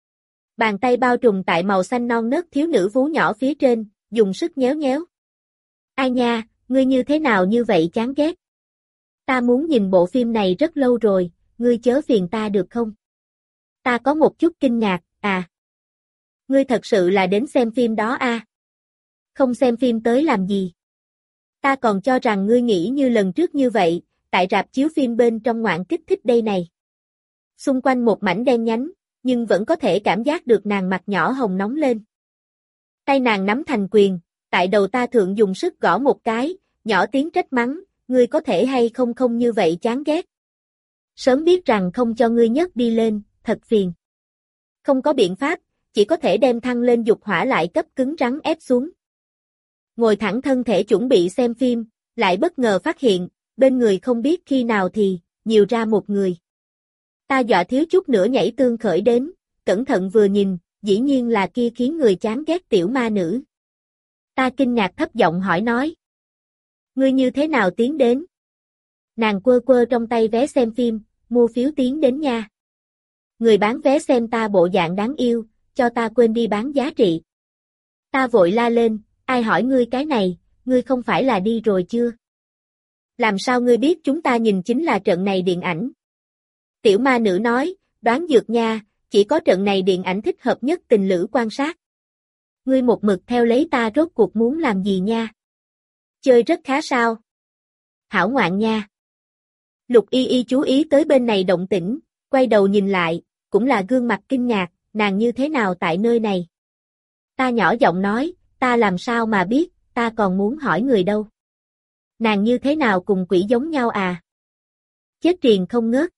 Bàn tay bao trùm tại màu xanh non nớt thiếu nữ vú nhỏ phía trên, dùng sức nhéo nhéo. Ai nha, ngươi như thế nào như vậy chán ghét? Ta muốn nhìn bộ phim này rất lâu rồi, ngươi chớ phiền ta được không? Ta có một chút kinh ngạc, à. Ngươi thật sự là đến xem phim đó à? Không xem phim tới làm gì? Ta còn cho rằng ngươi nghĩ như lần trước như vậy, tại rạp chiếu phim bên trong ngoạn kích thích đây này. Xung quanh một mảnh đen nhánh, nhưng vẫn có thể cảm giác được nàng mặt nhỏ hồng nóng lên. Tay nàng nắm thành quyền, tại đầu ta thượng dùng sức gõ một cái, nhỏ tiếng trách mắng, ngươi có thể hay không không như vậy chán ghét. Sớm biết rằng không cho ngươi nhấc đi lên, thật phiền. Không có biện pháp, chỉ có thể đem thăng lên dục hỏa lại cấp cứng rắn ép xuống. Ngồi thẳng thân thể chuẩn bị xem phim, lại bất ngờ phát hiện, bên người không biết khi nào thì, nhiều ra một người. Ta dọa thiếu chút nữa nhảy tương khởi đến, cẩn thận vừa nhìn, dĩ nhiên là kia khiến người chán ghét tiểu ma nữ. Ta kinh ngạc thấp giọng hỏi nói. Ngươi như thế nào tiến đến? Nàng quơ trong tay vé xem phim, mua phiếu tiến đến nha. Người bán vé xem ta bộ dạng đáng yêu, cho ta quên đi bán giá trị. Ta vội la lên, ai hỏi ngươi cái này, ngươi không phải là đi rồi chưa? Làm sao ngươi biết chúng ta nhìn chính là trận này điện ảnh? Tiểu ma nữ nói, đoán dược nha, chỉ có trận này điện ảnh thích hợp nhất tình lữ quan sát. Ngươi một mực theo lấy ta rốt cuộc muốn làm gì nha? Chơi rất khá sao? Hảo ngoạn nha. Lục Y Y chú ý tới bên này động tĩnh, quay đầu nhìn lại, cũng là gương mặt kinh ngạc, nàng như thế nào tại nơi này? Ta nhỏ giọng nói, ta làm sao mà biết, ta còn muốn hỏi người đâu. Nàng như thế nào cùng quỷ giống nhau à? Chết triền không ngớt.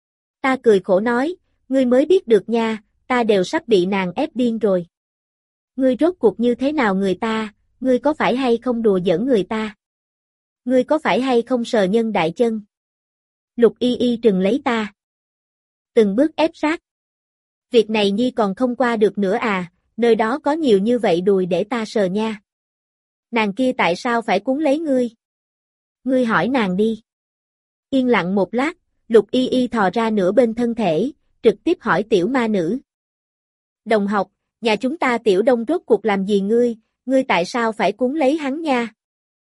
Ta cười khổ nói, ngươi mới biết được nha, ta đều sắp bị nàng ép điên rồi. Ngươi rốt cuộc như thế nào người ta, ngươi có phải hay không đùa giỡn người ta? Ngươi có phải hay không sờ nhân đại chân? Lục Y Y trừng lấy ta. Từng bước ép sát. Việc này nhi còn không qua được nữa à, nơi đó có nhiều như vậy đùi để ta sờ nha. Nàng kia tại sao phải cuốn lấy ngươi? Ngươi hỏi nàng đi. Yên lặng một lát, Lục Y Y thò ra nửa bên thân thể, trực tiếp hỏi tiểu ma nữ. Đồng học, nhà chúng ta tiểu đông rốt cuộc làm gì ngươi tại sao phải cuốn lấy hắn nha?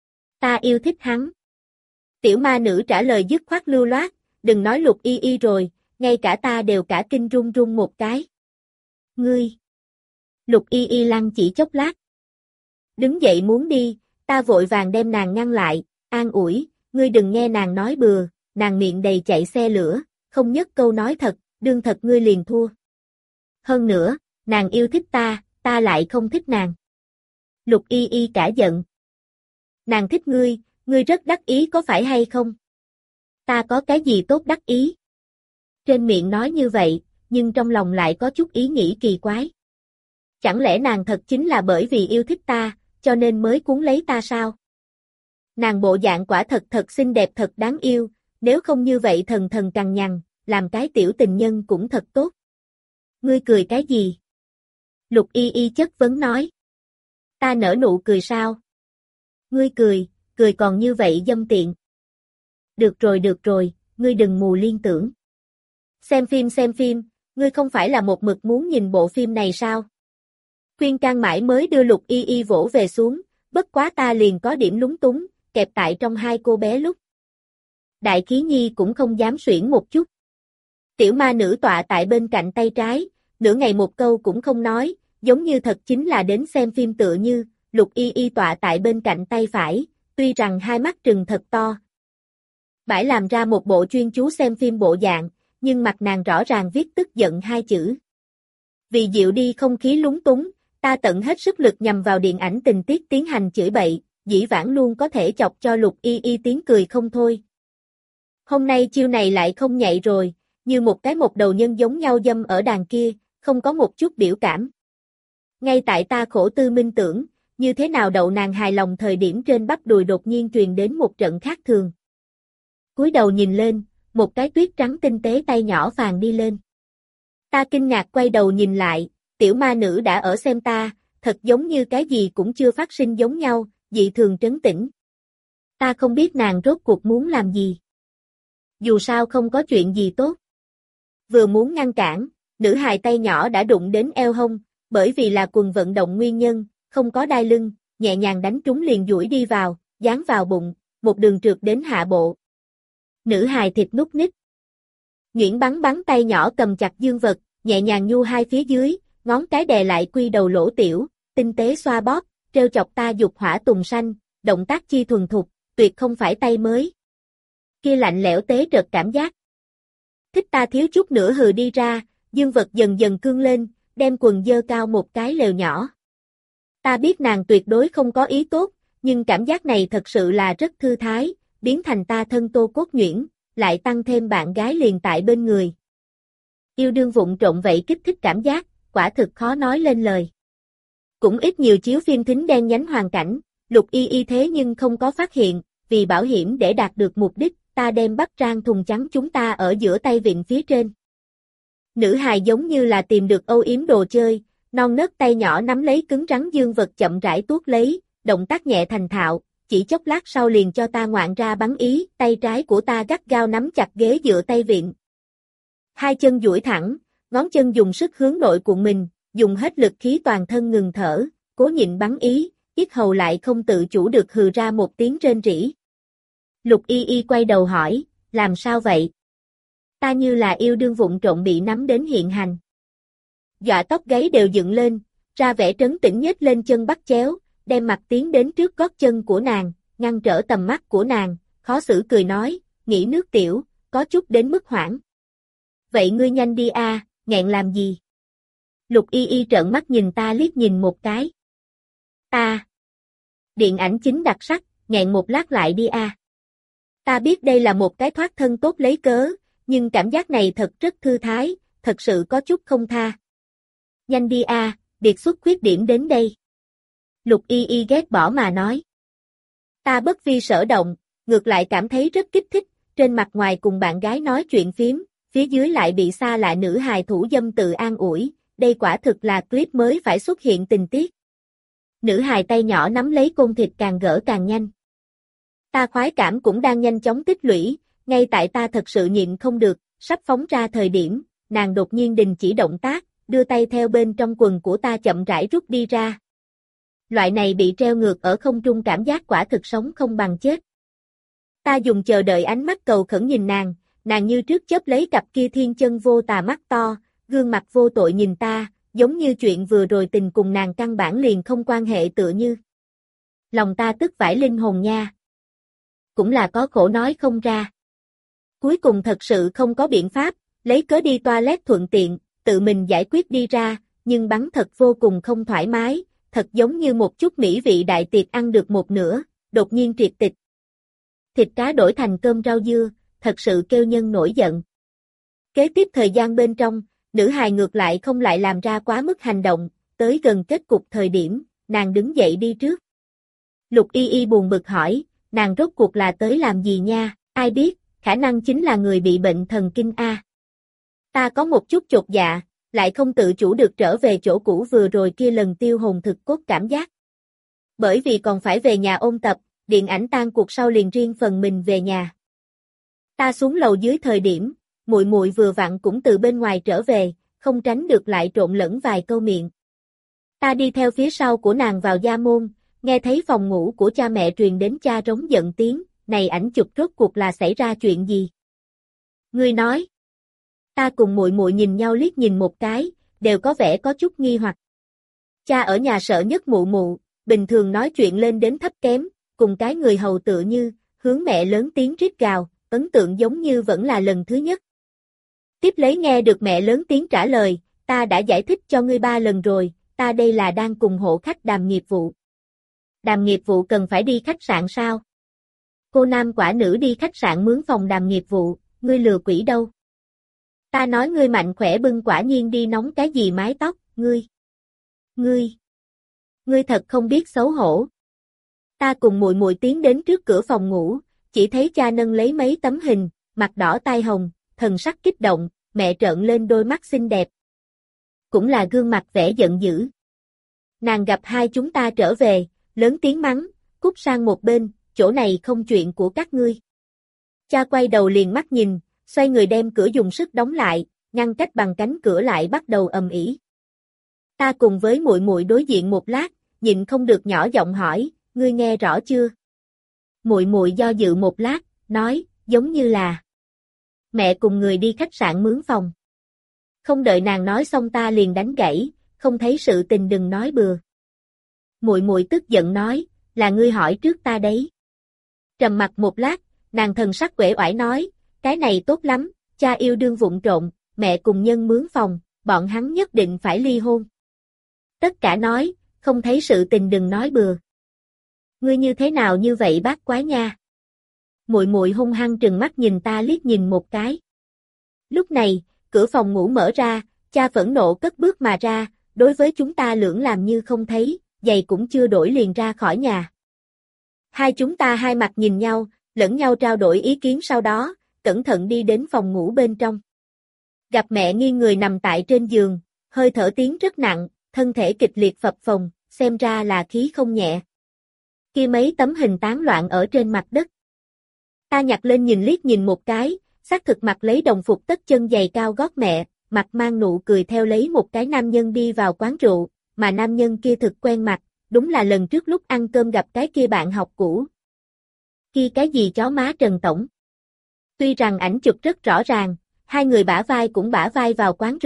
Ta yêu thích hắn. Tiểu ma nữ trả lời dứt khoát lưu loát, đừng nói Lục Y Y rồi, ngay cả ta đều cả kinh run run một cái. Ngươi. Lục Y Y lăng chỉ chốc lát. Đứng dậy muốn đi, ta vội vàng đem nàng ngăn lại, an ủi, ngươi đừng nghe nàng nói bừa, nàng miệng đầy chạy xe lửa, không nhất câu nói thật, đương thật ngươi liền thua. Hơn nữa, nàng yêu thích ta lại không thích nàng. Lục Y Y cả giận. Nàng thích ngươi rất đắc ý có phải hay không? Ta có cái gì tốt đắc ý? Trên miệng nói như vậy, nhưng trong lòng lại có chút ý nghĩ kỳ quái. Chẳng lẽ nàng thật chính là bởi vì yêu thích ta, cho nên mới cuốn lấy ta sao? Nàng bộ dạng quả thật xinh đẹp thật đáng yêu, nếu không như vậy thần thần cằn nhằn, làm cái tiểu tình nhân cũng thật tốt. Ngươi cười cái gì? Lục Y Y chất vấn nói. Ta nở nụ cười sao? Ngươi cười còn như vậy dâm tiện. Được rồi, ngươi đừng mù liên tưởng. Xem phim, ngươi không phải là một mực muốn nhìn bộ phim này sao? Khuyên can mãi mới đưa Lục Y Y vỗ về xuống, bất quá ta liền có điểm lúng túng, kẹp tại trong hai cô bé lúc. Đại Khí Nhi cũng không dám xuyển một chút. Tiểu ma nữ tọa tại bên cạnh tay trái, nửa ngày một câu cũng không nói, giống như thật chính là đến xem phim tựa như, Lục Y Y tọa tại bên cạnh tay phải, tuy rằng hai mắt trừng thật to. Bãi làm ra một bộ chuyên chú xem phim bộ dạng, nhưng mặt nàng rõ ràng viết tức giận hai chữ. Vì dịu đi không khí lúng túng, ta tận hết sức lực nhằm vào điện ảnh tình tiết tiến hành chửi bậy, dĩ vãng luôn có thể chọc cho Lục Y Y tiếng cười không thôi. Hôm nay chiêu này lại không nhạy rồi, như một cái một đầu nhân giống nhau dâm ở đàn kia, không có một chút biểu cảm. Ngay tại ta khổ tư minh tưởng, như thế nào đậu nàng hài lòng thời điểm trên bắp đùi đột nhiên truyền đến một trận khác thường. Cúi đầu nhìn lên, một cái tuyết trắng tinh tế tay nhỏ phàn đi lên. Ta kinh ngạc quay đầu nhìn lại, tiểu ma nữ đã ở xem ta, thật giống như cái gì cũng chưa phát sinh giống nhau, dị thường trấn tĩnh. Ta không biết nàng rốt cuộc muốn làm gì. Dù sao không có chuyện gì tốt. Vừa muốn ngăn cản, nữ hài tay nhỏ đã đụng đến eo hông, bởi vì là quần vận động nguyên nhân, không có đai lưng, nhẹ nhàng đánh trúng liền duỗi đi vào, dán vào bụng, một đường trượt đến hạ bộ. Nữ hài thịt nút nít. Nhuyễn bắn tay nhỏ cầm chặt dương vật, nhẹ nhàng nhu hai phía dưới, ngón cái đè lại quy đầu lỗ tiểu, tinh tế xoa bóp, treo chọc ta dục hỏa tùng sanh, động tác chi thuần thục, tuyệt không phải tay mới. Kia lạnh lẽo tế trật cảm giác. Thích ta thiếu chút nữa hừ đi ra, dương vật dần dần cương lên, đem quần dơ cao một cái lều nhỏ. Ta biết nàng tuyệt đối không có ý tốt, nhưng cảm giác này thật sự là rất thư thái, biến thành ta thân tô cốt nhuyễn, lại tăng thêm bạn gái liền tại bên người. Yêu đương vụng trộm vậy kích thích cảm giác, quả thực khó nói lên lời. Cũng ít nhiều chiếu phim thính đen nhánh hoàn cảnh, Lục Y Y thế nhưng không có phát hiện, vì bảo hiểm để đạt được mục đích, ta đem bắp rang thùng trắng chúng ta ở giữa tay vịn phía trên. Nữ hài giống như là tìm được âu yếm đồ chơi, non nớt tay nhỏ nắm lấy cứng rắn dương vật chậm rãi tuốt lấy, động tác nhẹ thành thạo, chỉ chốc lát sau liền cho ta ngoạn ra bắn ý, tay trái của ta gắt gao nắm chặt ghế dựa tay vịn. Hai chân duỗi thẳng, ngón chân dùng sức hướng nội cuộn mình, dùng hết lực khí toàn thân ngừng thở, cố nhịn bắn ý, yết hầu lại không tự chủ được hừ ra một tiếng rên rỉ. Lục Y Y quay đầu hỏi, làm sao vậy? Ta như là yêu đương vụng trộm bị nắm đến hiện hành. dọa tóc gáy đều dựng lên, ra vẻ trấn tĩnh nhếch lên chân bắt chéo, đem mặt tiến đến trước gót chân của nàng, ngăn trở tầm mắt của nàng, khó xử cười nói, nghĩ nước tiểu, có chút đến mức hoảng. Vậy ngươi nhanh đi a, nghẹn làm gì? Lục Y Y trợn mắt nhìn ta liếc nhìn một cái. Ta. Điện ảnh chính đặc sắc, nghẹn một lát lại đi a. Ta biết đây là một cái thoát thân tốt lấy cớ, nhưng cảm giác này thật rất thư thái, thật sự có chút không tha. Nhanh đi a, biệt xuất khuyết điểm đến đây. Lục Y Y ghét bỏ mà nói. Ta bất vi sở động, ngược lại cảm thấy rất kích thích, trên mặt ngoài cùng bạn gái nói chuyện phiếm, phía dưới lại bị xa lạ nữ hài thủ dâm tự an ủi, đây quả thực là clip mới phải xuất hiện tình tiết. Nữ hài tay nhỏ nắm lấy côn thịt càng gỡ càng nhanh. Ta khoái cảm cũng đang nhanh chóng tích lũy, ngay tại ta thật sự nhịn không được, sắp phóng ra thời điểm, nàng đột nhiên đình chỉ động tác, đưa tay theo bên trong quần của ta chậm rãi rút đi ra. Loại này bị treo ngược ở không trung cảm giác quả thực sống không bằng chết. Ta dùng chờ đợi ánh mắt cầu khẩn nhìn nàng như trước chớp lấy cặp kia thiên chân vô tà mắt to, gương mặt vô tội nhìn ta, giống như chuyện vừa rồi tình cùng nàng căn bản liền không quan hệ tựa như. Lòng ta tức vãi linh hồn nha. Cũng là có khổ nói không ra. Cuối cùng thật sự không có biện pháp, lấy cớ đi toilet thuận tiện, tự mình giải quyết đi ra, nhưng bắn thật vô cùng không thoải mái, thật giống như một chút mỹ vị đại tiệc ăn được một nửa, đột nhiên triệt tịch. Thịt cá đổi thành cơm rau dưa, thật sự kêu nhân nổi giận. Kế tiếp thời gian bên trong, nữ hài ngược lại không lại làm ra quá mức hành động, tới gần kết cục thời điểm, nàng đứng dậy đi trước. Lục Y Y buồn bực hỏi, nàng rốt cuộc là tới làm gì nha, ai biết, khả năng chính là người bị bệnh thần kinh A. Ta có một chút chột dạ, lại không tự chủ được trở về chỗ cũ vừa rồi kia lần tiêu hồn thực cốt cảm giác. Bởi vì còn phải về nhà ôn tập, điện ảnh tan cuộc sau liền riêng phần mình về nhà. Ta xuống lầu dưới thời điểm, muội muội vừa vặn cũng từ bên ngoài trở về, không tránh được lại trộn lẫn vài câu miệng. Ta đi theo phía sau của nàng vào gia môn, nghe thấy phòng ngủ của cha mẹ truyền đến cha rống giận tiếng, này ảnh chụp rốt cuộc là xảy ra chuyện gì? Ngươi nói. Ta cùng muội muội nhìn nhau liếc nhìn một cái, đều có vẻ có chút nghi hoặc. Cha ở nhà sợ nhất mụ mụ, bình thường nói chuyện lên đến thấp kém, cùng cái người hầu tựa như, hướng mẹ lớn tiếng rít gào, ấn tượng giống như vẫn là lần thứ nhất. Tiếp lấy nghe được mẹ lớn tiếng trả lời, ta đã giải thích cho ngươi 3 lần rồi, ta đây là đang cùng hộ khách đàm nghiệp vụ. Đàm nghiệp vụ cần phải đi khách sạn sao? Cô nam quả nữ đi khách sạn mướn phòng đàm nghiệp vụ, ngươi lừa quỷ đâu? Ta nói ngươi mạnh khỏe bưng quả nhiên đi nóng cái gì mái tóc, ngươi thật không biết xấu hổ. Ta cùng muội muội tiến đến trước cửa phòng ngủ, chỉ thấy cha nâng lấy mấy tấm hình, mặt đỏ tai hồng, thần sắc kích động, mẹ trợn lên đôi mắt xinh đẹp. Cũng là gương mặt vẻ giận dữ. Nàng gặp hai chúng ta trở về, lớn tiếng mắng, cút sang một bên, chỗ này không chuyện của các ngươi. Cha quay đầu liền mắt nhìn, xoay người đem cửa dùng sức đóng lại, ngăn cách bằng cánh cửa lại bắt đầu ầm ĩ. Ta cùng với muội muội đối diện một lát, nhịn không được nhỏ giọng hỏi, ngươi nghe rõ chưa? Muội muội do dự một lát, nói, giống như là mẹ cùng người đi khách sạn mướn phòng. Không đợi nàng nói xong ta liền đánh gãy, không thấy sự tình đừng nói bừa. Muội muội tức giận nói, là ngươi hỏi trước ta đấy. Trầm mặc một lát, nàng thần sắc uể oải nói, cái này tốt lắm, cha yêu đương vụng trộn, mẹ cùng nhân mướn phòng, bọn hắn nhất định phải ly hôn. Tất cả nói, không thấy sự tình đừng nói bừa. Ngươi như thế nào như vậy bác quái nha. Muội muội hung hăng trừng mắt nhìn ta liếc nhìn một cái. Lúc này, cửa phòng ngủ mở ra, cha phẫn nộ cất bước mà ra, đối với chúng ta lưỡng làm như không thấy, giày cũng chưa đổi liền ra khỏi nhà. Hai chúng ta hai mặt nhìn nhau, lẫn nhau trao đổi ý kiến sau đó, cẩn thận đi đến phòng ngủ bên trong. Gặp mẹ nghiêng người nằm tại trên giường, hơi thở tiếng rất nặng, thân thể kịch liệt phập phồng, xem ra là khí không nhẹ. Kia mấy tấm hình tán loạn ở trên mặt đất. Ta nhặt lên nhìn liếc nhìn một cái, xác thực mặc lấy đồng phục tất chân giày cao gót mẹ, mặt mang nụ cười theo lấy một cái nam nhân đi vào quán rượu, mà nam nhân kia thực quen mặt, đúng là lần trước lúc ăn cơm gặp cái kia bạn học cũ. Kia cái gì chó má Trần Tổng. Tuy rằng ảnh chụp rất rõ ràng, hai người bả vai cũng bả vai vào quán rượu,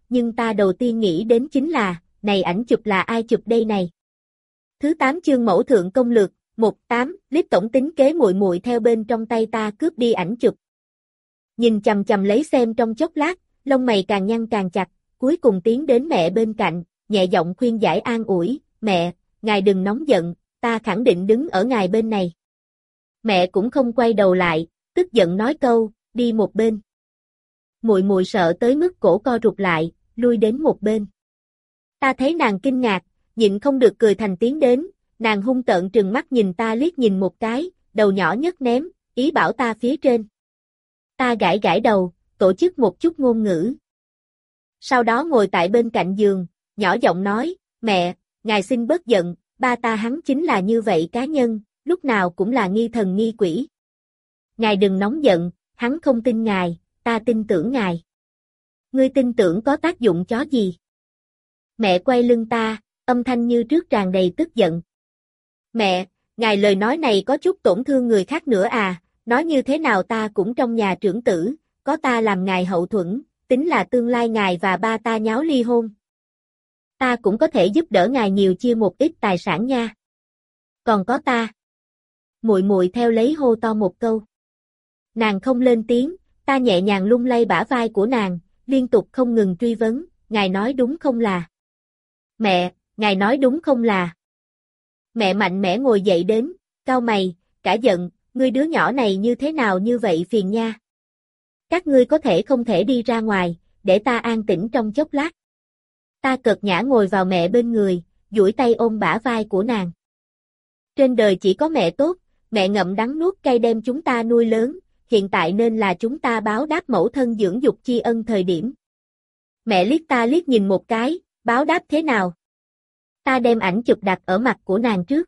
nhưng ta đầu tiên nghĩ đến chính là, này ảnh chụp là ai chụp đây này? Thứ 8 chương mẫu thượng công lược, 1-8, clip tổng tính kế muội muội theo bên trong tay ta cướp đi ảnh chụp. Nhìn chằm chằm lấy xem trong chốc lát, lông mày càng nhăn càng chặt, cuối cùng tiến đến mẹ bên cạnh, nhẹ giọng khuyên giải an ủi, mẹ, ngài đừng nóng giận, ta khẳng định đứng ở ngài bên này. Mẹ cũng không quay đầu lại, tức giận nói câu, đi một bên. Muội muội sợ tới mức cổ co rụt lại, lui đến một bên. Ta thấy nàng kinh ngạc, nhịn không được cười thành tiếng đến, nàng hung tợn trừng mắt nhìn ta liếc nhìn một cái, đầu nhỏ nhất ném, ý bảo ta phía trên. Ta gãi gãi đầu, tổ chức một chút ngôn ngữ. Sau đó ngồi tại bên cạnh giường, nhỏ giọng nói, mẹ, ngài xin bớt giận, ba ta hắn chính là như vậy cá nhân, lúc nào cũng là nghi thần nghi quỷ. Ngài đừng nóng giận, hắn không tin ngài, ta tin tưởng ngài. Ngươi tin tưởng có tác dụng chó gì? Mẹ quay lưng ta, âm thanh như trước tràn đầy tức giận. Mẹ, ngài lời nói này có chút tổn thương người khác nữa à, nói như thế nào ta cũng trong nhà trưởng tử, có ta làm ngài hậu thuẫn, tính là tương lai ngài và ba ta nháo ly hôn. Ta cũng có thể giúp đỡ ngài nhiều chia một ít tài sản nha. Còn có ta. Muội muội theo lấy hô to một câu. Nàng không lên tiếng, ta nhẹ nhàng lung lay bả vai của nàng, liên tục không ngừng truy vấn, ngài nói đúng không là? Mẹ, ngài nói đúng không là? Mẹ mạnh mẽ ngồi dậy đến, cau mày, cả giận, ngươi đứa nhỏ này như thế nào như vậy phiền nha. Các ngươi có thể không thể đi ra ngoài, để ta an tĩnh trong chốc lát. Ta cợt nhã ngồi vào mẹ bên người, duỗi tay ôm bả vai của nàng. Trên đời chỉ có mẹ tốt, mẹ ngậm đắng nuốt cay đem chúng ta nuôi lớn, hiện tại nên là chúng ta báo đáp mẫu thân dưỡng dục tri ân thời điểm. Mẹ liếc ta liếc nhìn một cái, báo đáp thế nào? Ta đem ảnh chụp đặt ở mặt của nàng trước.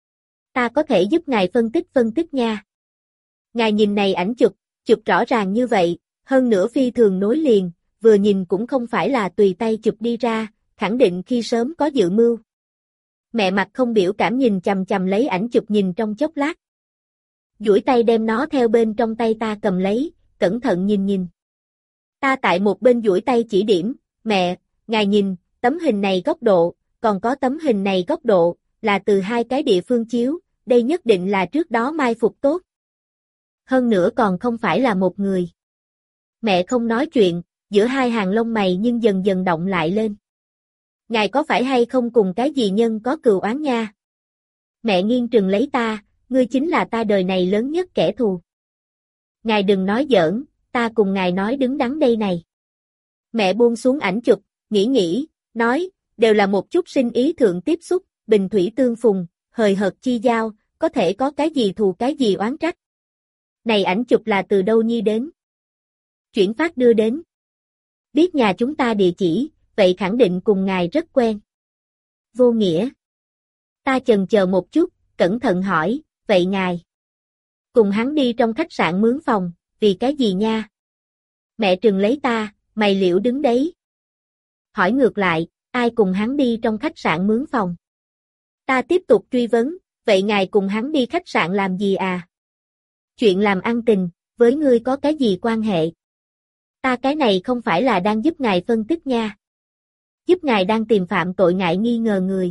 Ta có thể giúp ngài phân tích nha. Ngài nhìn này ảnh chụp rõ ràng như vậy, hơn nữa phi thường nối liền, vừa nhìn cũng không phải là tùy tay chụp đi ra, khẳng định khi sớm có dự mưu. Mẹ mặt không biểu cảm nhìn chằm chằm lấy ảnh chụp nhìn trong chốc lát. Duỗi tay đem nó theo bên trong tay ta cầm lấy, cẩn thận nhìn. Ta tại một bên duỗi tay chỉ điểm, mẹ, ngài nhìn, tấm hình này góc độ, còn có tấm hình này góc độ, là từ hai cái địa phương chiếu, đây nhất định là trước đó mai phục tốt. Hơn nữa còn không phải là một người. Mẹ không nói chuyện, giữa hai hàng lông mày nhưng dần dần động lại lên. Ngài có phải hay không cùng cái gì nhân có cừu oán nha? Mẹ nghiêng trừng lấy ta, ngươi chính là ta đời này lớn nhất kẻ thù. Ngài đừng nói giỡn, ta cùng ngài nói đứng đắn đây này. Mẹ buông xuống ảnh chụp, nghĩ, nói, đều là một chút sinh ý thượng tiếp xúc, bình thủy tương phùng, hời hợt chi giao, có thể có cái gì thù cái gì oán trách. Này ảnh chụp là từ đâu nhi đến? Chuyển phát đưa đến. Biết nhà chúng ta địa chỉ, vậy khẳng định cùng ngài rất quen. Vô nghĩa. Ta chần chờ một chút, cẩn thận hỏi, vậy ngài? Cùng hắn đi trong khách sạn mướn phòng, vì cái gì nha? Mẹ trừng lấy ta, mày liễu đứng đấy. Hỏi ngược lại, ai cùng hắn đi trong khách sạn mướn phòng? Ta tiếp tục truy vấn, vậy ngài cùng hắn đi khách sạn làm gì à? Chuyện làm ăn tình, với ngươi có cái gì quan hệ? Ta cái này không phải là đang giúp ngài phân tích nha. Giúp ngài đang tìm phạm tội ngại nghi ngờ người.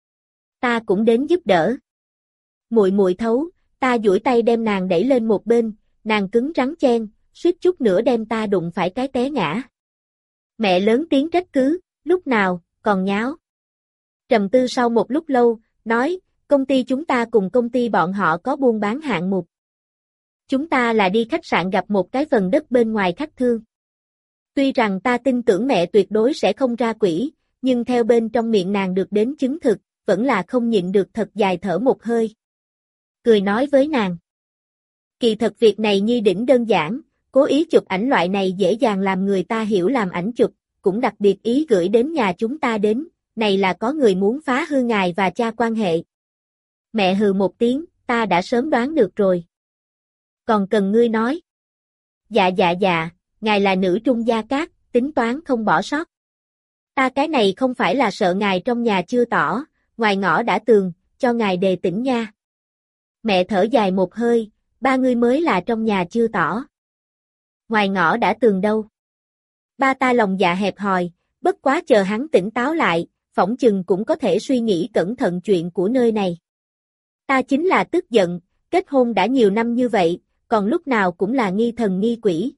Ta cũng đến giúp đỡ. Muội muội thấu, ta duỗi tay đem nàng đẩy lên một bên, nàng cứng rắn chen, suýt chút nữa đem ta đụng phải cái té ngã. Mẹ lớn tiếng trách cứ, lúc nào, còn nháo. Trầm tư sau một lúc lâu, nói, công ty chúng ta cùng công ty bọn họ có buôn bán hạng mục. Chúng ta là đi khách sạn gặp một cái phần đất bên ngoài khách thương. Tuy rằng ta tin tưởng mẹ tuyệt đối sẽ không ra quỷ, nhưng theo bên trong miệng nàng được đến chứng thực, vẫn là không nhịn được thật dài thở một hơi. Cười nói với nàng. Kỳ thật việc này như đỉnh đơn giản, cố ý chụp ảnh loại này dễ dàng làm người ta hiểu làm ảnh chụp, cũng đặc biệt ý gửi đến nhà chúng ta đến, này là có người muốn phá hư ngài và cha quan hệ. Mẹ hừ một tiếng, ta đã sớm đoán được rồi. Còn cần ngươi nói. Dạ, ngài là nữ trung gia cát, tính toán không bỏ sót. Ta cái này không phải là sợ ngài trong nhà chưa tỏ, ngoài ngõ đã tường, cho ngài đề tỉnh nha. Mẹ thở dài một hơi, ba ngươi mới là trong nhà chưa tỏ. Ngoài ngõ đã tường đâu. Ba ta lòng dạ hẹp hòi, bất quá chờ hắn tỉnh táo lại, phỏng chừng cũng có thể suy nghĩ cẩn thận chuyện của nơi này. Ta chính là tức giận, kết hôn đã nhiều năm như vậy, còn lúc nào cũng là nghi thần nghi quỷ.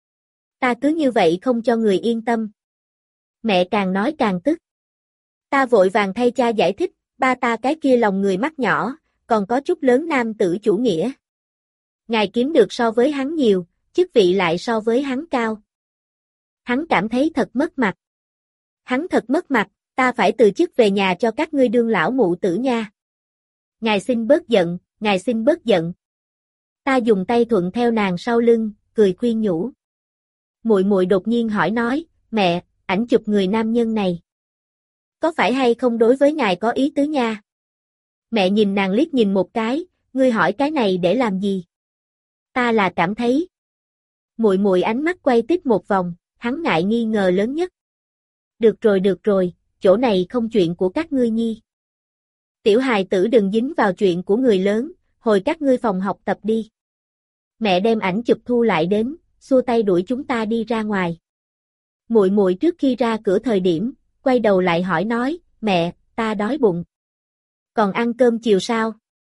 Ta cứ như vậy không cho người yên tâm. Mẹ càng nói càng tức. Ta vội vàng thay cha giải thích, ba ta cái kia lòng người mắt nhỏ, còn có chút lớn nam tử chủ nghĩa. Ngài kiếm được so với hắn nhiều, chức vị lại so với hắn cao. Hắn cảm thấy thật mất mặt. Hắn thật mất mặt, ta phải từ chức về nhà cho các ngươi đương lão mụ tử nha. Ngài xin bớt giận, ngài xin bớt giận. Ta dùng tay thuận theo nàng sau lưng, cười khuyên nhủ. Muội muội đột nhiên hỏi nói, mẹ, ảnh chụp người nam nhân này. Có phải hay không đối với ngài có ý tứ nha? Mẹ nhìn nàng liếc nhìn một cái, ngươi hỏi cái này để làm gì? Ta là cảm thấy. Muội muội ánh mắt quay tít một vòng, hắn ngại nghi ngờ lớn nhất. Được rồi, chỗ này không chuyện của các ngươi nhi. Tiểu hài tử đừng dính vào chuyện của người lớn, hồi các ngươi phòng học tập đi. Mẹ đem ảnh chụp thu lại đến, xua tay đuổi chúng ta đi ra ngoài. Muội muội trước khi ra cửa thời điểm, quay đầu lại hỏi nói, mẹ, ta đói bụng. Còn ăn cơm chiều sao?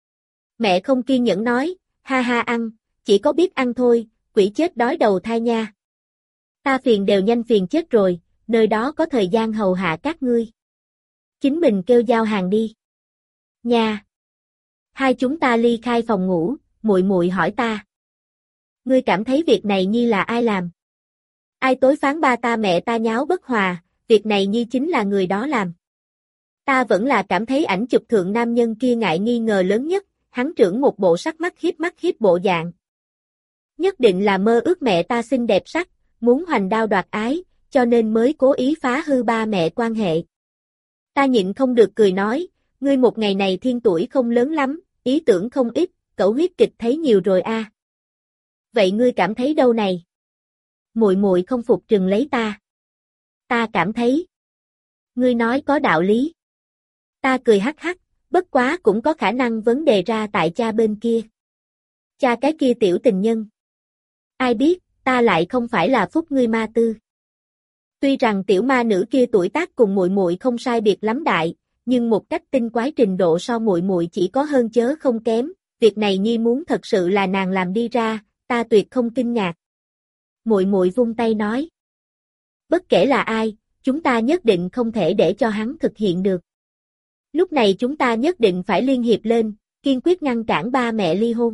Mẹ không kiên nhẫn nói, ha ha ăn, chỉ có biết ăn thôi, quỷ chết đói đầu thai nha. Ta phiền đều nhanh phiền chết rồi, nơi đó có thời gian hầu hạ các ngươi. Chính mình kêu giao hàng đi. Nha. Hai chúng ta ly khai phòng ngủ, muội muội hỏi ta. Ngươi cảm thấy việc này nhi là ai làm? Ai tối phán ba ta mẹ ta nháo bất hòa, việc này nhi chính là người đó làm. Ta vẫn là cảm thấy ảnh chụp thượng nam nhân kia ngại nghi ngờ lớn nhất, hắn trưởng một bộ sắc mắt hiếp bộ dạng. Nhất định là mơ ước mẹ ta xinh đẹp sắc, muốn hoành đao đoạt ái, cho nên mới cố ý phá hư ba mẹ quan hệ. Ta nhịn không được cười nói, ngươi một ngày này thiên tuổi không lớn lắm, ý tưởng không ít, cẩu huyết kịch thấy nhiều rồi a. Vậy ngươi cảm thấy đâu này? Muội muội không phục trừng lấy ta. Ta cảm thấy. Ngươi nói có đạo lý. Ta cười hắc hắc, bất quá cũng có khả năng vấn đề ra tại cha bên kia. Cha cái kia tiểu tình nhân. Ai biết, ta lại không phải là phúc ngươi ma tư. Tuy rằng tiểu ma nữ kia tuổi tác cùng muội muội không sai biệt lắm đại, nhưng một cách tinh quái trình độ so muội muội chỉ có hơn chớ không kém, việc này nhi muốn thật sự là nàng làm đi ra, ta tuyệt không kinh ngạc. Muội muội vung tay nói. Bất kể là ai, chúng ta nhất định không thể để cho hắn thực hiện được. Lúc này chúng ta nhất định phải liên hiệp lên, kiên quyết ngăn cản ba mẹ ly hôn.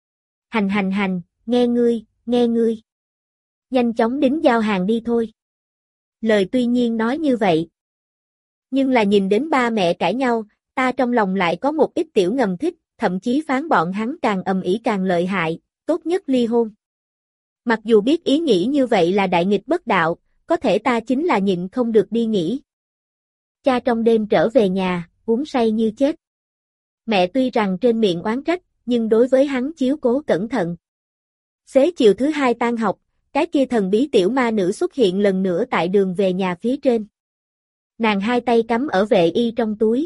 Hành, nghe ngươi. Nhanh chóng đính giao hàng đi thôi. Lời tuy nhiên nói như vậy. Nhưng là nhìn đến ba mẹ cãi nhau, ta trong lòng lại có một ít tiểu ngầm thích, thậm chí phán bọn hắn càng ầm ĩ càng lợi hại, tốt nhất ly hôn. Mặc dù biết ý nghĩ như vậy là đại nghịch bất đạo, có thể ta chính là nhịn không được đi nghỉ. Cha trong đêm trở về nhà, uống say như chết. Mẹ tuy rằng trên miệng oán trách, nhưng đối với hắn chiếu cố cẩn thận. Xế chiều thứ hai tan học, cái kia thần bí tiểu ma nữ xuất hiện lần nữa tại đường về nhà phía trên. Nàng hai tay cắm ở vệ y trong túi.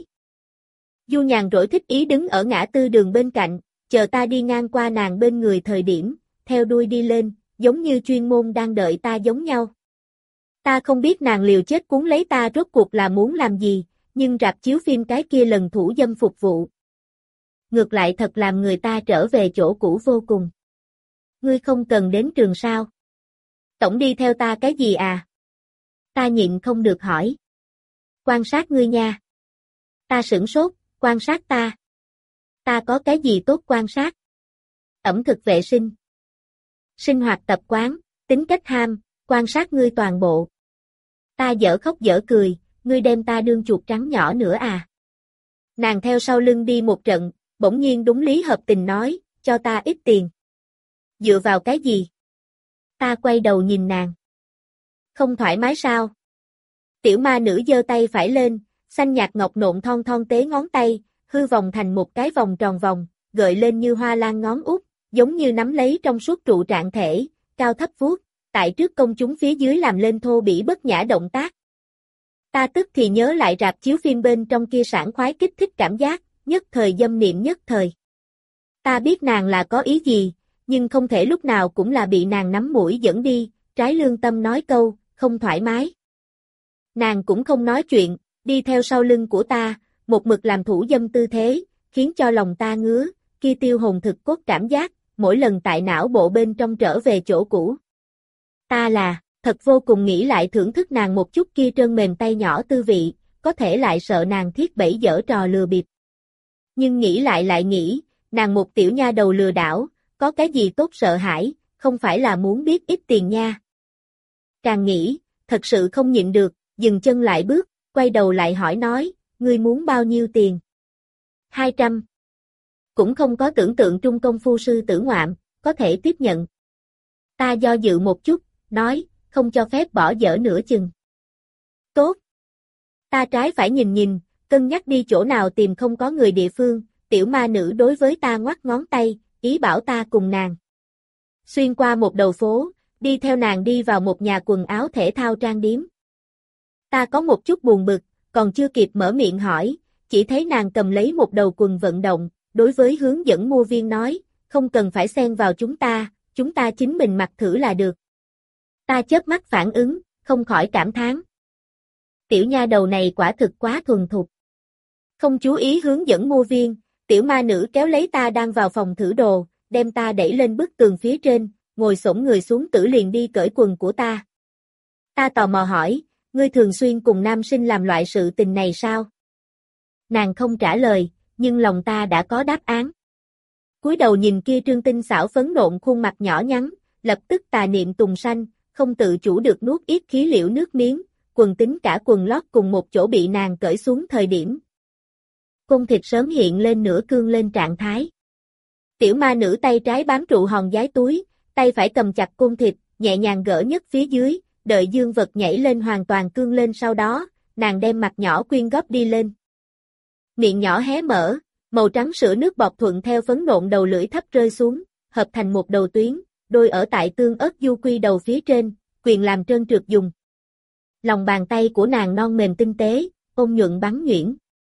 Du nhàn rỗi thích ý đứng ở ngã tư đường bên cạnh, chờ ta đi ngang qua nàng bên người thời điểm, theo đuôi đi lên, giống như chuyên môn đang đợi ta giống nhau. Ta không biết nàng liều chết cuốn lấy ta rốt cuộc là muốn làm gì, nhưng rạp chiếu phim cái kia lần thủ dâm phục vụ. Ngược lại thật làm người ta trở về chỗ cũ vô cùng. Ngươi không cần đến trường sao? Tổng đi theo ta cái gì à? Ta nhịn không được hỏi. Quan sát ngươi nha. Ta sửng sốt, quan sát ta. Ta có cái gì tốt quan sát? Ẩm thực vệ sinh. Sinh hoạt tập quán, tính cách ham, quan sát ngươi toàn bộ. Ta dở khóc dở cười, ngươi đem ta đương chuột trắng nhỏ nữa à? Nàng theo sau lưng đi một trận, bỗng nhiên đúng lý hợp tình nói, cho ta ít tiền. Dựa vào cái gì? Ta quay đầu nhìn nàng. Không thoải mái sao? Tiểu ma nữ giơ tay phải lên, xanh nhạt ngọc nộn thon thon tế ngón tay, hư vòng thành một cái vòng tròn vòng, gợi lên như hoa lan ngón út, giống như nắm lấy trong suốt trụ trạng thể, cao thấp vuốt, tại trước công chúng phía dưới làm lên thô bỉ bất nhã động tác. Ta tức thì nhớ lại rạp chiếu phim bên trong kia sảng khoái kích thích cảm giác, nhất thời dâm niệm nhất thời. Ta biết nàng là có ý gì, nhưng không thể lúc nào cũng là bị nàng nắm mũi dẫn đi, trái lương tâm nói câu, không thoải mái. Nàng cũng không nói chuyện, đi theo sau lưng của ta, một mực làm thủ dâm tư thế, khiến cho lòng ta ngứa, kia tiêu hồn thực cốt cảm giác, mỗi lần tại não bộ bên trong trở về chỗ cũ. Ta là, thật vô cùng nghĩ lại thưởng thức nàng một chút kia trơn mềm tay nhỏ tư vị, có thể lại sợ nàng thiết bẫy dở trò lừa bịp. Nhưng nghĩ lại nghĩ, nàng một tiểu nha đầu lừa đảo, có cái gì tốt sợ hãi, không phải là muốn biết ít tiền nha. Càng nghĩ, thật sự không nhịn được, dừng chân lại bước, quay đầu lại hỏi nói, ngươi muốn bao nhiêu tiền? 200. Cũng không có tưởng tượng trung công phu sư tử ngoạm, có thể tiếp nhận. Ta do dự một chút, nói, không cho phép bỏ dở nửa chừng. Tốt. Ta trái phải nhìn, cân nhắc đi chỗ nào tìm không có người địa phương, tiểu ma nữ đối với ta ngoắc ngón tay, ý bảo ta cùng nàng. Xuyên qua một đầu phố, đi theo nàng đi vào một nhà quần áo thể thao trang điếm. Ta có một chút buồn bực, còn chưa kịp mở miệng hỏi, chỉ thấy nàng cầm lấy một đầu quần vận động, đối với hướng dẫn mua viên nói, không cần phải xen vào chúng ta chính mình mặc thử là được. Ta chớp mắt phản ứng, không khỏi cảm thán. Tiểu nha đầu này quả thực quá thuần thục. Không chú ý hướng dẫn mua viên, tiểu ma nữ kéo lấy ta đang vào phòng thử đồ, đem ta đẩy lên bức tường phía trên, ngồi xổm người xuống tử liền đi cởi quần của ta. Ta tò mò hỏi, ngươi thường xuyên cùng nam sinh làm loại sự tình này sao? Nàng không trả lời, nhưng lòng ta đã có đáp án. Cúi đầu nhìn kia trương tinh xảo phấn nộn khuôn mặt nhỏ nhắn, lập tức tà niệm tùng sanh, không tự chủ được nuốt ít khí liễu nước miếng, quần tính cả quần lót cùng một chỗ bị nàng cởi xuống thời điểm. Cung thịt sớm hiện lên nửa cương lên trạng thái. Tiểu ma nữ tay trái bám trụ hòn giái túi, tay phải cầm chặt cung thịt, nhẹ nhàng gỡ nhất phía dưới, đợi dương vật nhảy lên hoàn toàn cương lên sau đó, nàng đem mặt nhỏ quyên góp đi lên. Miệng nhỏ hé mở, màu trắng sữa nước bọt thuận theo phấn nộn đầu lưỡi thấp rơi xuống, hợp thành một đầu tuyến, đôi ở tại tương ớt du quy đầu phía trên, quyền làm trơn trượt dùng. Lòng bàn tay của nàng non mềm tinh tế, ôn nhuận bắn nhuyễn.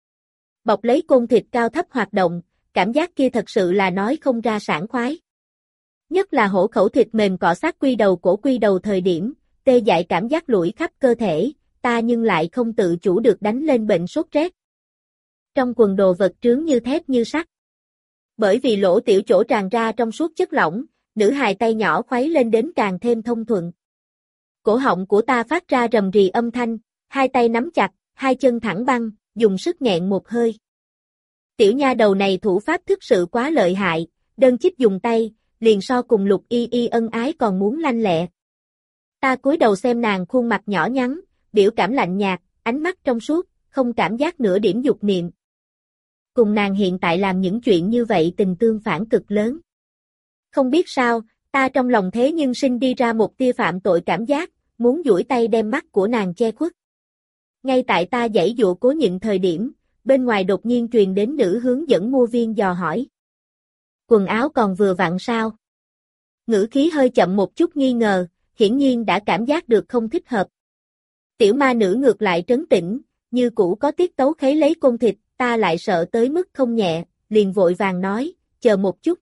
Bọc lấy côn thịt cao thấp hoạt động, cảm giác kia thật sự là nói không ra sảng khoái. Nhất là hổ khẩu thịt mềm cọ sát quy đầu cổ quy đầu thời điểm, tê dại cảm giác lủi khắp cơ thể, ta nhưng lại không tự chủ được đánh lên bệnh sốt rét. Trong quần đồ vật trướng như thép như sắt. Bởi vì lỗ tiểu chỗ tràn ra trong suốt chất lỏng, nữ hài tay nhỏ khuấy lên đến càng thêm thông thuận. Cổ họng của ta phát ra rầm rì âm thanh, hai tay nắm chặt, hai chân thẳng băng, dùng sức nghẹn một hơi. Tiểu nha đầu này thủ pháp thực sự quá lợi hại, đơn chích dùng tay, liền so cùng Lục Y Y ân ái còn muốn lanh lẹ. Ta cúi đầu xem nàng khuôn mặt nhỏ nhắn, biểu cảm lạnh nhạt, ánh mắt trong suốt, không cảm giác nửa điểm dục niệm. Cùng nàng hiện tại làm những chuyện như vậy tình tương phản cực lớn. Không biết sao, ta trong lòng thế nhưng sinh đi ra một tia phạm tội cảm giác, muốn duỗi tay đem mắt của nàng che khuất. Ngay tại ta giãy giụa cố nhịn thời điểm, bên ngoài đột nhiên truyền đến nữ hướng dẫn mua viên dò hỏi. Quần áo còn vừa vặn sao? Ngữ khí hơi chậm một chút nghi ngờ, hiển nhiên đã cảm giác được không thích hợp. Tiểu ma nữ ngược lại trấn tĩnh, như cũ có tiết tấu khấy lấy côn thịt, ta lại sợ tới mức không nhẹ, liền vội vàng nói, chờ một chút.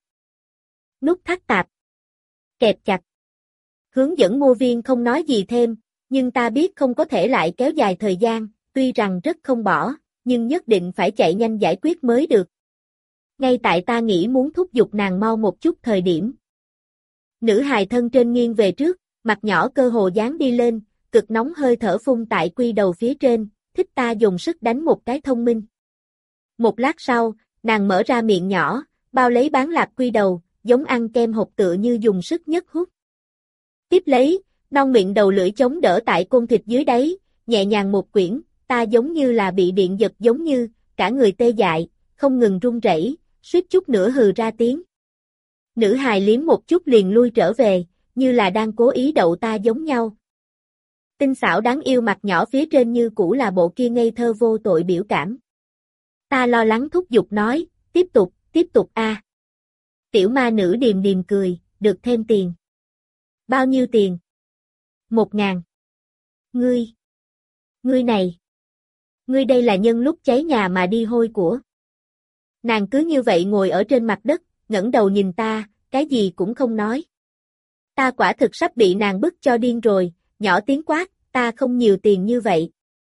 Nút thắt tạp. Kẹp chặt. Hướng dẫn mua viên không nói gì thêm, nhưng ta biết không có thể lại kéo dài thời gian, tuy rằng rất không bỏ, nhưng nhất định phải chạy nhanh giải quyết mới được. Ngay tại ta nghĩ muốn thúc giục nàng mau một chút thời điểm. Nữ hài thân trên nghiêng về trước, mặt nhỏ cơ hồ dán đi lên, cực nóng hơi thở phun tại quy đầu phía trên, thích ta dùng sức đánh một cái thông minh. Một lát sau, nàng mở ra miệng nhỏ, bao lấy bán lạc quy đầu, giống ăn kem hộp tựa như dùng sức nhất hút. Tiếp lấy, non miệng đầu lưỡi chống đỡ tại côn thịt dưới đáy, nhẹ nhàng một quyển, ta giống như là bị điện giật giống như, cả người tê dại, không ngừng run rẩy, suýt chút nữa hừ ra tiếng. Nữ hài liếm một chút liền lui trở về, như là đang cố ý đậu ta giống nhau. Tinh xảo đáng yêu mặt nhỏ phía trên như cũ là bộ kia ngây thơ vô tội biểu cảm. Ta lo lắng thúc giục nói, tiếp tục a. Tiểu ma nữ điềm điềm cười, được thêm tiền. Bao nhiêu tiền? 1.000. Ngươi này. Ngươi đây là nhân lúc cháy nhà mà đi hôi của. Nàng cứ như vậy ngồi ở trên mặt đất, ngẩng đầu nhìn ta, cái gì cũng không nói. Ta quả thực sắp bị nàng bức cho điên rồi, nhỏ tiếng quát, ta không nhiều tiền như vậy.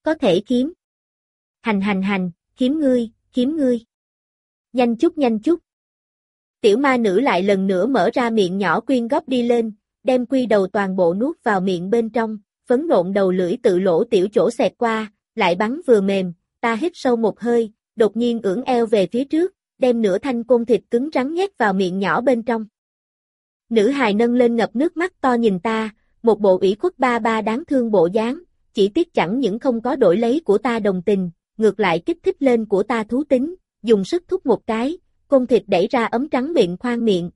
Có thể kiếm. Hành, kiếm ngươi. Nhanh chút. Tiểu ma nữ lại lần nữa mở ra miệng nhỏ quyên góp đi lên, đem quy đầu toàn bộ nuốt vào miệng bên trong, phấn nộn đầu lưỡi tự lỗ tiểu chỗ xẹt qua, lại bắn vừa mềm, ta hít sâu một hơi, đột nhiên ưỡn eo về phía trước, đem nửa thanh côn thịt cứng rắn nhét vào miệng nhỏ bên trong. Nữ hài nâng lên ngập nước mắt to nhìn ta, một bộ ủy khuất ba đáng thương bộ dáng, chỉ tiếc chẳng những không có đổi lấy của ta đồng tình, ngược lại kích thích lên của ta thú tính, dùng sức thúc một cái, côn thịt đẩy ra ấm trắng miệng khoang miệng.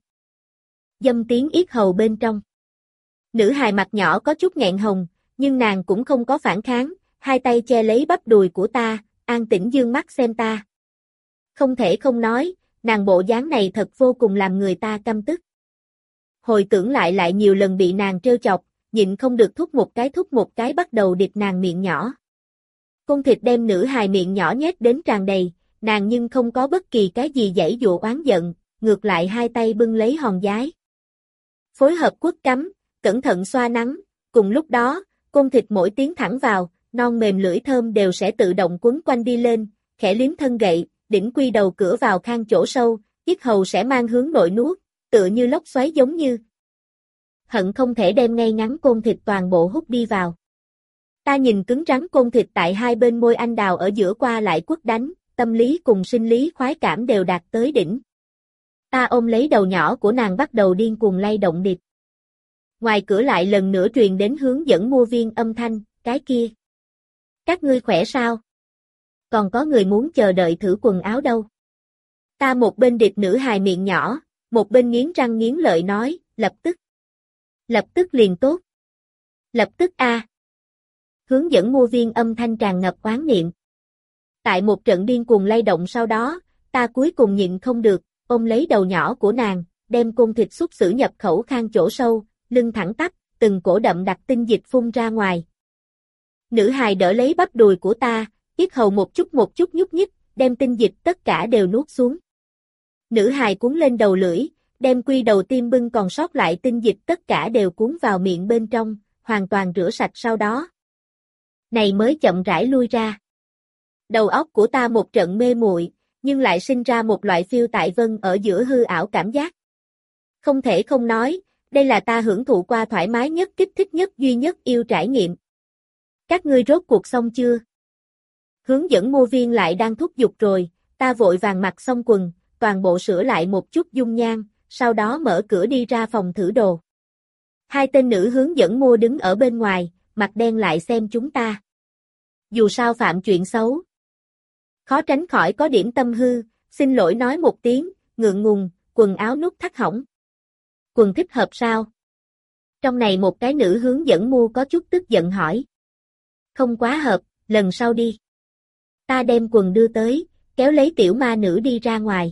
Dâm tiếng yết hầu bên trong. Nữ hài mặt nhỏ có chút nghẹn hồng, nhưng nàng cũng không có phản kháng, hai tay che lấy bắp đùi của ta, an tĩnh dương mắt xem ta. Không thể không nói, nàng bộ dáng này thật vô cùng làm người ta căm tức. Hồi tưởng lại nhiều lần bị nàng trêu chọc, nhịn không được thúc một cái bắt đầu điệp nàng miệng nhỏ. Côn thịt đem nữ hài miệng nhỏ nhét đến tràn đầy, nàng nhưng không có bất kỳ cái gì giãy dụa oán giận, ngược lại hai tay bưng lấy hòn giái. Phối hợp quất cắm, cẩn thận xoa nắng, cùng lúc đó, côn thịt mỗi tiếng thẳng vào, non mềm lưỡi thơm đều sẽ tự động quấn quanh đi lên, khẽ liếm thân gậy, đỉnh quy đầu cửa vào khang chỗ sâu, yết hầu sẽ mang hướng nội nuốt, tựa như lốc xoáy giống như. Hận không thể đem ngay ngắn côn thịt toàn bộ hút đi vào. Ta nhìn cứng rắn côn thịt tại hai bên môi anh đào ở giữa qua lại quất đánh, tâm lý cùng sinh lý khoái cảm đều đạt tới đỉnh. Ta ôm lấy đầu nhỏ của nàng bắt đầu điên cuồng lay động điệp. Ngoài cửa lại lần nữa truyền đến hướng dẫn mua viên âm thanh, cái kia. Các ngươi khỏe sao? Còn có người muốn chờ đợi thử quần áo đâu? Ta một bên điệp nữ hài miệng nhỏ, một bên nghiến răng nghiến lợi nói, lập tức. Lập tức liền tốt. Lập tức a. Hướng dẫn mua viên âm thanh tràn ngập oán niệm. Tại một trận điên cuồng lay động sau đó, ta cuối cùng nhịn không được, ôm lấy đầu nhỏ của nàng, đem côn thịt xúc xử nhập khẩu khang chỗ sâu, lưng thẳng tắp, từng cổ đậm đặc tinh dịch phun ra ngoài. Nữ hài đỡ lấy bắp đùi của ta, yết hầu một chút nhúc nhích, đem tinh dịch tất cả đều nuốt xuống. Nữ hài cuốn lên đầu lưỡi, đem quy đầu tim bưng còn sót lại tinh dịch tất cả đều cuốn vào miệng bên trong, hoàn toàn rửa sạch sau đó. Này mới chậm rãi lui ra. Đầu óc của ta một trận mê muội, nhưng lại sinh ra một loại phiêu tại vân ở giữa hư ảo cảm giác. Không thể không nói, đây là ta hưởng thụ qua thoải mái nhất kích thích nhất duy nhất yêu trải nghiệm. Các ngươi rốt cuộc xong chưa? Hướng dẫn mua viên lại đang thúc giục rồi, ta vội vàng mặc xong quần, toàn bộ sửa lại một chút dung nhan, sau đó mở cửa đi ra phòng thử đồ. Hai tên nữ hướng dẫn mua đứng ở bên ngoài, mặt đen lại xem chúng ta. Dù sao phạm chuyện xấu, khó tránh khỏi có điểm tâm hư, xin lỗi nói một tiếng, ngượng ngùng, quần áo nút thắt hỏng. Quần thích hợp sao? Trong này một cái nữ hướng dẫn mua có chút tức giận hỏi. Không quá hợp, lần sau đi. Ta đem quần đưa tới, kéo lấy tiểu ma nữ đi ra ngoài.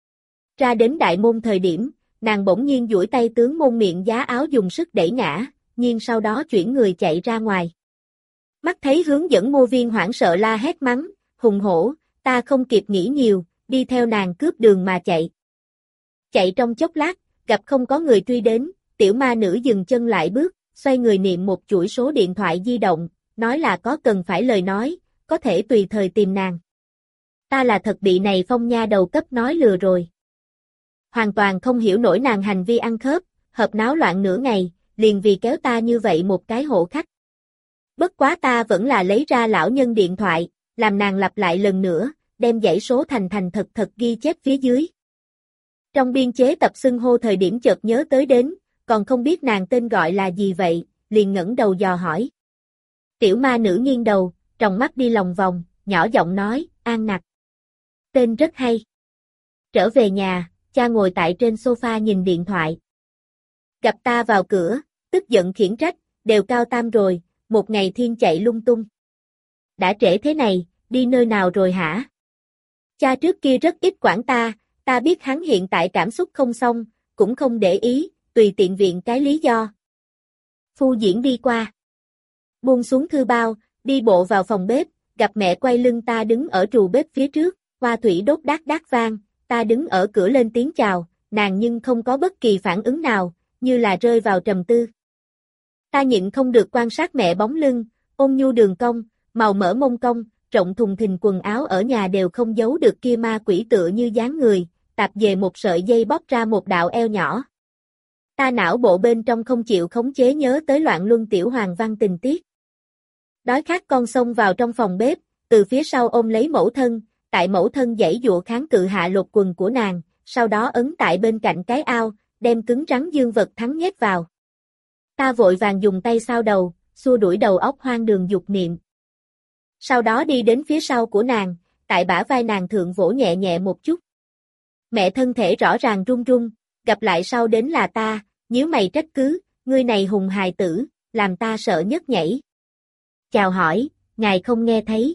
Ra đến đại môn thời điểm, nàng bỗng nhiên duỗi tay tướng môn miệng giá áo dùng sức đẩy ngã, nhưng sau đó chuyển người chạy ra ngoài. Mắt thấy hướng dẫn mua viên hoảng sợ la hét mắng, hùng hổ, ta không kịp nghĩ nhiều, đi theo nàng cướp đường mà chạy. Chạy trong chốc lát, gặp không có người truy đến, tiểu ma nữ dừng chân lại bước, xoay người niệm một chuỗi số điện thoại di động, nói là có cần phải lời nói, có thể tùy thời tìm nàng. Ta là thật bị này phong nha đầu cấp nói lừa rồi. Hoàn toàn không hiểu nổi nàng hành vi ăn khớp, hợp náo loạn nửa ngày, liền vì kéo ta như vậy một cái hộ khách. Bất quá ta vẫn là lấy ra lão nhân điện thoại, làm nàng lặp lại lần nữa, đem dãy số thành thật ghi chép phía dưới. Trong biên chế tập xưng hô thời điểm chợt nhớ tới đến, còn không biết nàng tên gọi là gì vậy, liền ngẩng đầu dò hỏi. Tiểu ma nữ nghiêng đầu, tròng mắt đi lòng vòng, nhỏ giọng nói, An Nặc. Tên rất hay. Trở về nhà, cha ngồi tại trên sofa nhìn điện thoại. Gặp ta vào cửa, tức giận khiển trách, đều cao tam rồi, một ngày thiên chạy lung tung. Đã trễ thế này, đi nơi nào rồi hả? Cha trước kia rất ít quản ta biết hắn hiện tại cảm xúc không xong, cũng không để ý, tùy tiện viện cái lý do. Phu diễn đi qua. Buông xuống thư bao, đi bộ vào phòng bếp, gặp mẹ quay lưng ta đứng ở trù bếp phía trước, hoa thủy đốt đát vang, ta đứng ở cửa lên tiếng chào, nàng nhưng không có bất kỳ phản ứng nào, như là rơi vào trầm tư. Ta nhịn không được quan sát mẹ bóng lưng, ôn nhu đường cong, màu mỡ mông cong, rộng thùng thình quần áo ở nhà đều không giấu được kia ma quỷ tựa như dáng người, tạp về một sợi dây bóp ra một đạo eo nhỏ. Ta não bộ bên trong không chịu khống chế nhớ tới Loạn Luân Tiểu Hoàng Văn tình tiết. Đói khát con xông vào trong phòng bếp, từ phía sau ôm lấy mẫu thân, tại mẫu thân giãy giụa kháng cự hạ lột quần của nàng, sau đó ấn tại bên cạnh cái ao, đem cứng rắn dương vật thắng nhét vào. Ta vội vàng dùng tay sau đầu, xua đuổi đầu óc hoang đường dục niệm. Sau đó đi đến phía sau của nàng, tại bả vai nàng thượng vỗ nhẹ nhẹ một chút. Mẹ thân thể rõ ràng run run, gặp lại sau đến là ta, nhíu mày trách cứ, ngươi này hùng hài tử, làm ta sợ nhấc nhảy. Chào hỏi, ngài không nghe thấy.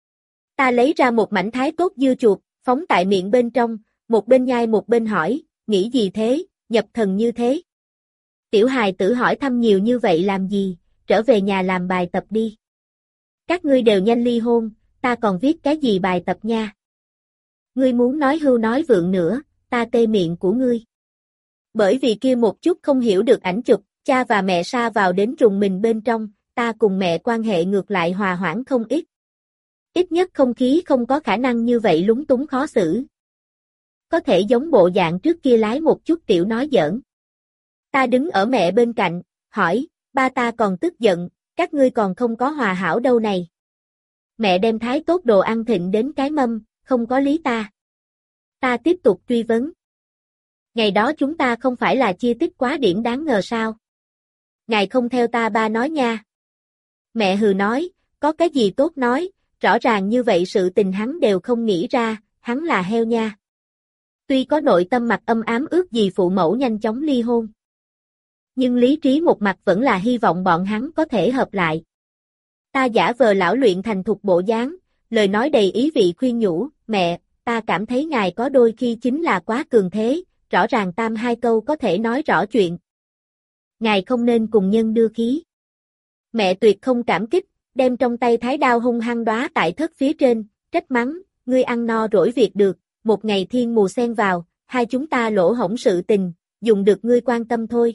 Ta lấy ra một mảnh thái tốt dưa chuột, phóng tại miệng bên trong, một bên nhai một bên hỏi, nghĩ gì thế, nhập thần như thế. Tiểu hài tử hỏi thăm nhiều như vậy làm gì, trở về nhà làm bài tập đi. Các ngươi đều nhanh ly hôn, ta còn viết cái gì bài tập nha. Ngươi muốn nói hưu nói vượng nữa, ta tê miệng của ngươi. Bởi vì kia một chút không hiểu được ảnh chụp, cha và mẹ sa vào đến rùng mình bên trong, ta cùng mẹ quan hệ ngược lại hòa hoãn không ít. Ít nhất không khí không có khả năng như vậy lúng túng khó xử. Có thể giống bộ dạng trước kia lái một chút tiểu nói giỡn. Ta đứng ở mẹ bên cạnh, hỏi, ba ta còn tức giận, các ngươi còn không có hòa hảo đâu này. Mẹ đem thái tốt đồ ăn thịnh đến cái mâm, không có lý ta. Ta tiếp tục truy vấn. Ngày đó chúng ta không phải là chia tích quá điểm đáng ngờ sao? Ngài không theo ta ba nói nha. Mẹ hừ nói, có cái gì tốt nói, rõ ràng như vậy sự tình hắn đều không nghĩ ra, hắn là heo nha. Tuy có nội tâm mặt âm ám ước gì phụ mẫu nhanh chóng ly hôn. Nhưng lý trí một mặt vẫn là hy vọng bọn hắn có thể hợp lại. Ta giả vờ lão luyện thành thục bộ dáng, lời nói đầy ý vị khuyên nhủ, mẹ, ta cảm thấy ngài có đôi khi chính là quá cường thế, rõ ràng tam hai câu có thể nói rõ chuyện. Ngài không nên cùng nhân đưa khí. Mẹ tuyệt không cảm kích, đem trong tay thái đao hung hăng đóa tại thất phía trên, trách mắng, ngươi ăn no rỗi việc được, một ngày thiên mù xen vào, hai chúng ta lỗ hổng sự tình, dùng được ngươi quan tâm thôi.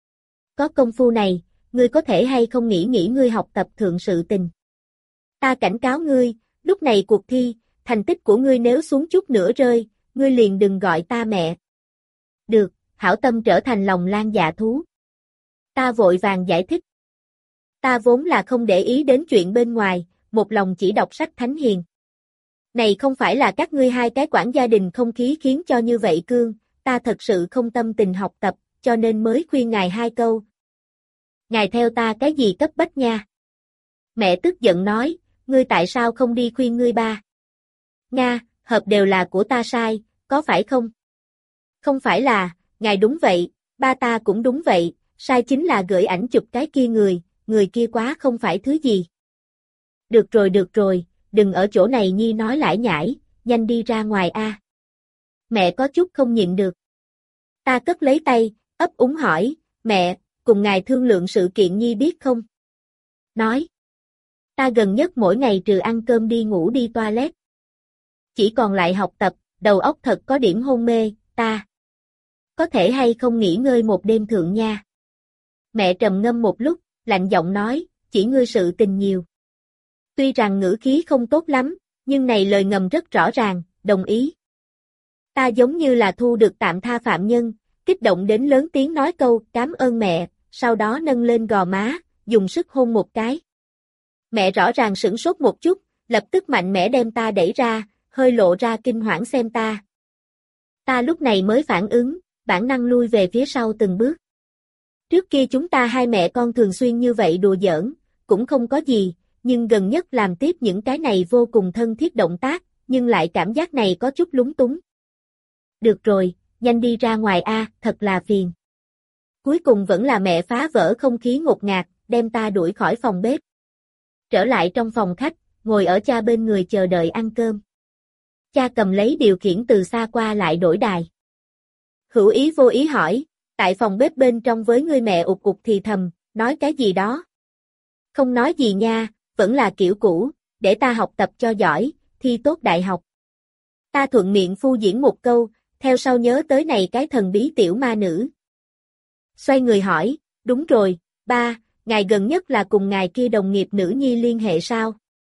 Có công phu này, ngươi có thể hay không nghĩ ngươi học tập thượng sự tình. Ta cảnh cáo ngươi, lúc này cuộc thi, thành tích của ngươi nếu xuống chút nữa rơi, ngươi liền đừng gọi ta mẹ. Được, hảo tâm trở thành lòng lan dạ thú. Ta vội vàng giải thích. Ta vốn là không để ý đến chuyện bên ngoài, một lòng chỉ đọc sách thánh hiền. Này không phải là các ngươi hai cái quản gia đình không khí khiến cho như vậy cương, ta thật sự không tâm tình học tập, cho nên mới khuyên ngài hai câu. Ngài theo ta cái gì cấp bách nha? Mẹ tức giận nói, ngươi tại sao không đi khuyên ngươi ba? Nga, hợp đều là của ta sai, có phải không? Không phải là, ngài đúng vậy, ba ta cũng đúng vậy, sai chính là gửi ảnh chụp cái kia người kia quá không phải thứ gì. Được rồi, đừng ở chỗ này nhi nói lải nhải, nhanh đi ra ngoài a. Mẹ có chút không nhịn được. Ta cất lấy tay, ấp úng hỏi, mẹ, cùng ngài thương lượng sự kiện nhi biết không? Nói. Ta gần nhất mỗi ngày trừ ăn cơm đi ngủ đi toilet. Chỉ còn lại học tập, đầu óc thật có điểm hôn mê, ta. Có thể hay không nghỉ ngơi một đêm thượng nha. Mẹ trầm ngâm một lúc, lạnh giọng nói, chỉ ngươi sự tình nhiều. Tuy rằng ngữ khí không tốt lắm, nhưng này lời ngầm rất rõ ràng, đồng ý. Ta giống như là thu được tạm tha phạm nhân, kích động đến lớn tiếng nói câu cảm ơn mẹ, sau đó nâng lên gò má, dùng sức hôn một cái. Mẹ rõ ràng sửng sốt một chút, lập tức mạnh mẽ đem ta đẩy ra, hơi lộ ra kinh hoảng xem ta. Ta lúc này mới phản ứng, bản năng lui về phía sau từng bước. Trước kia chúng ta hai mẹ con thường xuyên như vậy đùa giỡn, cũng không có gì, nhưng gần nhất làm tiếp những cái này vô cùng thân thiết động tác, nhưng lại cảm giác này có chút lúng túng. Được rồi, nhanh đi ra ngoài a, thật là phiền. Cuối cùng vẫn là mẹ phá vỡ không khí ngột ngạt, đem ta đuổi khỏi phòng bếp. Trở lại trong phòng khách, ngồi ở cha bên người chờ đợi ăn cơm. Cha cầm lấy điều khiển từ xa qua lại đổi đài. Hữu ý vô ý hỏi, tại phòng bếp bên trong với ngươi mẹ ụt ụt thì thầm, nói cái gì đó? Không nói gì nha, vẫn là kiểu cũ, để ta học tập cho giỏi, thi tốt đại học. Ta thuận miệng phu diễn một câu, theo sau nhớ tới này cái thần bí tiểu ma nữ. Xoay người hỏi, đúng rồi, ba, ngài gần nhất là cùng ngài kia đồng nghiệp nữ nhi liên hệ sao?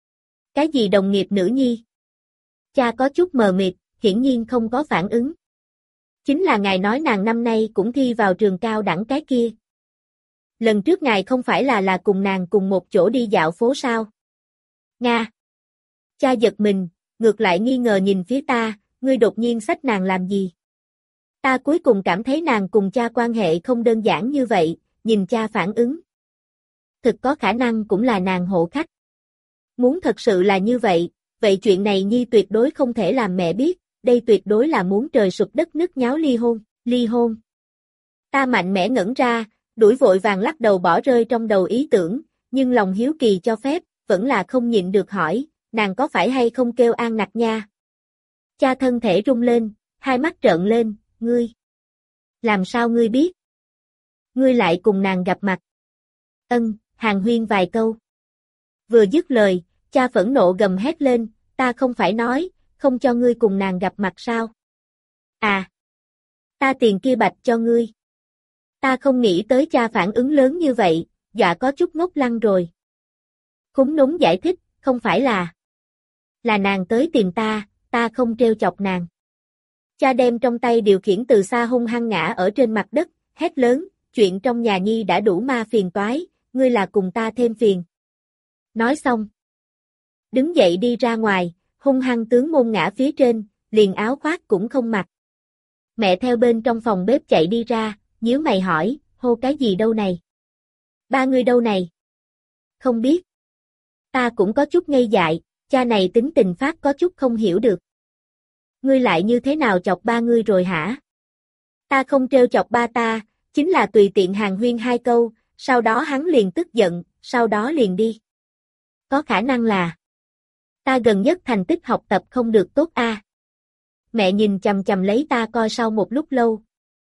Cái gì đồng nghiệp nữ nhi? Cha có chút mờ mịt, hiển nhiên không có phản ứng. Chính là ngài nói nàng năm nay cũng thi vào trường cao đẳng cái kia. Lần trước ngài không phải là cùng nàng cùng một chỗ đi dạo phố sao? Nga. Cha giật mình, ngược lại nghi ngờ nhìn phía ta, ngươi đột nhiên xách nàng làm gì? Ta cuối cùng cảm thấy nàng cùng cha quan hệ không đơn giản như vậy, nhìn cha phản ứng. Thực có khả năng cũng là nàng hộ khách. Muốn thật sự là như vậy, vậy chuyện này Nhi tuyệt đối không thể làm mẹ biết, đây tuyệt đối là muốn trời sụp đất nứt nháo ly hôn. Ta mạnh mẽ ngẩn ra, đuổi vội vàng lắc đầu bỏ rơi trong đầu ý tưởng, nhưng lòng hiếu kỳ cho phép, vẫn là không nhịn được hỏi, nàng có phải hay không kêu An Nặc nha? Cha thân thể rung lên, hai mắt trợn lên, ngươi. Làm sao ngươi biết? Ngươi lại cùng nàng gặp mặt. Hàn huyên vài câu. Vừa dứt lời, cha phẫn nộ gầm hét lên, ta không phải nói, không cho ngươi cùng nàng gặp mặt sao? À! Ta tiền kia bạch cho ngươi. Ta không nghĩ tới cha phản ứng lớn như vậy, dọa có chút ngốc lăng rồi. Khúng núng giải thích, không phải là nàng tới tìm ta, ta không trêu chọc nàng. Cha đem trong tay điều khiển từ xa hung hăng ngã ở trên mặt đất, hét lớn, chuyện trong nhà Nhi đã đủ ma phiền toái, ngươi là cùng ta thêm phiền. Nói xong. Đứng dậy đi ra ngoài, hung hăng tướng môn ngã phía trên, liền áo khoác cũng không mặc. Mẹ theo bên trong phòng bếp chạy đi ra, nhíu mày hỏi, hô cái gì đâu này? Ba ngươi đâu này? Không biết. Ta cũng có chút ngây dại, cha này tính tình phát có chút không hiểu được. Ngươi lại như thế nào chọc ba ngươi rồi hả? Ta không trêu chọc ba ta, chính là tùy tiện hàn huyên hai câu, sau đó hắn liền tức giận, sau đó liền đi. Có khả năng là ta gần nhất thành tích học tập không được tốt a. Mẹ nhìn chằm chằm lấy ta coi sau một lúc lâu.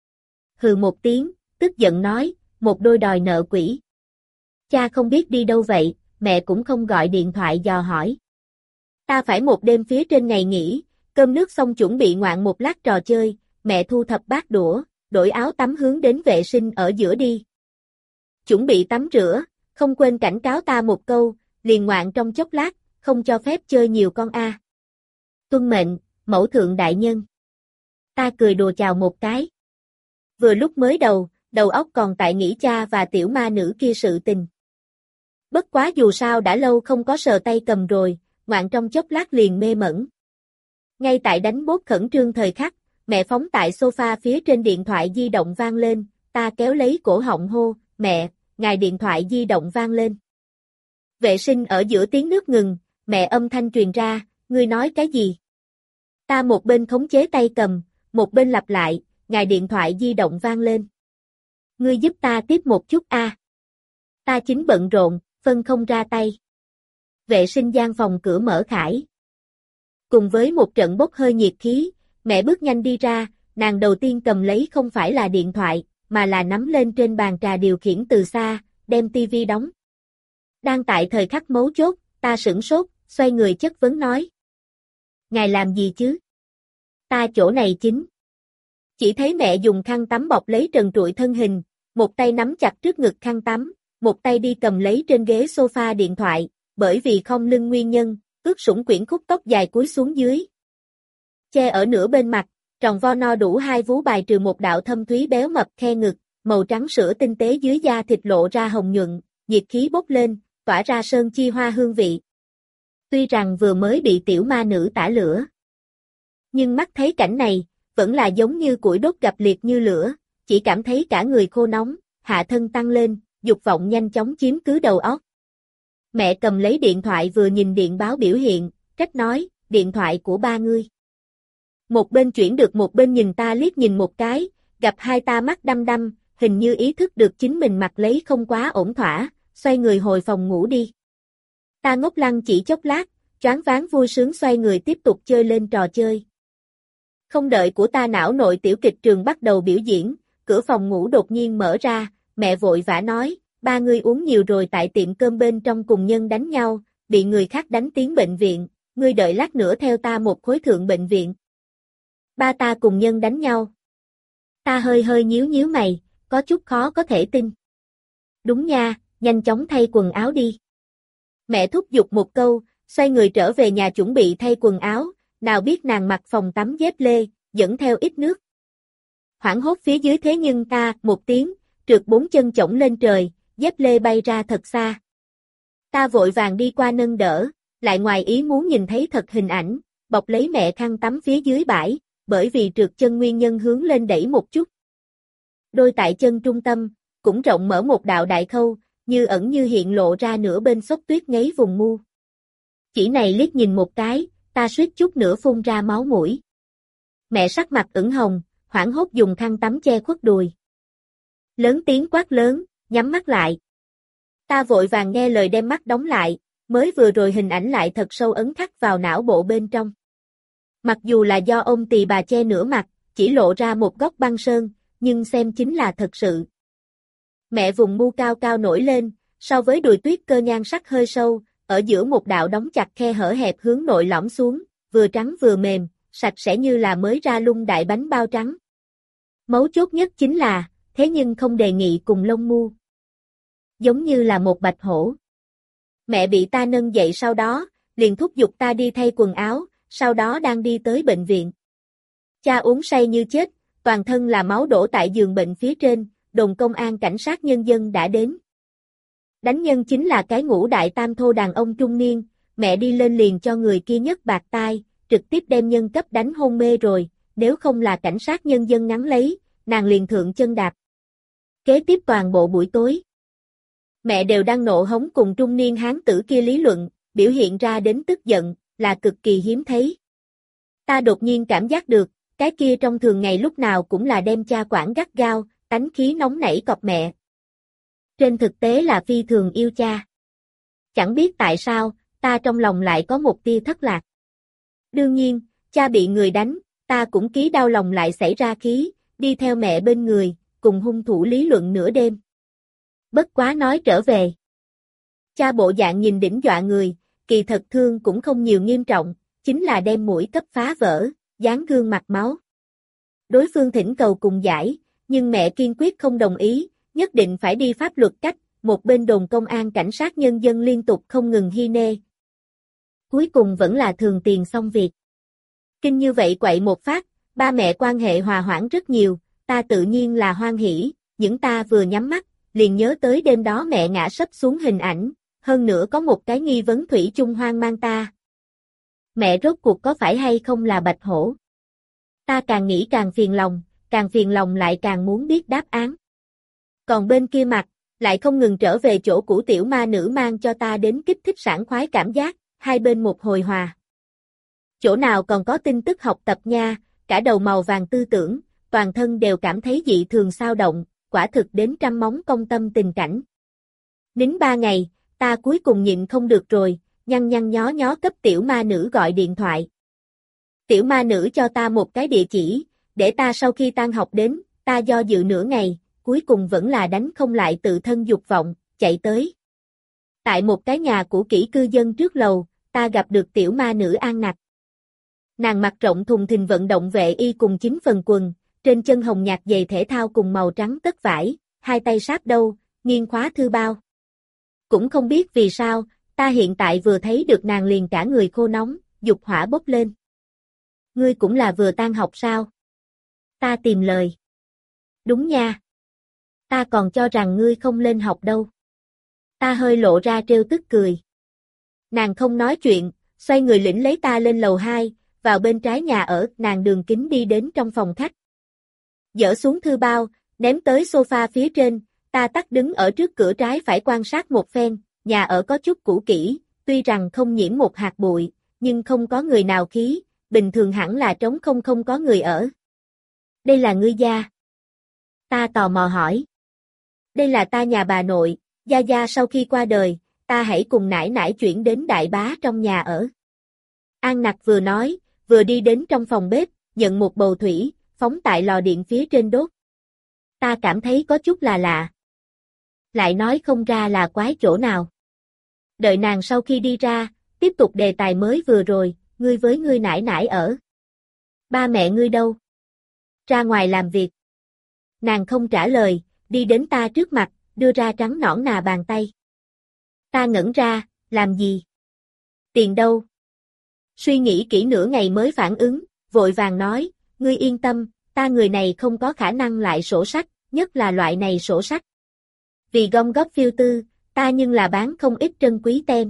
Hừ một tiếng, tức giận nói, một đôi đòi nợ quỷ. Cha không biết đi đâu vậy, mẹ cũng không gọi điện thoại dò hỏi. Ta phải một đêm phía trên ngày nghỉ, cơm nước xong chuẩn bị ngoạn một lát trò chơi, mẹ thu thập bát đũa, đổi áo tắm hướng đến vệ sinh ở giữa đi. Chuẩn bị tắm rửa, không quên cảnh cáo ta một câu, liền ngoạn trong chốc lát, không cho phép chơi nhiều con a. Tuân mệnh, mẫu thượng đại nhân. Ta cười đùa chào một cái. Vừa lúc mới đầu óc còn tại nghĩ cha và tiểu ma nữ kia sự tình. Bất quá dù sao đã lâu không có sờ tay cầm rồi, ngoạn trong chốc lát liền mê mẩn. Ngay tại đánh bốt khẩn trương thời khắc, mẹ phóng tại sofa phía trên điện thoại di động vang lên, ta kéo lấy cổ họng hô, mẹ, ngài điện thoại di động vang lên. Vệ sinh ở giữa tiếng nước ngừng, mẹ âm thanh truyền ra, ngươi nói cái gì? Ta một bên khống chế tay cầm, một bên lặp lại, ngài điện thoại di động vang lên. Ngươi giúp ta tiếp một chút a. Ta chính bận rộn, phân không ra tay. Vệ sinh gian phòng cửa mở khải. Cùng với một trận bốc hơi nhiệt khí, mẹ bước nhanh đi ra, nàng đầu tiên cầm lấy không phải là điện thoại, mà là nắm lên trên bàn trà điều khiển từ xa, đem tivi đóng. Đang tại thời khắc mấu chốt, ta sửng sốt, xoay người chất vấn nói. Ngài làm gì chứ? Ta chỗ này chính. Chỉ thấy mẹ dùng khăn tắm bọc lấy trần trụi thân hình, một tay nắm chặt trước ngực khăn tắm, một tay đi cầm lấy trên ghế sofa điện thoại, bởi vì không lưng nguyên nhân, ướt sũng quyển khúc tóc dài cúi xuống dưới. Che ở nửa bên mặt, tròn vo no đủ hai vú bài trừ một đạo thâm thúy béo mập khe ngực, màu trắng sữa tinh tế dưới da thịt lộ ra hồng nhuận, nhiệt khí bốc lên, tỏa ra sơn chi hoa hương vị. Tuy rằng vừa mới bị tiểu ma nữ tả lửa, nhưng mắt thấy cảnh này, vẫn là giống như củi đốt gặp liệt như lửa, chỉ cảm thấy cả người khô nóng, hạ thân tăng lên, dục vọng nhanh chóng chiếm cứ đầu óc. Mẹ cầm lấy điện thoại vừa nhìn điện báo biểu hiện, trách nói, điện thoại của ba ngươi. Một bên chuyển được một bên nhìn ta liếc nhìn một cái, gặp hai ta mắt đăm đăm, hình như ý thức được chính mình mặc lấy không quá ổn thỏa, xoay người hồi phòng ngủ đi. Ta ngốc lăng chỉ chốc lát, choáng váng vui sướng xoay người tiếp tục chơi lên trò chơi. Không đợi của ta não nội tiểu kịch trường bắt đầu biểu diễn, cửa phòng ngủ đột nhiên mở ra, mẹ vội vã nói, ba ngươi uống nhiều rồi tại tiệm cơm bên trong cùng nhân đánh nhau, bị người khác đánh tiến bệnh viện, ngươi đợi lát nữa theo ta một khối thượng bệnh viện. Ba ta cùng nhân đánh nhau. Ta hơi hơi nhíu mày, có chút khó có thể tin. Đúng nha, nhanh chóng thay quần áo đi. Mẹ thúc giục một câu, Xoay người trở về nhà chuẩn bị thay quần áo, nào biết nàng mặc phòng tắm dép lê, dẫn theo ít nước. Hoảng hốt phía dưới thế nhưng ta, một tiếng, trượt 4 chân chổng lên trời, dép lê bay ra thật xa. Ta vội vàng đi qua nâng đỡ, lại ngoài ý muốn nhìn thấy thật hình ảnh, bọc lấy mẹ khăn tắm phía dưới bãi, bởi vì trượt chân nguyên nhân hướng lên đẩy một chút. Đôi tại chân trung tâm, cũng rộng mở một đạo đại khâu, như ẩn như hiện lộ ra nửa bên xốc tuyết ngấy vùng mu. Chỉ này liếc nhìn một cái, ta suýt chút nữa phun ra máu mũi. Mẹ sắc mặt ửng hồng, hoảng hốt dùng khăn tắm che khuất đùi. Lớn tiếng quát lớn, nhắm mắt lại. Ta vội vàng nghe lời đem mắt đóng lại, mới vừa rồi hình ảnh lại thật sâu ấn khắc vào não bộ bên trong. Mặc dù là do ông tỳ bà che nửa mặt, chỉ lộ ra một góc băng sơn, nhưng xem chính là thật sự. Mẹ vùng mu cao cao nổi lên, so với đùi tuyết cơ nhan sắc hơi sâu, ở giữa một đạo đóng chặt khe hở hẹp hướng nội lõm xuống, vừa trắng vừa mềm, sạch sẽ như là mới ra lung đại bánh bao trắng. Mấu chốt nhất chính là, thế nhưng không đề nghị cùng lông mu. Giống như là một bạch hổ. Mẹ bị ta nâng dậy sau đó, liền thúc giục ta đi thay quần áo, sau đó đang đi tới bệnh viện. Cha uống say như chết, toàn thân là máu đổ tại giường bệnh phía trên, đồn công an cảnh sát nhân dân đã đến. Đánh nhân chính là cái ngũ đại tam thô đàn ông trung niên, mẹ đi lên liền cho người kia nhấc bạt tai, trực tiếp đem nhân cấp đánh hôn mê rồi, nếu không là cảnh sát nhân dân ngắn lấy, nàng liền thượng chân đạp. Kế tiếp toàn bộ buổi tối, mẹ đều đang nộ hống cùng trung niên hán tử kia lý luận, biểu hiện ra đến tức giận, là cực kỳ hiếm thấy. Ta đột nhiên cảm giác được, cái kia trong thường ngày lúc nào cũng là đem cha quản gắt gao, tánh khí nóng nảy cọp mẹ. Trên thực tế là phi thường yêu cha. Chẳng biết tại sao, ta trong lòng lại có một tia thất lạc. Đương nhiên, cha bị người đánh, ta cũng ký đau lòng lại xảy ra khí, đi theo mẹ bên người, cùng hung thủ lý luận nửa đêm. Bất quá nói trở về. Cha bộ dạng nhìn đỉnh dọa người, kỳ thật thương cũng không nhiều nghiêm trọng, chính là đem mũi cấp phá vỡ, dán gương mặt máu. Đối phương thỉnh cầu cùng giải, nhưng mẹ kiên quyết không đồng ý, nhất định phải đi pháp luật cách, một bên đồn công an cảnh sát nhân dân liên tục không ngừng hi nê. Cuối cùng vẫn là thường tiền xong việc. Kinh như vậy quậy một phát, ba mẹ quan hệ hòa hoãn rất nhiều, ta tự nhiên là hoan hỉ, những ta vừa nhắm mắt, liền nhớ tới đêm đó mẹ ngã sấp xuống hình ảnh, hơn nữa có một cái nghi vấn thủy chung hoang mang ta. Mẹ rốt cuộc có phải hay không là bạch hổ? Ta càng nghĩ càng phiền lòng lại càng muốn biết đáp án. Còn bên kia mặt, lại không ngừng trở về chỗ cũ tiểu ma nữ mang cho ta đến kích thích sảng khoái cảm giác, hai bên một hồi hòa. Chỗ nào còn có tin tức học tập nha, cả đầu màu vàng tư tưởng, toàn thân đều cảm thấy dị thường xao động, quả thực đến trăm móng công tâm tình cảnh. Nín 3 ngày, ta cuối cùng nhịn không được rồi, nhăn nhăn nhó nhó cấp tiểu ma nữ gọi điện thoại. Tiểu ma nữ cho ta một cái địa chỉ, để ta sau khi tan học đến, ta do dự nửa ngày, cuối cùng vẫn là đánh không lại tự thân dục vọng, chạy tới. Tại một cái nhà cũ kỹ cư dân trước lầu, ta gặp được tiểu ma nữ An Nặc. Nàng mặc rộng thùng thình vận động vệ y cùng 9 phần quần, trên chân hồng nhạt giày thể thao cùng màu trắng tất vải, hai tay sáp đâu, nghiêng khóa thư bao. Cũng không biết vì sao, ta hiện tại vừa thấy được nàng liền cả người khô nóng, dục hỏa bốc lên. Ngươi cũng là vừa tan học sao? Ta tìm lời. Đúng nha. Ta còn cho rằng ngươi không lên học đâu. Ta hơi lộ ra trêu tức cười. Nàng không nói chuyện, xoay người lĩnh lấy ta lên lầu 2, vào bên trái nhà ở, nàng đường kính đi đến trong phòng khách. Dỡ xuống thư bao, ném tới sofa phía trên, ta tắt đứng ở trước cửa trái phải quan sát một phen, nhà ở có chút cũ kỹ, tuy rằng không nhiễm một hạt bụi, nhưng không có người nào khí, bình thường hẳn là trống không có người ở. Đây là ngươi gia? Ta tò mò hỏi. Đây là ta nhà bà nội, gia gia sau khi qua đời, ta hãy cùng nải nải chuyển đến đại bá trong nhà ở. An Nặc vừa nói, vừa đi đến trong phòng bếp, nhận một bầu thủy, phóng tại lò điện phía trên đốt. Ta cảm thấy có chút là lạ. Lại nói không ra là quái chỗ nào. Đợi nàng sau khi đi ra, tiếp tục đề tài mới vừa rồi, ngươi với ngươi nải nải ở. Ba mẹ ngươi đâu? Ra ngoài làm việc. Nàng không trả lời, đi đến ta trước mặt, đưa ra trắng nõn nà bàn tay. Ta ngẩn ra, làm gì? Tiền đâu? Suy nghĩ kỹ nửa ngày mới phản ứng, vội vàng nói, ngươi yên tâm, ta người này không có khả năng lại sổ sách, nhất là loại này sổ sách. Vì gom góp phiêu tư, ta nhưng là bán không ít trân quý tem.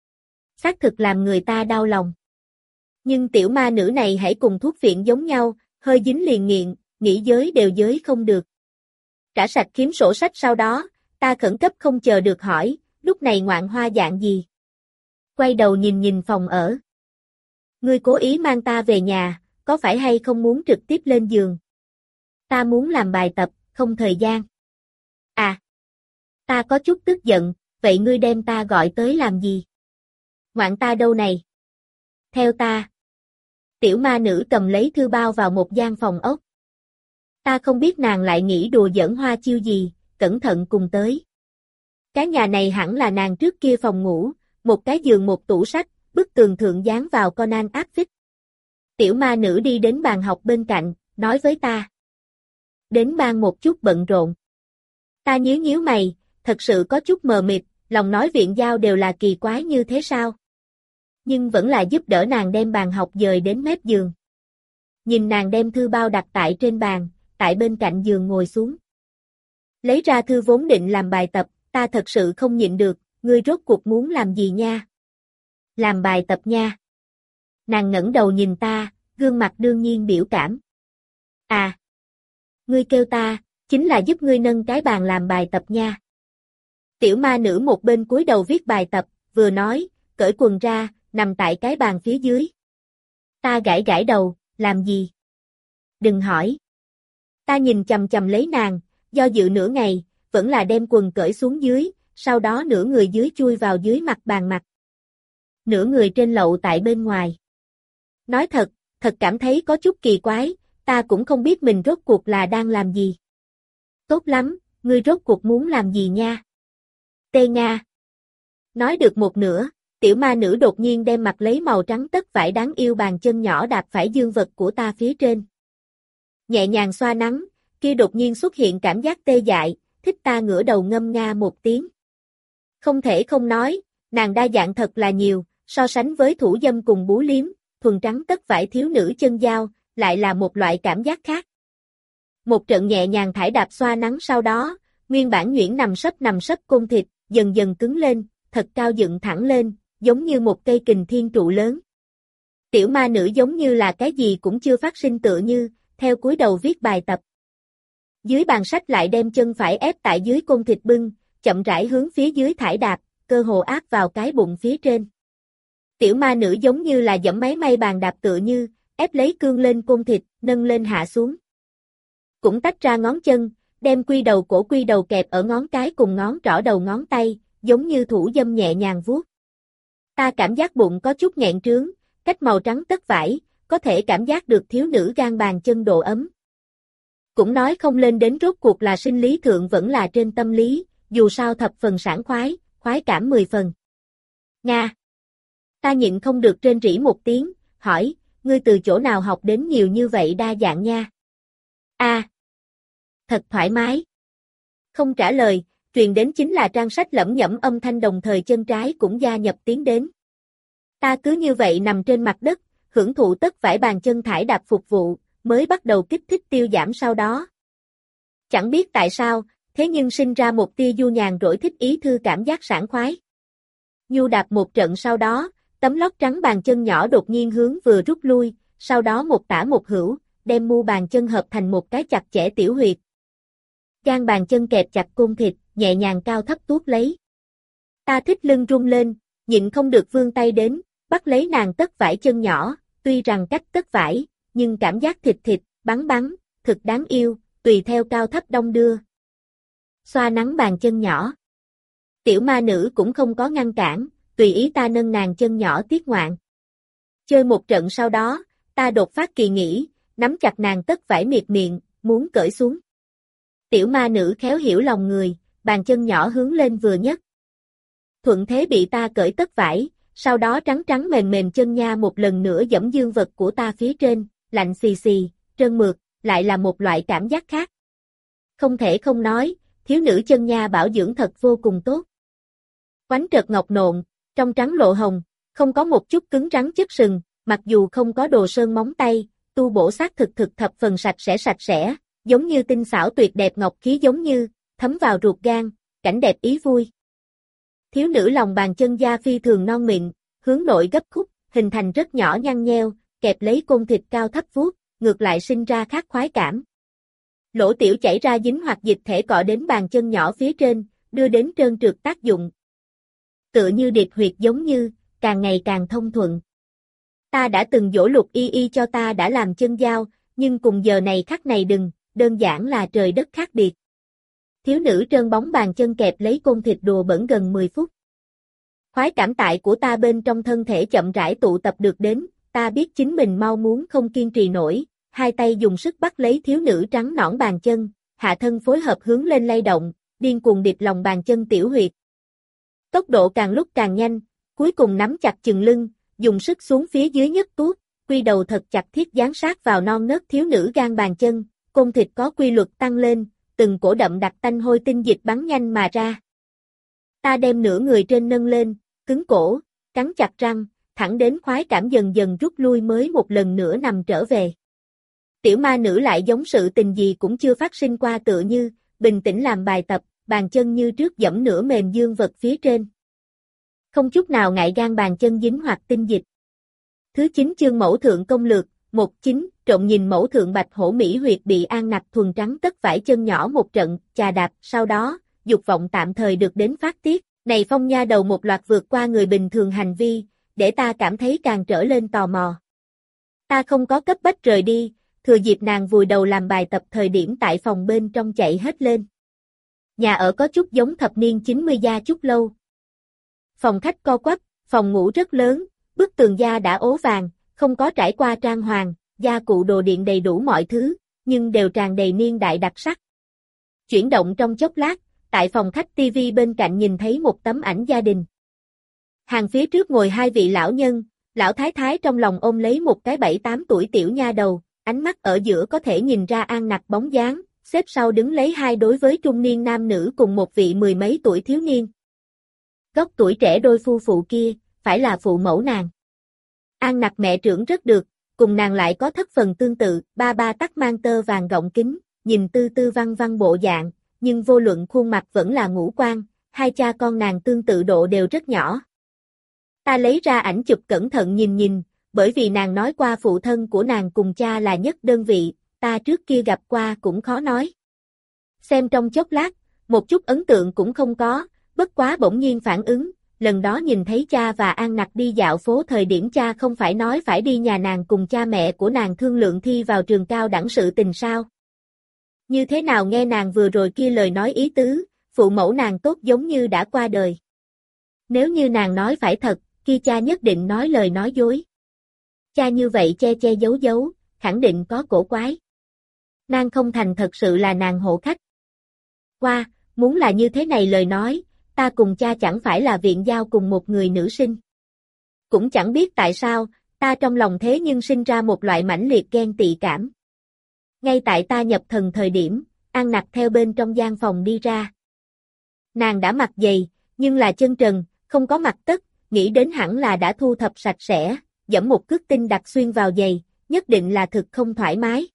Xác thực làm người ta đau lòng. Nhưng tiểu ma nữ này hãy cùng thuốc viện giống nhau, hơi dính liền nghiện, nghĩ giới đều giới không được. Trả sạch kiếm sổ sách sau đó, ta khẩn cấp không chờ được hỏi, lúc này ngoạn hoa dạng gì? Quay đầu nhìn nhìn phòng ở. Ngươi cố ý mang ta về nhà, có phải hay không muốn trực tiếp lên giường? Ta muốn làm bài tập, không thời gian. À! Ta có chút tức giận, vậy ngươi đem ta gọi tới làm gì? Ngoạn ta đâu này? Theo ta. Tiểu ma nữ cầm lấy thư bao vào một gian phòng ốc. Ta không biết nàng lại nghĩ đùa giỡn hoa chiêu gì, cẩn thận cùng tới. Cái nhà này hẳn là nàng trước kia phòng ngủ, một cái giường một tủ sách, bức tường thượng dán vào Conan áp phích. Tiểu ma nữ đi đến bàn học bên cạnh, nói với ta. Đến ban một chút bận rộn. Ta nhíu nhíu mày, thật sự có chút mờ mịt, lòng nói viện giao đều là kỳ quái như thế sao? Nhưng vẫn là giúp đỡ nàng đem bàn học dời đến mép giường. Nhìn nàng đem thư bao đặt tại trên bàn, tại bên cạnh giường ngồi xuống. Lấy ra thư vốn định làm bài tập, ta thật sự không nhịn được, ngươi rốt cuộc muốn làm gì nha? Làm bài tập nha. Nàng ngẩng đầu nhìn ta, gương mặt đương nhiên biểu cảm. À! Ngươi kêu ta, chính là giúp ngươi nâng cái bàn làm bài tập nha. Tiểu ma nữ một bên cúi đầu viết bài tập, vừa nói, cởi quần ra, nằm tại cái bàn phía dưới. Ta gãi gãi đầu, làm gì? Đừng hỏi. Ta nhìn chằm chằm lấy nàng, do dự nửa ngày, vẫn là đem quần cởi xuống dưới, sau đó nửa người dưới chui vào dưới mặt bàn mặt. Nửa người trên lậu tại bên ngoài. Nói thật, thật cảm thấy có chút kỳ quái, ta cũng không biết mình rốt cuộc là đang làm gì. Tốt lắm, ngươi rốt cuộc muốn làm gì nha? Tê Nga. Nói được một nửa, tiểu ma nữ đột nhiên đem mặt lấy màu trắng tất vải đáng yêu bàn chân nhỏ đạp phải dương vật của ta phía trên. Nhẹ nhàng xoa nắng, kia đột nhiên xuất hiện cảm giác tê dại, thích ta ngửa đầu ngâm nga một tiếng. Không thể không nói, nàng đa dạng thật là nhiều, so sánh với thủ dâm cùng bú liếm, thuần trắng tất vải thiếu nữ chân dao, lại là một loại cảm giác khác. Một trận nhẹ nhàng thải đạp xoa nắng sau đó, nguyên bản nhuyễn nằm sấp côn thịt, dần dần cứng lên, thật cao dựng thẳng lên, giống như một cây kình thiên trụ lớn. Tiểu ma nữ giống như là cái gì cũng chưa phát sinh tựa như, theo cúi đầu viết bài tập. Dưới bàn sách lại đem chân phải ép tại dưới côn thịt bưng, chậm rãi hướng phía dưới thải đạp, cơ hồ áp vào cái bụng phía trên. Tiểu ma nữ giống như là dẫm máy may bàn đạp tựa như, ép lấy cương lên côn thịt, nâng lên hạ xuống. Cũng tách ra ngón chân, đem quy đầu cổ quy đầu kẹp ở ngón cái cùng ngón trỏ đầu ngón tay, giống như thủ dâm nhẹ nhàng vuốt. Ta cảm giác bụng có chút nghẹn trướng, cách màu trắng tất vải, có thể cảm giác được thiếu nữ gan bàn chân độ ấm. Cũng nói không lên đến rốt cuộc là sinh lý thượng vẫn là trên tâm lý, dù sao thập phần sảng khoái, khoái cảm 10 phần. Nga. Ta nhịn không được rên rỉ một tiếng, hỏi, ngươi từ chỗ nào học đến nhiều như vậy đa dạng nha? A. Thật thoải mái. Không trả lời, truyền đến chính là trang sách lẩm nhẩm âm thanh đồng thời chân trái cũng gia nhập tiếng đến. Ta cứ như vậy nằm trên mặt đất, hưởng thụ tất vải bàn chân thải đạp phục vụ, mới bắt đầu kích thích tiêu giảm sau đó. Chẳng biết tại sao, thế nhưng sinh ra một tia du nhàn rỗi thích ý thư cảm giác sảng khoái. Nhu đạp một trận sau đó, tấm lót trắng bàn chân nhỏ đột nhiên hướng vừa rút lui, sau đó một tả một hữu, đem mu bàn chân hợp thành một cái chặt chẽ tiểu huyệt. Gan bàn chân kẹp chặt côn thịt, nhẹ nhàng cao thấp tuốt lấy. Ta thích lưng rung lên, nhịn không được vươn tay đến, bắt lấy nàng tất vải chân nhỏ, tuy rằng cách tất vải, nhưng cảm giác thịt thịt, bắn bắn, thực đáng yêu, tùy theo cao thấp đong đưa. Xoa nắng bàn chân nhỏ. Tiểu ma nữ cũng không có ngăn cản, tùy ý ta nâng nàng chân nhỏ tiết ngoạn. Chơi một trận sau đó, ta đột phát kỳ nghĩ, nắm chặt nàng tất vải miệt miệng, muốn cởi xuống. Tiểu ma nữ khéo hiểu lòng người, bàn chân nhỏ hướng lên vừa nhất. Thuận thế bị ta cởi tất vải, sau đó trắng trắng mềm mềm chân nha một lần nữa giẫm dương vật của ta phía trên, lạnh xì xì, trơn mượt, lại là một loại cảm giác khác. Không thể không nói, thiếu nữ chân nha bảo dưỡng thật vô cùng tốt. Quánh trật ngọc nộn, trong trắng lộ hồng, Không có một chút cứng rắn chất sừng, mặc dù không có đồ sơn móng tay, tu bổ xác thực thập phần sạch sẽ, giống như tinh xảo tuyệt đẹp ngọc khí giống như, thấm vào ruột gan, cảnh đẹp ý vui. Thiếu nữ lòng bàn chân da phi thường non mịn, hướng nội gấp khúc, hình thành rất nhỏ nhăn nheo, kẹp lấy côn thịt cao thấp vuốt, ngược lại sinh ra khát khoái cảm. Lỗ tiểu chảy ra dính hoặc dịch thể cọ đến bàn chân nhỏ phía trên, đưa đến trơn trượt tác dụng. Tựa như điệp huyệt giống như, càng ngày càng thông thuận. Ta đã từng dỗ Lục Y Y cho ta đã làm chân dao, nhưng cùng giờ này khắc này đừng, đơn giản là trời đất khác biệt. Thiếu nữ trơn bóng bàn chân kẹp lấy côn thịt đùa bẩn gần 10 phút. Khoái cảm tại của ta bên trong thân thể chậm rãi tụ tập được đến, ta biết chính mình mau muốn không kiên trì nổi, hai tay dùng sức bắt lấy thiếu nữ trắng nõn bàn chân, hạ thân phối hợp hướng lên lay động, điên cuồng điệp lòng bàn chân tiểu huyệt. Tốc độ càng lúc càng nhanh, cuối cùng nắm chặt chừng lưng, dùng sức xuống phía dưới nhất tuốt, quy đầu thật chặt thiết dán sát vào non nớt thiếu nữ gan bàn chân, côn thịt có quy luật tăng lên, từng cổ đậm đặc tanh hôi tinh dịch bắn nhanh mà ra. Ta đem nửa người trên nâng lên, cứng cổ, cắn chặt răng, thẳng đến khoái cảm dần dần rút lui mới một lần nữa nằm trở về. Tiểu ma nữ lại giống sự tình gì cũng chưa phát sinh qua tựa như, bình tĩnh làm bài tập, bàn chân như trước dẫm nửa mềm dương vật phía trên. Không chút nào ngại gan bàn chân dính hoặc tinh dịch. Thứ 9 chương mẫu thượng công lược, 1-9, trộm nhìn mẫu thượng bạch hổ mỹ huyệt bị An Nặc thuần trắng tất vải chân nhỏ một trận, chà đạp, sau đó, dục vọng tạm thời được đến phát tiết, này Phong nha đầu một loạt vượt qua người bình thường hành vi, để ta cảm thấy càng trở lên tò mò. Ta không có cấp bách rời đi, thừa dịp nàng vùi đầu làm bài tập thời điểm tại phòng bên trong chạy hết lên. Nhà ở có chút giống thập niên 90 gia chút lâu. Phòng khách co quắp, phòng ngủ rất lớn, bức tường da đã ố vàng, không có trải qua trang hoàng, gia cụ đồ điện đầy đủ mọi thứ, nhưng đều tràn đầy niên đại đặc sắc. Chuyển động trong chốc lát, tại phòng khách TV bên cạnh nhìn thấy một tấm ảnh gia đình. Hàng phía trước ngồi hai vị lão nhân, lão thái thái trong lòng ôm lấy một cái 7-8 tuổi tiểu nha đầu, ánh mắt ở giữa có thể nhìn ra An Nặc bóng dáng, xếp sau đứng lấy hai đối với trung niên nam nữ cùng một vị mười mấy tuổi thiếu niên. Góc tuổi trẻ đôi phu phụ kia, phải là phụ mẫu nàng. An Nặc mẹ trưởng rất được, cùng nàng lại có thất phần tương tự, ba ba tắc mang tơ vàng gọng kính, nhìn tư tư văn văn bộ dạng, nhưng vô luận khuôn mặt vẫn là ngũ quan, hai cha con nàng tương tự độ đều rất nhỏ. Ta lấy ra ảnh chụp cẩn thận nhìn, bởi vì nàng nói qua phụ thân của nàng cùng cha là nhất đơn vị, ta trước kia gặp qua cũng khó nói. Xem trong chốc lát, một chút ấn tượng cũng không có, bất quá bỗng nhiên phản ứng, lần đó nhìn thấy cha và An Nặc đi dạo phố thời điểm cha không phải nói phải đi nhà nàng cùng cha mẹ của nàng thương lượng thi vào trường cao đẳng sự tình sao. Như thế nào nghe nàng vừa rồi kia lời nói ý tứ, phụ mẫu nàng tốt giống như đã qua đời. Nếu như nàng nói phải thật, kia cha nhất định nói lời nói dối. Cha như vậy che che giấu, khẳng định có cổ quái. Nàng không thành thật sự là nàng hộ khách. Qua, muốn là như thế này lời nói, ta cùng cha chẳng phải là viện giao cùng một người nữ sinh. Cũng chẳng biết tại sao, ta trong lòng thế nhưng sinh ra một loại mãnh liệt ghen tị cảm. Ngay tại ta nhập thần thời điểm, An Nặc theo bên trong gian phòng đi ra. Nàng đã mặc giày, nhưng là chân trần, không có mặc tất, nghĩ đến hẳn là đã thu thập sạch sẽ, giẫm một cước tinh đặt xuyên vào giày, nhất định là thực không thoải mái.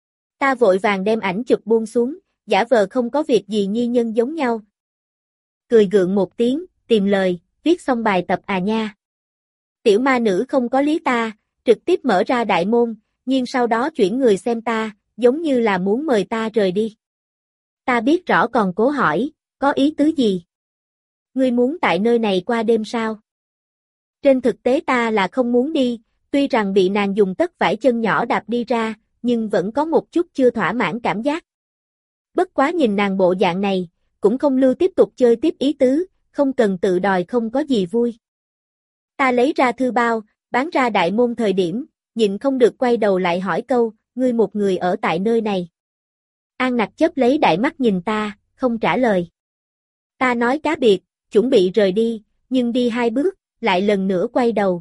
Ta vội vàng đem ảnh chụp buông xuống, giả vờ không có việc gì nhi nhân giống nhau. Cười gượng một tiếng, tìm lời, viết xong bài tập à nha. Tiểu ma nữ không có lý ta, trực tiếp mở ra đại môn, nhưng sau đó chuyển người xem ta, giống như là muốn mời ta rời đi. Ta biết rõ còn cố hỏi, có ý tứ gì? Ngươi muốn tại nơi này qua đêm sao? Trên thực tế ta là không muốn đi, tuy rằng bị nàng dùng tất vải chân nhỏ đạp đi ra, nhưng vẫn có một chút chưa thỏa mãn cảm giác. Bất quá nhìn nàng bộ dạng này, cũng không lưu tiếp tục chơi tiếp ý tứ, không cần tự đòi không có gì vui. Ta lấy ra thư bao, bán ra đại môn thời điểm, nhịn không được quay đầu lại hỏi câu, ngươi một người ở tại nơi này. An Nặc chớp lấy đại mắt nhìn ta, không trả lời. Ta nói cá biệt, chuẩn bị rời đi, nhưng đi hai bước, lại lần nữa quay đầu.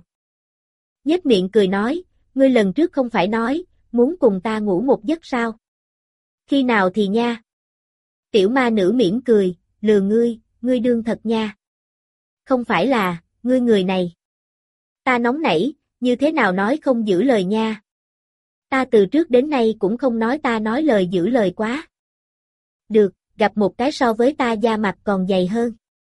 Nhếch miệng cười nói, ngươi lần trước không phải nói, muốn cùng ta ngủ một giấc sao? Khi nào thì nha? Tiểu ma nữ mỉm cười, lừa ngươi đương thật nha. Không phải là, ngươi người này. Ta nóng nảy, như thế nào nói không giữ lời nha. Ta từ trước đến nay cũng không nói ta nói lời giữ lời quá. Được, gặp một cái so với ta da mặt còn dày hơn.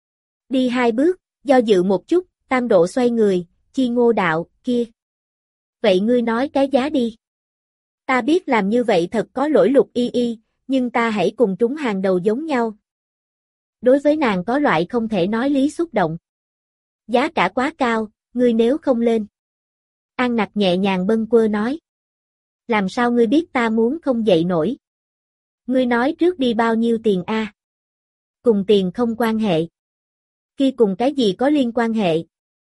Đi 2 bước, do dự một chút, Tam Độ xoay người, Chi Ngô đạo, kia. Vậy ngươi nói cái giá đi. Ta biết làm như vậy thật có lỗi Lục Y Y, nhưng ta hãy cùng trúng hàng đầu giống nhau. Đối với nàng có loại không thể nói lý xúc động. Giá cả quá cao, ngươi nếu không lên. An Nặc nhẹ nhàng bâng quơ nói. Làm sao ngươi biết ta muốn không dậy nổi? Ngươi nói trước đi bao nhiêu tiền a? Cùng tiền không quan hệ. Kia cùng cái gì có liên quan hệ?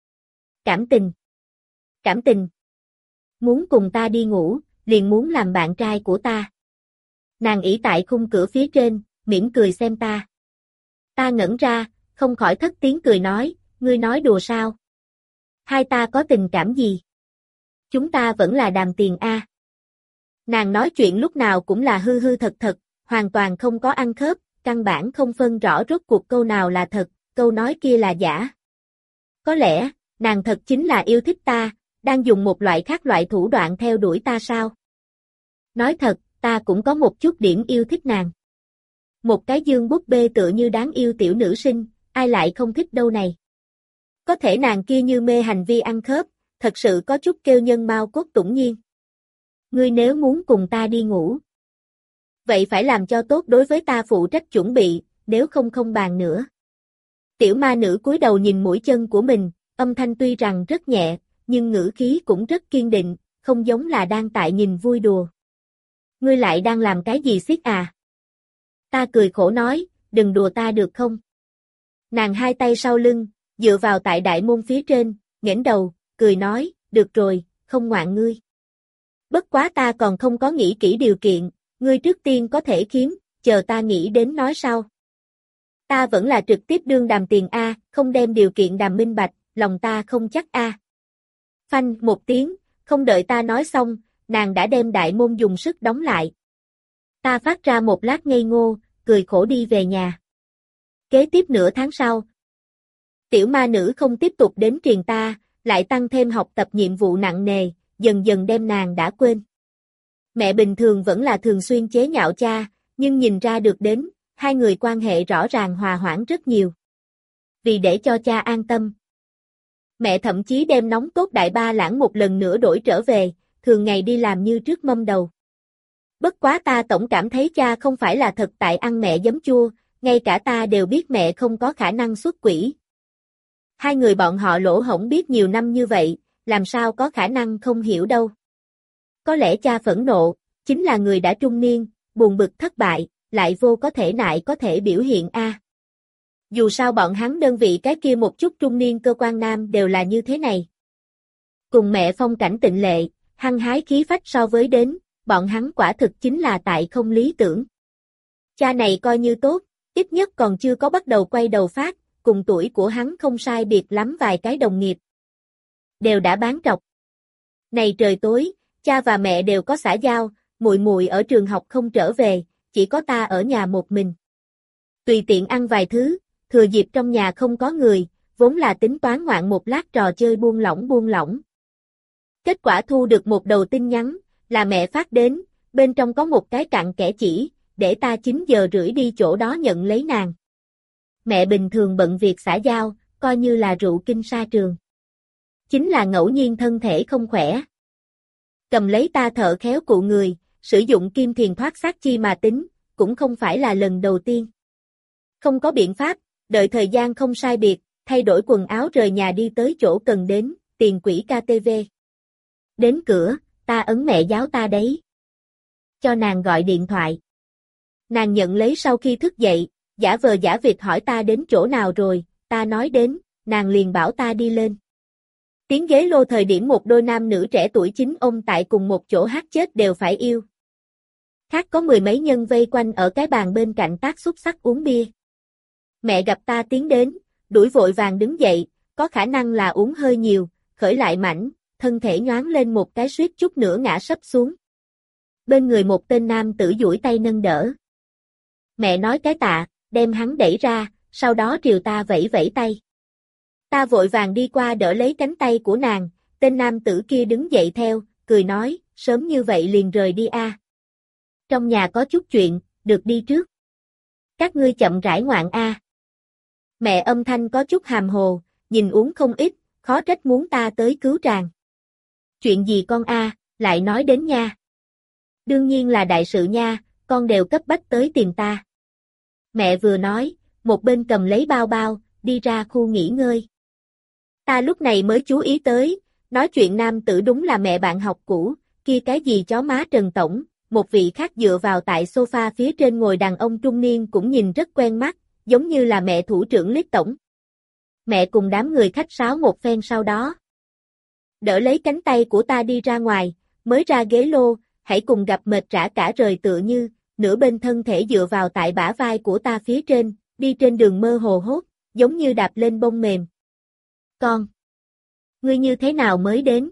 Cảm tình. Cảm tình. Muốn cùng ta đi ngủ, liền muốn làm bạn trai của ta. Nàng ỷ tại khung cửa phía trên, mỉm cười xem ta. Ta ngẩn ra, không khỏi thất tiếng cười nói, ngươi nói đùa sao? Hai ta có tình cảm gì? Chúng ta vẫn là đàm tiền a. Nàng nói chuyện lúc nào cũng là hư hư thật thật, hoàn toàn không có ăn khớp, căn bản không phân rõ rốt cuộc câu nào là thật, câu nói kia là giả. Có lẽ, nàng thật chính là yêu thích ta, đang dùng một loại khác loại thủ đoạn theo đuổi ta sao? Nói thật, ta cũng có một chút điểm yêu thích nàng. Một cái dương búp bê tựa như đáng yêu tiểu nữ sinh, ai lại không thích đâu này. Có thể nàng kia như mê hành vi ăn khớp, thật sự có chút kêu nhân mao cốt tủng nhiên. Ngươi nếu muốn cùng ta đi ngủ, vậy phải làm cho tốt đối với ta phụ trách chuẩn bị, nếu không không bàn nữa. Tiểu ma nữ cúi đầu nhìn mũi chân của mình, âm thanh tuy rằng rất nhẹ, nhưng ngữ khí cũng rất kiên định, không giống là đang tại nhìn vui đùa. Ngươi lại đang làm cái gì xiết à? Ta cười khổ nói, đừng đùa ta được không? Nàng hai tay sau lưng, dựa vào tại đại môn phía trên, nghển đầu, cười nói, được rồi, không ngoạn ngươi. Bất quá ta còn không có nghĩ kỹ điều kiện, ngươi trước tiên có thể khiếm, chờ ta nghĩ đến nói sau. Ta vẫn là trực tiếp đương đàm tiền A, không đem điều kiện đàm minh bạch, lòng ta không chắc A. Phanh một tiếng, không đợi ta nói xong, nàng đã đem đại môn dùng sức đóng lại. Ta phát ra một lát ngây ngô, cười khổ đi về nhà. Kế tiếp nửa tháng sau, tiểu ma nữ không tiếp tục đến triền ta, lại tăng thêm học tập nhiệm vụ nặng nề, dần dần đem nàng đã quên. Mẹ bình thường vẫn là thường xuyên chế nhạo cha, nhưng nhìn ra được đến, hai người quan hệ rõ ràng hòa hoãn rất nhiều. Vì để cho cha an tâm, mẹ thậm chí đem nóng tốt đại ba lãng một lần nữa đổi trở về, thường ngày đi làm như trước mâm đầu. Bất quá ta tổng cảm thấy cha không phải là thật tại ăn mẹ giấm chua, ngay cả ta đều biết mẹ không có khả năng xuất quỷ. Hai người bọn họ lỗ hổng biết nhiều năm như vậy, làm sao có khả năng không hiểu đâu. Có lẽ cha phẫn nộ, chính là người đã trung niên, buồn bực thất bại, lại vô có thể nại có thể biểu hiện a. Dù sao bọn hắn đơn vị cái kia một chút trung niên cơ quan nam đều là như thế này. Cùng mẹ phong cảnh tịnh lệ, hăng hái khí phách so với đến, bọn hắn quả thực chính là tại không lý tưởng. Cha này coi như tốt, ít nhất còn chưa có bắt đầu quay đầu phát, cùng tuổi của hắn không sai biệt lắm vài cái đồng nghiệp. Đều đã bán trọc. Này trời tối, cha và mẹ đều có xã giao, muội muội ở trường học không trở về, chỉ có ta ở nhà một mình. Tùy tiện ăn vài thứ, thừa dịp trong nhà không có người, vốn là tính toán ngoạn một lát trò chơi buông lỏng. Kết quả thu được một đầu tin nhắn, là mẹ phát đến, bên trong có một cái cặn kẽ chỉ, để ta 9 giờ rưỡi đi chỗ đó nhận lấy nàng. Mẹ bình thường bận việc xã giao, coi như là rượu kinh sa trường. Chính là ngẫu nhiên thân thể không khỏe. Cầm lấy ta thợ khéo cụ người, sử dụng kim thiền thoát xác chi mà tính, cũng không phải là lần đầu tiên. Không có biện pháp, đợi thời gian không sai biệt, thay đổi quần áo rời nhà đi tới chỗ cần đến, tiền quỹ KTV. Đến cửa, ta ấn mẹ giáo ta đấy. Cho nàng gọi điện thoại. Nàng nhận lấy sau khi thức dậy, giả vờ giả vịt hỏi ta đến chỗ nào rồi, ta nói đến, nàng liền bảo ta đi lên. Tiếng ghế lô thời điểm một đôi nam nữ trẻ tuổi chính ông tại cùng một chỗ hát chết đều phải yêu. Khác có 10 mấy nhân vây quanh ở cái bàn bên cạnh tác xúc xắc uống bia. Mẹ gặp ta tiến đến, đuổi vội vàng đứng dậy, có khả năng là uống hơi nhiều, khởi lại mảnh, thân thể nhoáng lên một cái suýt chút nữa ngã sấp xuống. Bên người một tên nam tử duỗi tay nâng đỡ. Mẹ nói cái tạ, đem hắn đẩy ra, sau đó triều ta vẫy vẫy tay. Ta vội vàng đi qua đỡ lấy cánh tay của nàng, tên nam tử kia đứng dậy theo, cười nói, sớm như vậy liền rời đi a. Trong nhà có chút chuyện, được đi trước. Các ngươi chậm rãi ngoạn a. Mẹ âm thanh có chút hàm hồ, nhìn uống không ít, khó trách muốn ta tới cứu tràng. Chuyện gì con a, lại nói đến nha. Đương nhiên là đại sự nha, con đều cấp bách tới tìm ta. Mẹ vừa nói, một bên cầm lấy bao bao, đi ra khu nghỉ ngơi. Ta lúc này mới chú ý tới, nói chuyện nam tử đúng là mẹ bạn học cũ, kia cái gì chó má Trần Tổng, một vị khác dựa vào tại sofa phía trên ngồi đàn ông trung niên cũng nhìn rất quen mắt, giống như là mẹ thủ trưởng Liết Tổng. Mẹ cùng đám người khách sáo một phen sau đó. Đỡ lấy cánh tay của ta đi ra ngoài, mới ra ghế lô, hãy cùng gặp mệt rã cả rời tựa như, nửa bên thân thể dựa vào tại bả vai của ta phía trên, đi trên đường mơ hồ hốt, giống như đạp lên bông mềm. Con! Ngươi như thế nào mới đến?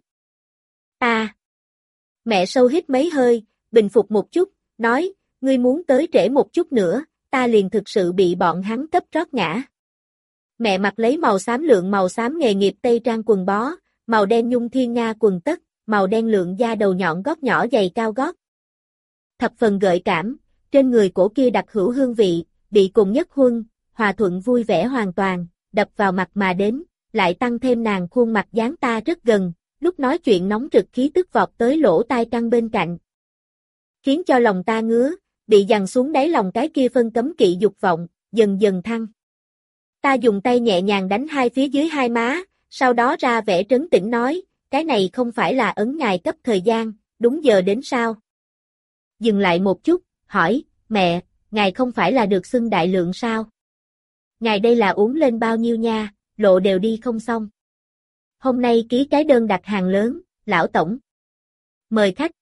Ta! Mẹ sâu hít mấy hơi, bình phục một chút, nói, ngươi muốn tới trễ một chút nữa, ta liền thực sự bị bọn hắn cấp trót ngã. Mẹ mặc lấy màu xám lượng màu xám nghề nghiệp tây trang quần bó, màu đen nhung thiên nga quần tất, màu đen lượng da đầu nhọn gót nhỏ giày cao gót. Thập phần gợi cảm, trên người cổ kia đặc hữu hương vị, bị cùng nhất huân, hòa thuận vui vẻ hoàn toàn, đập vào mặt mà đến, lại tăng thêm nàng khuôn mặt dáng ta rất gần, lúc nói chuyện nóng rực khí tức vọt tới lỗ tai căng bên cạnh. Khiến cho lòng ta ngứa, bị giằng xuống đáy lòng cái kia phân cấm kỵ dục vọng, dần dần thăng. Ta dùng tay nhẹ nhàng đánh hai phía dưới hai má, sau đó ra vẻ trấn tĩnh nói, cái này không phải là ấn ngài cấp thời gian, đúng giờ đến sao? Dừng lại một chút, hỏi, mẹ, ngài không phải là được xưng đại lượng sao? Ngài đây là uống lên bao nhiêu nha, lộ đều đi không xong. Hôm nay ký cái đơn đặt hàng lớn, lão tổng. Mời khách.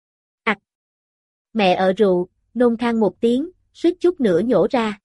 Mẹ ở rượu, nôn khan một tiếng, suýt chút nữa nhổ ra.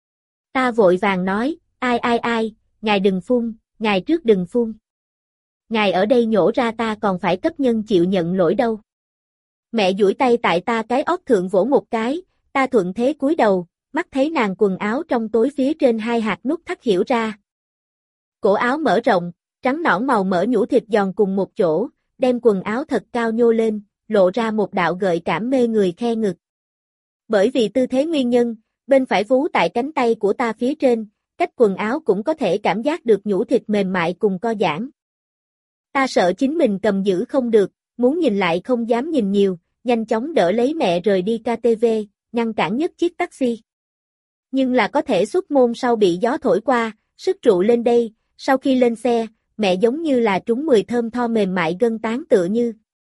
Ta vội vàng nói, ai, ngài đừng phun, ngài trước đừng phun. Ngài ở đây nhổ ra ta còn phải cấp nhân chịu nhận lỗi đâu. Mẹ duỗi tay tại ta cái óc thượng vỗ một cái, ta thuận thế cúi đầu, mắt thấy nàng quần áo trong tối phía trên hai hạt nút thắt hiểu ra. Cổ áo mở rộng, trắng nõn màu mỡ nhũ thịt giòn cùng một chỗ, đem quần áo thật cao nhô lên, lộ ra một đạo gợi cảm mê người khe ngực. Bởi vì tư thế nguyên nhân, bên phải vú tại cánh tay của ta phía trên, cách quần áo cũng có thể cảm giác được nhũ thịt mềm mại cùng co giãn. Ta sợ chính mình cầm giữ không được, muốn nhìn lại không dám nhìn nhiều, nhanh chóng đỡ lấy mẹ rời đi KTV, ngăn cản nhất chiếc taxi. Nhưng là có thể xuất môn sau bị gió thổi qua, sức trụ lên đây, sau khi lên xe, mẹ giống như là trúng 10 thơm tho mềm mại gân tán tựa như.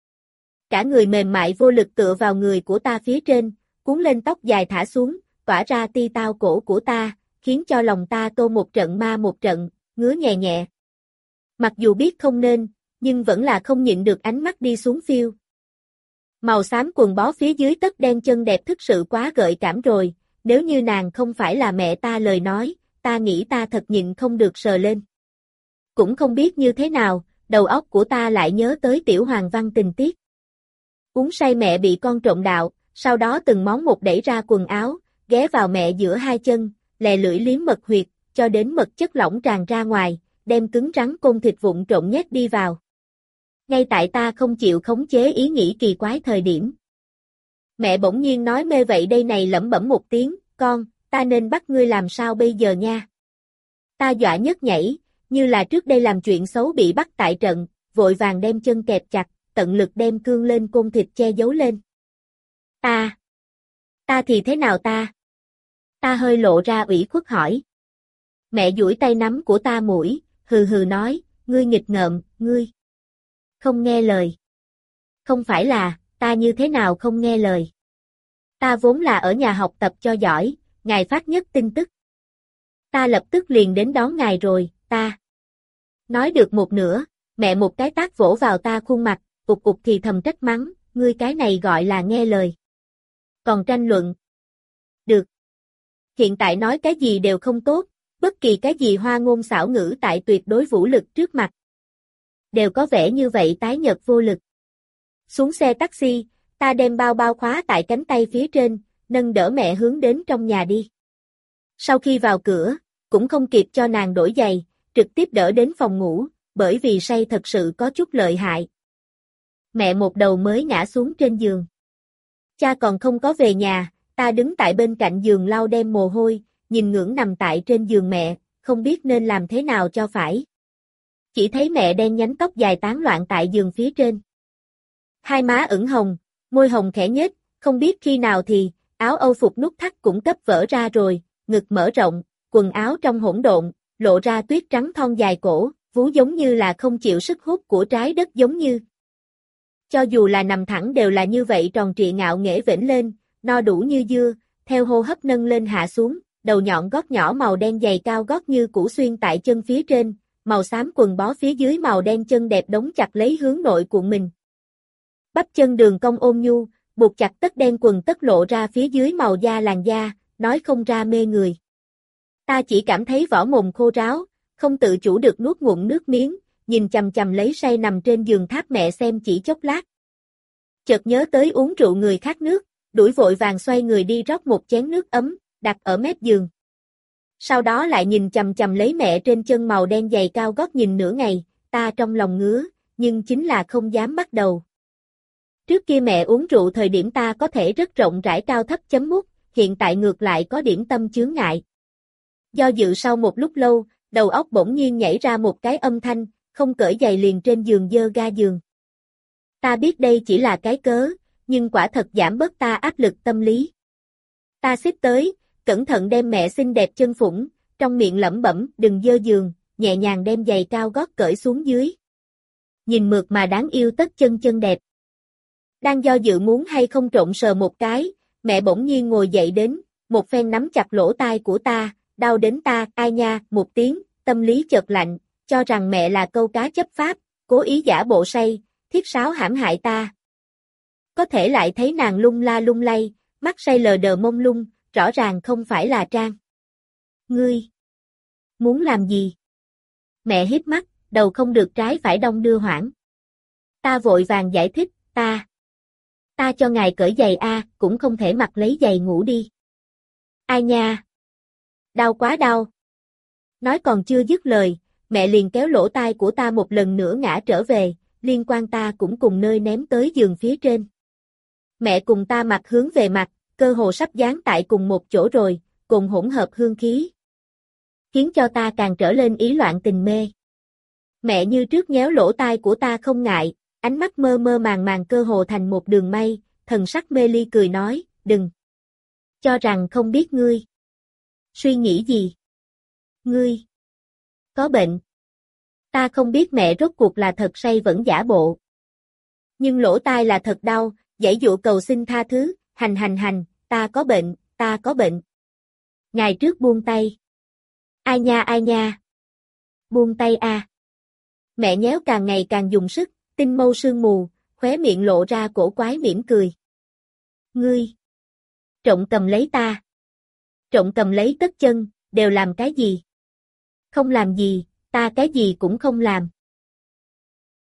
Cả người mềm mại vô lực tựa vào người của ta phía trên, cuốn lên tóc dài thả xuống, tỏa ra ti tao cổ của ta, khiến cho lòng ta tô một trận ma một trận, ngứa nhẹ nhẹ. Mặc dù biết không nên, nhưng vẫn là không nhịn được ánh mắt đi xuống phiêu. Màu xám quần bó phía dưới tất đen chân đẹp thực sự quá gợi cảm rồi, nếu như nàng không phải là mẹ ta lời nói, ta nghĩ ta thật nhịn không được sờ lên. Cũng không biết như thế nào, đầu óc của ta lại nhớ tới tiểu hoàng văn tình tiết. Uống say mẹ bị con trộm đạo, sau đó từng món một đẩy ra quần áo, ghé vào mẹ giữa hai chân, lè lưỡi liếm mật huyệt, cho đến mật chất lỏng tràn ra ngoài, đem cứng rắn côn thịt vụn trộn nhét đi vào. Ngay tại ta không chịu khống chế ý nghĩ kỳ quái thời điểm. Mẹ bỗng nhiên nói mê vậy đây này lẩm bẩm một tiếng, con, ta nên bắt ngươi làm sao bây giờ nha. Ta dọa nhấc nhảy, như là trước đây làm chuyện xấu bị bắt tại trận, vội vàng đem chân kẹp chặt, tận lực đem cương lên côn thịt che giấu lên. Ta thì thế nào ta? Ta hơi lộ ra ủy khuất hỏi. Mẹ duỗi tay nắm của ta mũi, hừ hừ nói, ngươi nghịch ngợm, ngươi không nghe lời. Không phải là, ta như thế nào không nghe lời. Ta vốn là ở nhà học tập cho giỏi, ngài phát nhất tin tức. Ta lập tức liền đến đón ngài rồi, ta. Nói được một nửa, mẹ một cái tát vỗ vào ta khuôn mặt, ục thì thầm trách mắng, ngươi cái này gọi là nghe lời. Còn tranh luận. Được. Hiện tại nói cái gì đều không tốt, bất kỳ cái gì hoa ngôn xảo ngữ tại tuyệt đối vũ lực trước mặt. Đều có vẻ như vậy tái nhợt vô lực. Xuống xe taxi, ta đem bao bao khóa tại cánh tay phía trên, nâng đỡ mẹ hướng đến trong nhà đi. Sau khi vào cửa, cũng không kịp cho nàng đổi giày, trực tiếp đỡ đến phòng ngủ, bởi vì say thật sự có chút lợi hại. Mẹ một đầu mới ngã xuống trên giường. Cha còn không có về nhà, ta đứng tại bên cạnh giường lau đem mồ hôi, nhìn ngưỡng nằm tại trên giường mẹ, không biết nên làm thế nào cho phải. Chỉ thấy mẹ đen nhánh tóc dài tán loạn tại giường phía trên. Hai má ửng hồng, môi hồng khẽ nhếch, không biết khi nào thì, áo âu phục nút thắt cũng cấp vỡ ra rồi, ngực mở rộng, quần áo trong hỗn độn, lộ ra tuyết trắng thon dài cổ, vú giống như là không chịu sức hút của trái đất giống như. Cho dù là nằm thẳng đều là như vậy tròn trịa ngạo nghễ vểnh lên, no đủ như dưa, theo hô hấp nâng lên hạ xuống, đầu nhọn gót nhỏ màu đen giày cao gót như củ xuyên tại chân phía trên, màu xám quần bó phía dưới màu đen chân đẹp đóng chặt lấy hướng nội cuộn mình. Bắp chân đường cong ôm nhu, buộc chặt tất đen quần tất lộ ra phía dưới màu da làn da, nói không ra mê người. Ta chỉ cảm thấy vỏ mồm khô ráo, không tự chủ được nuốt ngụm nước miếng, nhìn chằm chằm lấy say nằm trên giường tháp mẹ xem chỉ chốc lát. Chợt nhớ tới uống rượu người khác nước, đuổi vội vàng xoay người đi rót một chén nước ấm, đặt ở mép giường. Sau đó lại nhìn chằm chằm lấy mẹ trên chân màu đen giày cao gót nhìn nửa ngày, ta trong lòng ngứa, nhưng chính là không dám bắt đầu. Trước kia mẹ uống rượu thời điểm ta có thể rất rộng rãi cao thấp chấm mút, hiện tại ngược lại có điểm tâm chướng ngại. Do dự sau một lúc lâu, đầu óc bỗng nhiên nhảy ra một cái âm thanh, không cởi giày liền trên giường dơ ga giường. Ta biết đây chỉ là cái cớ, nhưng quả thật giảm bớt ta áp lực tâm lý. Ta xích tới, cẩn thận đem mẹ xinh đẹp chân phủng, trong miệng lẩm bẩm, đừng dơ giường, nhẹ nhàng đem giày cao gót cởi xuống dưới. Nhìn mượt mà đáng yêu tất chân chân đẹp. Đang do dự muốn hay không trộn sờ một cái, mẹ bỗng nhiên ngồi dậy đến, một phen nắm chặt lỗ tai của ta, đau đến ta, ai nha, một tiếng, tâm lý chợt lạnh, cho rằng mẹ là câu cá chấp pháp, cố ý giả bộ say, thiết sáo hãm hại ta. Có thể lại thấy nàng lung la lung lay, mắt say lờ đờ mông lung, rõ ràng không phải là trang. Ngươi muốn làm gì? Mẹ híp mắt, đầu không được trái phải đong đưa hoảng. Ta vội vàng giải thích, ta cho ngài cởi giày cũng không thể mặc lấy giày ngủ đi. Ai nha? Đau quá đau. Nói còn chưa dứt lời, mẹ liền kéo lỗ tai của ta một lần nữa ngã trở về, liên quan ta cũng cùng nơi ném tới giường phía trên. Mẹ cùng ta mặt hướng về mặt, cơ hồ sắp dán tại cùng một chỗ rồi, cùng hỗn hợp hương khí. Khiến cho ta càng trở lên ý loạn tình mê. Mẹ như trước nhéo lỗ tai của ta không ngại, ánh mắt mơ mơ màng màng cơ hồ thành một đường mây, thần sắc mê ly cười nói, đừng. Cho rằng không biết ngươi. Suy nghĩ gì? Ngươi. Có bệnh. Ta không biết mẹ rốt cuộc là thật say vẫn giả bộ. Nhưng lỗ tai là thật đau, giãy dụa cầu xin tha thứ, hành, ta có bệnh, ta có bệnh. Ngày trước buông tay. Ai nha. Buông tay a. Mẹ nhéo càng ngày càng dùng sức, tinh mâu sương mù, khóe miệng lộ ra cổ quái mỉm cười. Ngươi. Trộm cầm lấy ta. Trộm cầm lấy tất chân, đều làm cái gì? Không làm gì, ta cái gì cũng không làm.